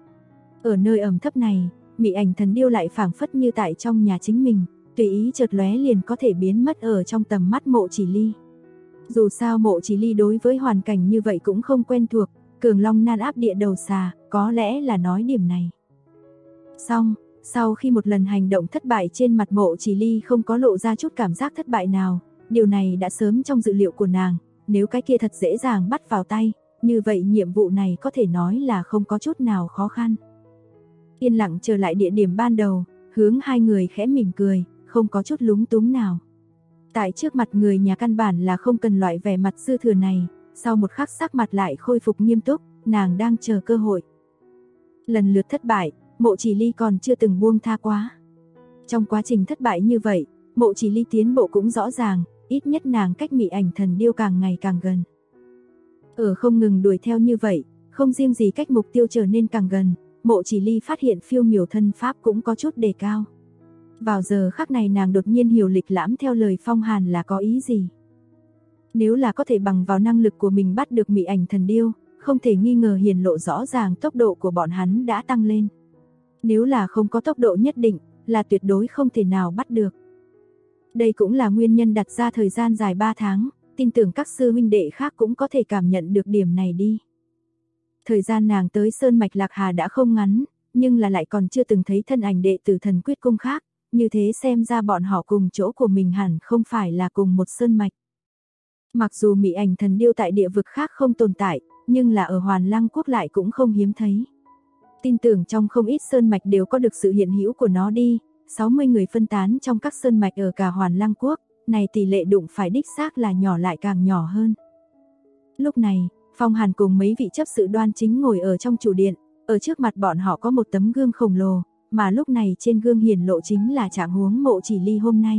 Ở nơi ẩm thấp này, Mị Ảnh Thần Điêu lại phảng phất như tại trong nhà chính mình, tùy ý chợt lóe liền có thể biến mất ở trong tầm mắt Mộ Chỉ Ly. Dù sao Mộ Chỉ Ly đối với hoàn cảnh như vậy cũng không quen thuộc, cường long nan áp địa đầu xà, có lẽ là nói điểm này. Xong, sau khi một lần hành động thất bại trên mặt Mộ Chỉ Ly không có lộ ra chút cảm giác thất bại nào, điều này đã sớm trong dự liệu của nàng, nếu cái kia thật dễ dàng bắt vào tay, như vậy nhiệm vụ này có thể nói là không có chút nào khó khăn. Yên lặng trở lại địa điểm ban đầu, hướng hai người khẽ mỉm cười, không có chút lúng túng nào. Tại trước mặt người nhà căn bản là không cần loại vẻ mặt dư thừa này, sau một khắc sắc mặt lại khôi phục nghiêm túc, nàng đang chờ cơ hội. Lần lượt thất bại, Mộ Chỉ Ly còn chưa từng buông tha quá. Trong quá trình thất bại như vậy, Mộ Chỉ Ly tiến bộ cũng rõ ràng, ít nhất nàng cách Mị Ảnh Thần Điêu càng ngày càng gần. Ở không ngừng đuổi theo như vậy, không riêng gì cách mục tiêu trở nên càng gần, Mộ Chỉ Ly phát hiện phiêu miểu thân pháp cũng có chút đề cao. Vào giờ khắc này nàng đột nhiên hiểu lịch lãm theo lời Phong Hàn là có ý gì. Nếu là có thể bằng vào năng lực của mình bắt được Mị Ảnh Thần Điêu, không thể nghi ngờ hiển lộ rõ ràng tốc độ của bọn hắn đã tăng lên. Nếu là không có tốc độ nhất định, là tuyệt đối không thể nào bắt được. Đây cũng là nguyên nhân đặt ra thời gian dài 3 tháng, tin tưởng các sư huynh đệ khác cũng có thể cảm nhận được điểm này đi. Thời gian nàng tới Sơn Mạch Lạc Hà đã không ngắn, nhưng là lại còn chưa từng thấy thân ảnh đệ tử Thần Quyết Cung khác, như thế xem ra bọn họ cùng chỗ của mình hẳn không phải là cùng một sơn mạch. Mặc dù Mị Ảnh Thần Điêu tại địa vực khác không tồn tại, nhưng là ở Hoàn Lăng Quốc lại cũng không hiếm thấy. Tin tưởng trong không ít sơn mạch đều có được sự hiện hữu của nó đi, 60 người phân tán trong các sơn mạch ở cả Hoàn Lăng Quốc, này tỷ lệ đụng phải đích xác là nhỏ lại càng nhỏ hơn. Lúc này, Phong Hàn cùng mấy vị chấp sự đoan chính ngồi ở trong chủ điện, ở trước mặt bọn họ có một tấm gương khổng lồ, mà lúc này trên gương hiển lộ chính là trạng huống Mộ Chỉ Ly hôm nay.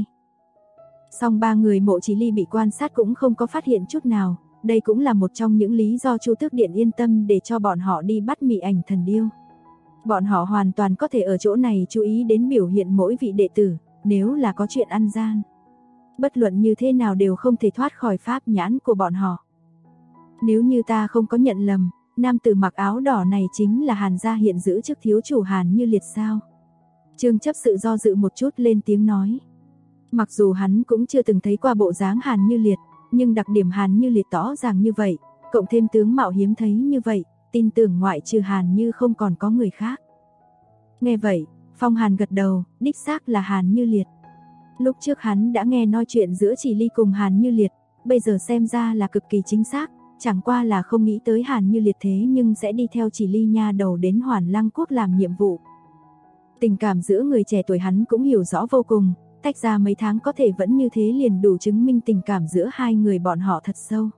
Song ba người Mộ Chỉ Ly bị quan sát cũng không có phát hiện chút nào, đây cũng là một trong những lý do Chu Tước Điện yên tâm để cho bọn họ đi bắt Mị Ảnh Thần Điêu. Bọn họ hoàn toàn có thể ở chỗ này chú ý đến biểu hiện mỗi vị đệ tử, nếu là có chuyện ăn gian. Bất luận như thế nào đều không thể thoát khỏi pháp nhãn của bọn họ. Nếu như ta không có nhận lầm, nam tử mặc áo đỏ này chính là Hàn gia hiện giữ chức thiếu chủ Hàn Như Liệt sao? Trương chấp sự do dự một chút lên tiếng nói. Mặc dù hắn cũng chưa từng thấy qua bộ dáng Hàn Như Liệt, nhưng đặc điểm Hàn Như Liệt rõ ràng như vậy, cộng thêm tướng mạo hiếm thấy như vậy, tin tưởng ngoại trừ Hàn Như không còn có người khác. Nghe vậy, Phong Hàn gật đầu, đích xác là Hàn Như Liệt. Lúc trước hắn đã nghe nói chuyện giữa Chỉ Ly cùng Hàn Như Liệt, bây giờ xem ra là cực kỳ chính xác, chẳng qua là không nghĩ tới Hàn Như Liệt thế nhưng sẽ đi theo Chỉ Ly nha đầu đến Hoàn Lăng Quốc làm nhiệm vụ. Tình cảm giữa người trẻ tuổi hắn cũng hiểu rõ vô cùng, tách ra mấy tháng có thể vẫn như thế liền đủ chứng minh tình cảm giữa hai người bọn họ thật sâu.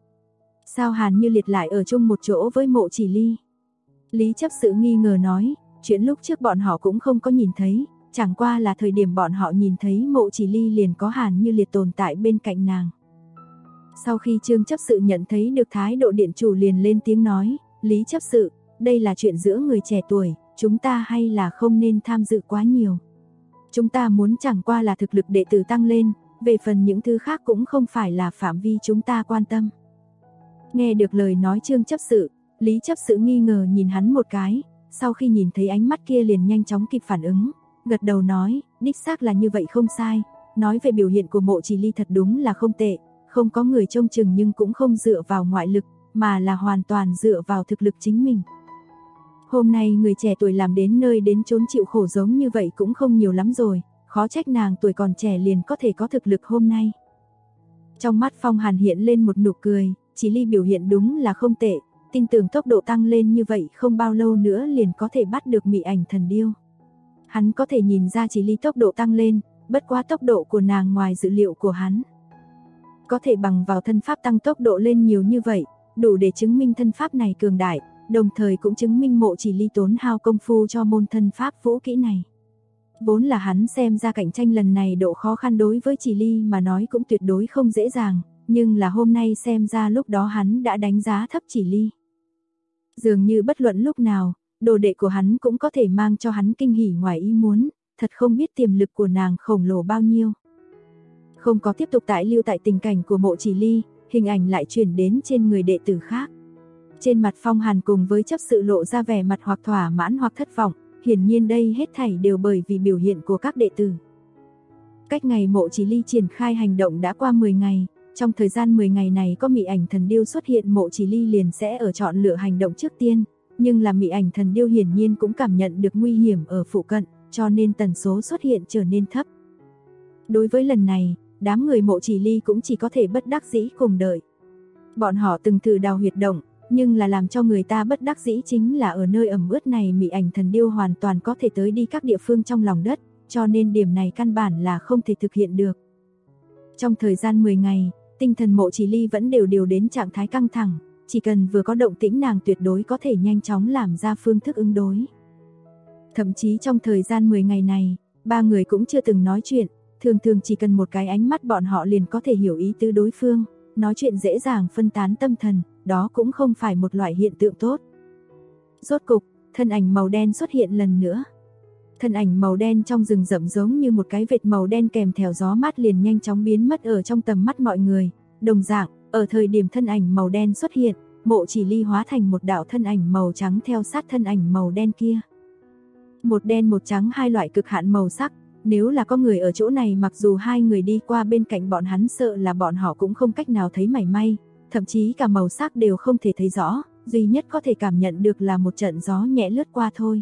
Sao Hàn Như Liệt lại ở chung một chỗ với Mộ Chỉ Ly? Lý chấp sự nghi ngờ nói, chuyện lúc trước bọn họ cũng không có nhìn thấy, chẳng qua là thời điểm bọn họ nhìn thấy Mộ Chỉ Ly liền có Hàn Như Liệt tồn tại bên cạnh nàng. Sau khi Trương chấp sự nhận thấy được thái độ điện chủ liền lên tiếng nói, Lý chấp sự, đây là chuyện giữa người trẻ tuổi, chúng ta hay là không nên tham dự quá nhiều. Chúng ta muốn chẳng qua là thực lực đệ tử tăng lên, về phần những thứ khác cũng không phải là phạm vi chúng ta quan tâm. Nghe được lời nói Trương chấp sự, Lý chấp sự nghi ngờ nhìn hắn một cái, sau khi nhìn thấy ánh mắt kia liền nhanh chóng kịp phản ứng, gật đầu nói, đích xác là như vậy không sai, nói về biểu hiện của Mộ Chỉ Ly thật đúng là không tệ, không có người trông chừng nhưng cũng không dựa vào ngoại lực, mà là hoàn toàn dựa vào thực lực chính mình. Hôm nay người trẻ tuổi làm đến nơi đến chốn chịu khổ giống như vậy cũng không nhiều lắm rồi, khó trách nàng tuổi còn trẻ liền có thể có thực lực hôm nay. Trong mắt Phong Hàn hiện lên một nụ cười, Chỉ Ly biểu hiện đúng là không tệ, tin tưởng tốc độ tăng lên như vậy không bao lâu nữa liền có thể bắt được Mị Ảnh Thần Điêu. Hắn có thể nhìn ra Chỉ Ly tốc độ tăng lên, bất quá tốc độ của nàng ngoài dự liệu của hắn. Có thể bằng vào thân pháp tăng tốc độ lên nhiều như vậy, đủ để chứng minh thân pháp này cường đại, đồng thời cũng chứng minh Mộ Chỉ Ly tốn hao công phu cho môn thân pháp vũ kỹ này. Vốn là hắn xem ra cạnh tranh lần này độ khó khăn đối với Chỉ Ly mà nói cũng tuyệt đối không dễ dàng, nhưng là hôm nay xem ra lúc đó hắn đã đánh giá thấp Chỉ Ly. Dường như bất luận lúc nào, đồ đệ của hắn cũng có thể mang cho hắn kinh hỉ ngoài ý muốn, thật không biết tiềm lực của nàng khổng lồ bao nhiêu. Không có tiếp tục tải lưu tại tình cảnh của Mộ Chỉ Ly, hình ảnh lại chuyển đến trên người đệ tử khác. Trên mặt Phong Hàn cùng với chấp sự lộ ra vẻ mặt hoặc thỏa mãn hoặc thất vọng, hiển nhiên đây hết thảy đều bởi vì biểu hiện của các đệ tử. Cách ngày Mộ Chỉ Ly triển khai hành động đã qua 10 ngày, trong thời gian 10 ngày này có Mị Ảnh Thần Điêu xuất hiện Mộ Chỉ Ly liền sẽ ở chọn lựa hành động trước tiên, nhưng là Mị Ảnh Thần Điêu hiển nhiên cũng cảm nhận được nguy hiểm ở phụ cận, cho nên tần số xuất hiện trở nên thấp. Đối với lần này, đám người Mộ Chỉ Ly cũng chỉ có thể bất đắc dĩ cùng đợi. Bọn họ từng thử đào huyệt động, nhưng là làm cho người ta bất đắc dĩ chính là ở nơi ẩm ướt này Mị Ảnh Thần Điêu hoàn toàn có thể tới đi các địa phương trong lòng đất, cho nên điểm này căn bản là không thể thực hiện được. Trong thời gian 10 ngày, tinh thần Mộ Chỉ Ly vẫn đều đến trạng thái căng thẳng, chỉ cần vừa có động tĩnh nàng tuyệt đối có thể nhanh chóng làm ra phương thức ứng đối. Thậm chí trong thời gian 10 ngày này, ba người cũng chưa từng nói chuyện, thường chỉ cần một cái ánh mắt bọn họ liền có thể hiểu ý tứ đối phương, nói chuyện dễ dàng phân tán tâm thần, đó cũng không phải một loại hiện tượng tốt. Rốt cục, thân ảnh màu đen xuất hiện lần nữa. Thân ảnh màu đen trong rừng rậm giống như một cái vệt màu đen kèm theo gió mát liền nhanh chóng biến mất ở trong tầm mắt mọi người. Đồng dạng, ở thời điểm thân ảnh màu đen xuất hiện, Mộ Chỉ Ly hóa thành một đạo thân ảnh màu trắng theo sát thân ảnh màu đen kia. Một đen một trắng hai loại cực hạn màu sắc, nếu là có người ở chỗ này mặc dù hai người đi qua bên cạnh bọn hắn sợ là bọn họ cũng không cách nào thấy mảy may, thậm chí cả màu sắc đều không thể thấy rõ, duy nhất có thể cảm nhận được là một trận gió nhẹ lướt qua thôi.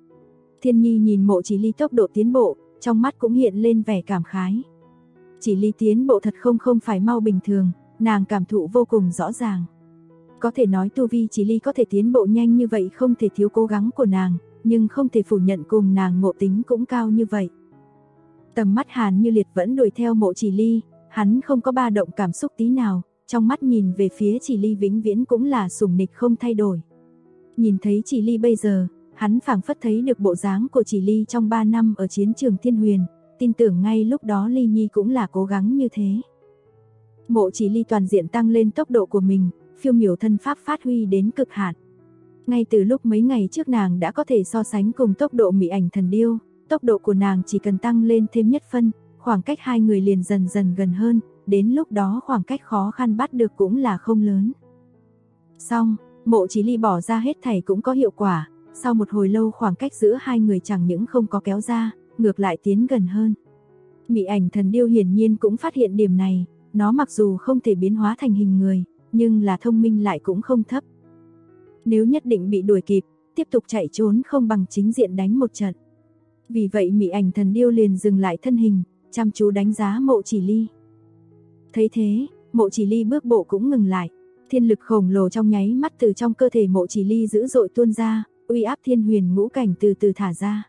Thiên Nhi nhìn Mộ Chỉ Ly tốc độ tiến bộ, trong mắt cũng hiện lên vẻ cảm khái. Chỉ Ly tiến bộ thật không phải mau bình thường, nàng cảm thụ vô cùng rõ ràng. Có thể nói tu vi Chỉ Ly có thể tiến bộ nhanh như vậy không thể thiếu cố gắng của nàng, nhưng không thể phủ nhận cùng nàng ngộ tính cũng cao như vậy. Tầm mắt Hàn Như Liệt vẫn đuổi theo Mộ Chỉ Ly, hắn không có ba động cảm xúc tí nào, trong mắt nhìn về phía Chỉ Ly vĩnh viễn cũng là sủng nịch không thay đổi. Nhìn thấy Chỉ Ly bây giờ, hắn phảng phất thấy được bộ dáng của Chỉ Ly trong 3 năm ở chiến trường Thiên Huyền, tin tưởng ngay lúc đó Ly Nhi cũng là cố gắng như thế. Mộ Chỉ Ly toàn diện tăng lên tốc độ của mình, phiêu miểu thân pháp phát huy đến cực hạn. Ngay từ lúc mấy ngày trước nàng đã có thể so sánh cùng tốc độ Mị Ảnh Thần Điêu, tốc độ của nàng chỉ cần tăng lên thêm nhất phân, khoảng cách hai người liền dần dần gần hơn, đến lúc đó khoảng cách khó khăn bắt được cũng là không lớn. Xong, Mộ Chỉ Ly bỏ ra hết thảy cũng có hiệu quả, sau một hồi lâu khoảng cách giữa hai người chẳng những không có kéo ra, ngược lại tiến gần hơn. Mị Ảnh Thần Điêu hiển nhiên cũng phát hiện điểm này, nó mặc dù không thể biến hóa thành hình người, nhưng là thông minh lại cũng không thấp. Nếu nhất định bị đuổi kịp, tiếp tục chạy trốn không bằng chính diện đánh một trận. Vì vậy Mị Ảnh Thần Điêu liền dừng lại thân hình, chăm chú đánh giá Mộ Chỉ Ly. Thấy thế, Mộ Chỉ Ly bước bộ cũng ngừng lại, thiên lực khổng lồ trong nháy mắt từ trong cơ thể Mộ Chỉ Ly dữ dội tuôn ra, uy áp thiên huyền ngũ cảnh từ từ thả ra.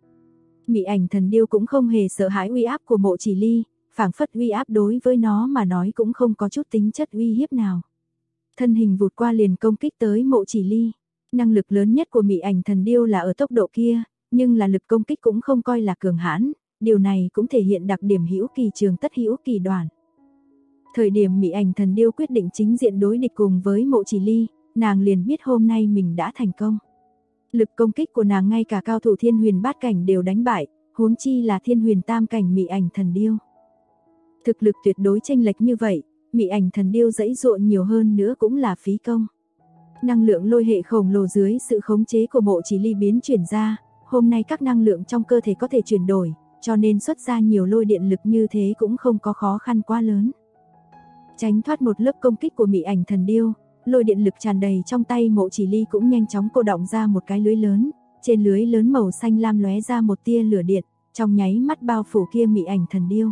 Mị Ảnh Thần Điêu cũng không hề sợ hãi uy áp của Mộ Chỉ Ly, phảng phất uy áp đối với nó mà nói cũng không có chút tính chất uy hiếp nào. Thân hình vụt qua liền công kích tới Mộ Chỉ Ly. Năng lực lớn nhất của Mị Ảnh Thần Điêu là ở tốc độ kia, nhưng là lực công kích cũng không coi là cường hãn, điều này cũng thể hiện đặc điểm hữu kỳ trường tất hữu kỳ đoạn. Thời điểm Mị Ảnh Thần Điêu quyết định chính diện đối địch cùng với Mộ Chỉ Ly, nàng liền biết hôm nay mình đã thành công. Lực công kích của nàng ngay cả cao thủ Thiên Huyền bát cảnh đều đánh bại, huống chi là Thiên Huyền tam cảnh Mị Ảnh Thần Điêu. Thực lực tuyệt đối chênh lệch như vậy, Mị Ảnh Thần Điêu giãy giụa nhiều hơn nữa cũng là phí công. Năng lượng lôi hệ khổng lồ dưới sự khống chế của Mộ Chỉ Ly biến chuyển ra, hôm nay các năng lượng trong cơ thể có thể chuyển đổi, cho nên xuất ra nhiều lôi điện lực như thế cũng không có khó khăn quá lớn. Tránh thoát một lớp công kích của Mị Ảnh Thần Điêu, lôi điện lực tràn đầy trong tay Mộ Chỉ Ly cũng nhanh chóng cô đọng ra một cái lưới lớn, trên lưới lớn màu xanh lam lóe ra một tia lửa điện, trong nháy mắt bao phủ kia Mị Ảnh Thần Điêu.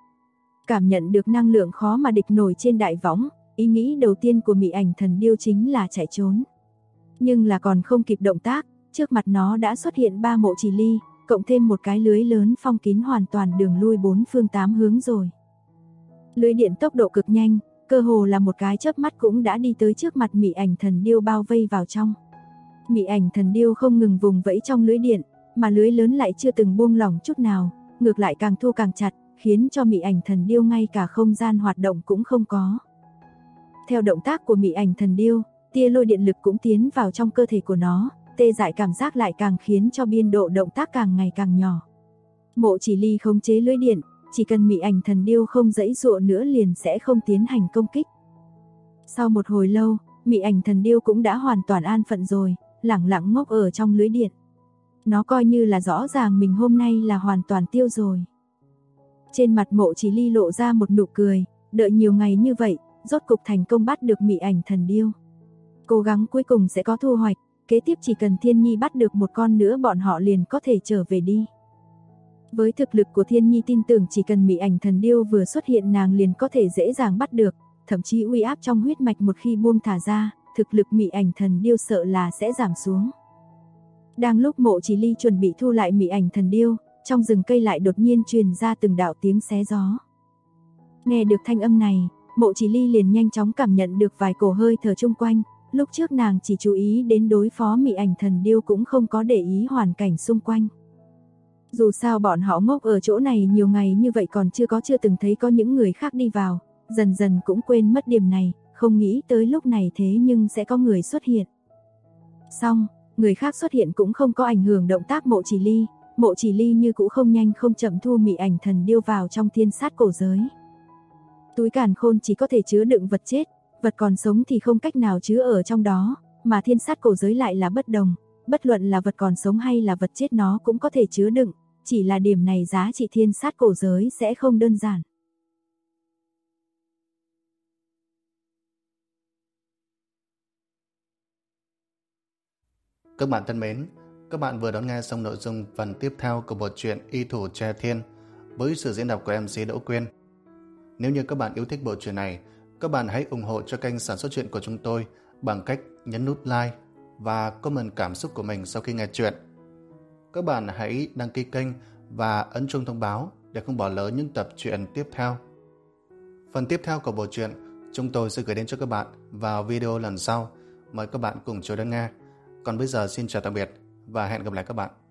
Cảm nhận được năng lượng khó mà địch nổi trên đại võng, ý nghĩ đầu tiên của Mị Ảnh Thần Điêu chính là chạy trốn. Nhưng là còn không kịp động tác, trước mặt nó đã xuất hiện 3 Mộ Chỉ Ly, cộng thêm một cái lưới lớn phong kín hoàn toàn đường lui 4 phương 8 hướng rồi. Lưới điện tốc độ cực nhanh, cơ hồ là một cái chớp mắt cũng đã đi tới trước mặt Mị Ảnh Thần Điêu bao vây vào trong. Mị Ảnh Thần Điêu không ngừng vùng vẫy trong lưới điện, mà lưới lớn lại chưa từng buông lỏng chút nào, ngược lại càng thu càng chặt, khiến cho Mị Ảnh Thần Điêu ngay cả không gian hoạt động cũng không có. Theo động tác của Mị Ảnh Thần Điêu, tia lôi điện lực cũng tiến vào trong cơ thể của nó, tê dại cảm giác lại càng khiến cho biên độ động tác càng ngày càng nhỏ. Mộ Chỉ Ly khống chế lưới điện, chỉ cần Mị Ảnh Thần Điêu không giãy giụa nữa liền sẽ không tiến hành công kích. Sau một hồi lâu, Mị Ảnh Thần Điêu cũng đã hoàn toàn an phận rồi, lẳng lặng ngốc ở trong lưới điện. Nó coi như là rõ ràng mình hôm nay là hoàn toàn tiêu rồi. Trên mặt Mộ Chỉ Ly lộ ra một nụ cười, đợi nhiều ngày như vậy, rốt cục thành công bắt được Mị Ảnh Thần Điêu. Cố gắng cuối cùng sẽ có thu hoạch, kế tiếp chỉ cần Thiên Nhi bắt được một con nữa bọn họ liền có thể trở về đi. Với thực lực của Thiên Nhi tin tưởng chỉ cần Mị Ảnh Thần Điêu vừa xuất hiện nàng liền có thể dễ dàng bắt được, thậm chí uy áp trong huyết mạch một khi buông thả ra, thực lực Mị Ảnh Thần Điêu sợ là sẽ giảm xuống. Đang lúc Mộ Chỉ Ly chuẩn bị thu lại Mị Ảnh Thần Điêu, trong rừng cây lại đột nhiên truyền ra từng đạo tiếng xé gió. Nghe được thanh âm này, Mộ Chỉ Ly liền nhanh chóng cảm nhận được vài cổ hơi thở chung quanh, lúc trước nàng chỉ chú ý đến đối phó Mị Ảnh Thần Điêu cũng không có để ý hoàn cảnh xung quanh. Dù sao bọn họ ngốc ở chỗ này nhiều ngày như vậy còn chưa từng thấy có những người khác đi vào, dần dần cũng quên mất điểm này, không nghĩ tới lúc này thế nhưng sẽ có người xuất hiện. Xong, người khác xuất hiện cũng không có ảnh hưởng động tác Mộ Chỉ Ly như cũ không nhanh không chậm thu Mị Ảnh Thần Điêu vào trong thiên sát cổ giới. Túi càn khôn chỉ có thể chứa đựng vật chết, vật còn sống thì không cách nào chứa ở trong đó, mà thiên sát cổ giới lại là bất đồng, bất luận là vật còn sống hay là vật chết nó cũng có thể chứa đựng, chỉ là điểm này giá trị thiên sát cổ giới sẽ không đơn giản. Các bạn thân mến, các bạn vừa đón nghe xong nội dung phần tiếp theo của bộ truyện Y Thủ Tre Thiên với sự diễn đọc của MC Đỗ Quyên. Nếu như các bạn yêu thích bộ truyện này, các bạn hãy ủng hộ cho kênh sản xuất truyện của chúng tôi bằng cách nhấn nút like và comment cảm xúc của mình sau khi nghe chuyện. Các bạn hãy đăng ký kênh và ấn chuông thông báo để không bỏ lỡ những tập truyện tiếp theo. Phần tiếp theo của bộ truyện chúng tôi sẽ gửi đến cho các bạn vào video lần sau. Mời các bạn cùng chờ đón nghe. Còn bây giờ xin chào tạm biệt và hẹn gặp lại các bạn.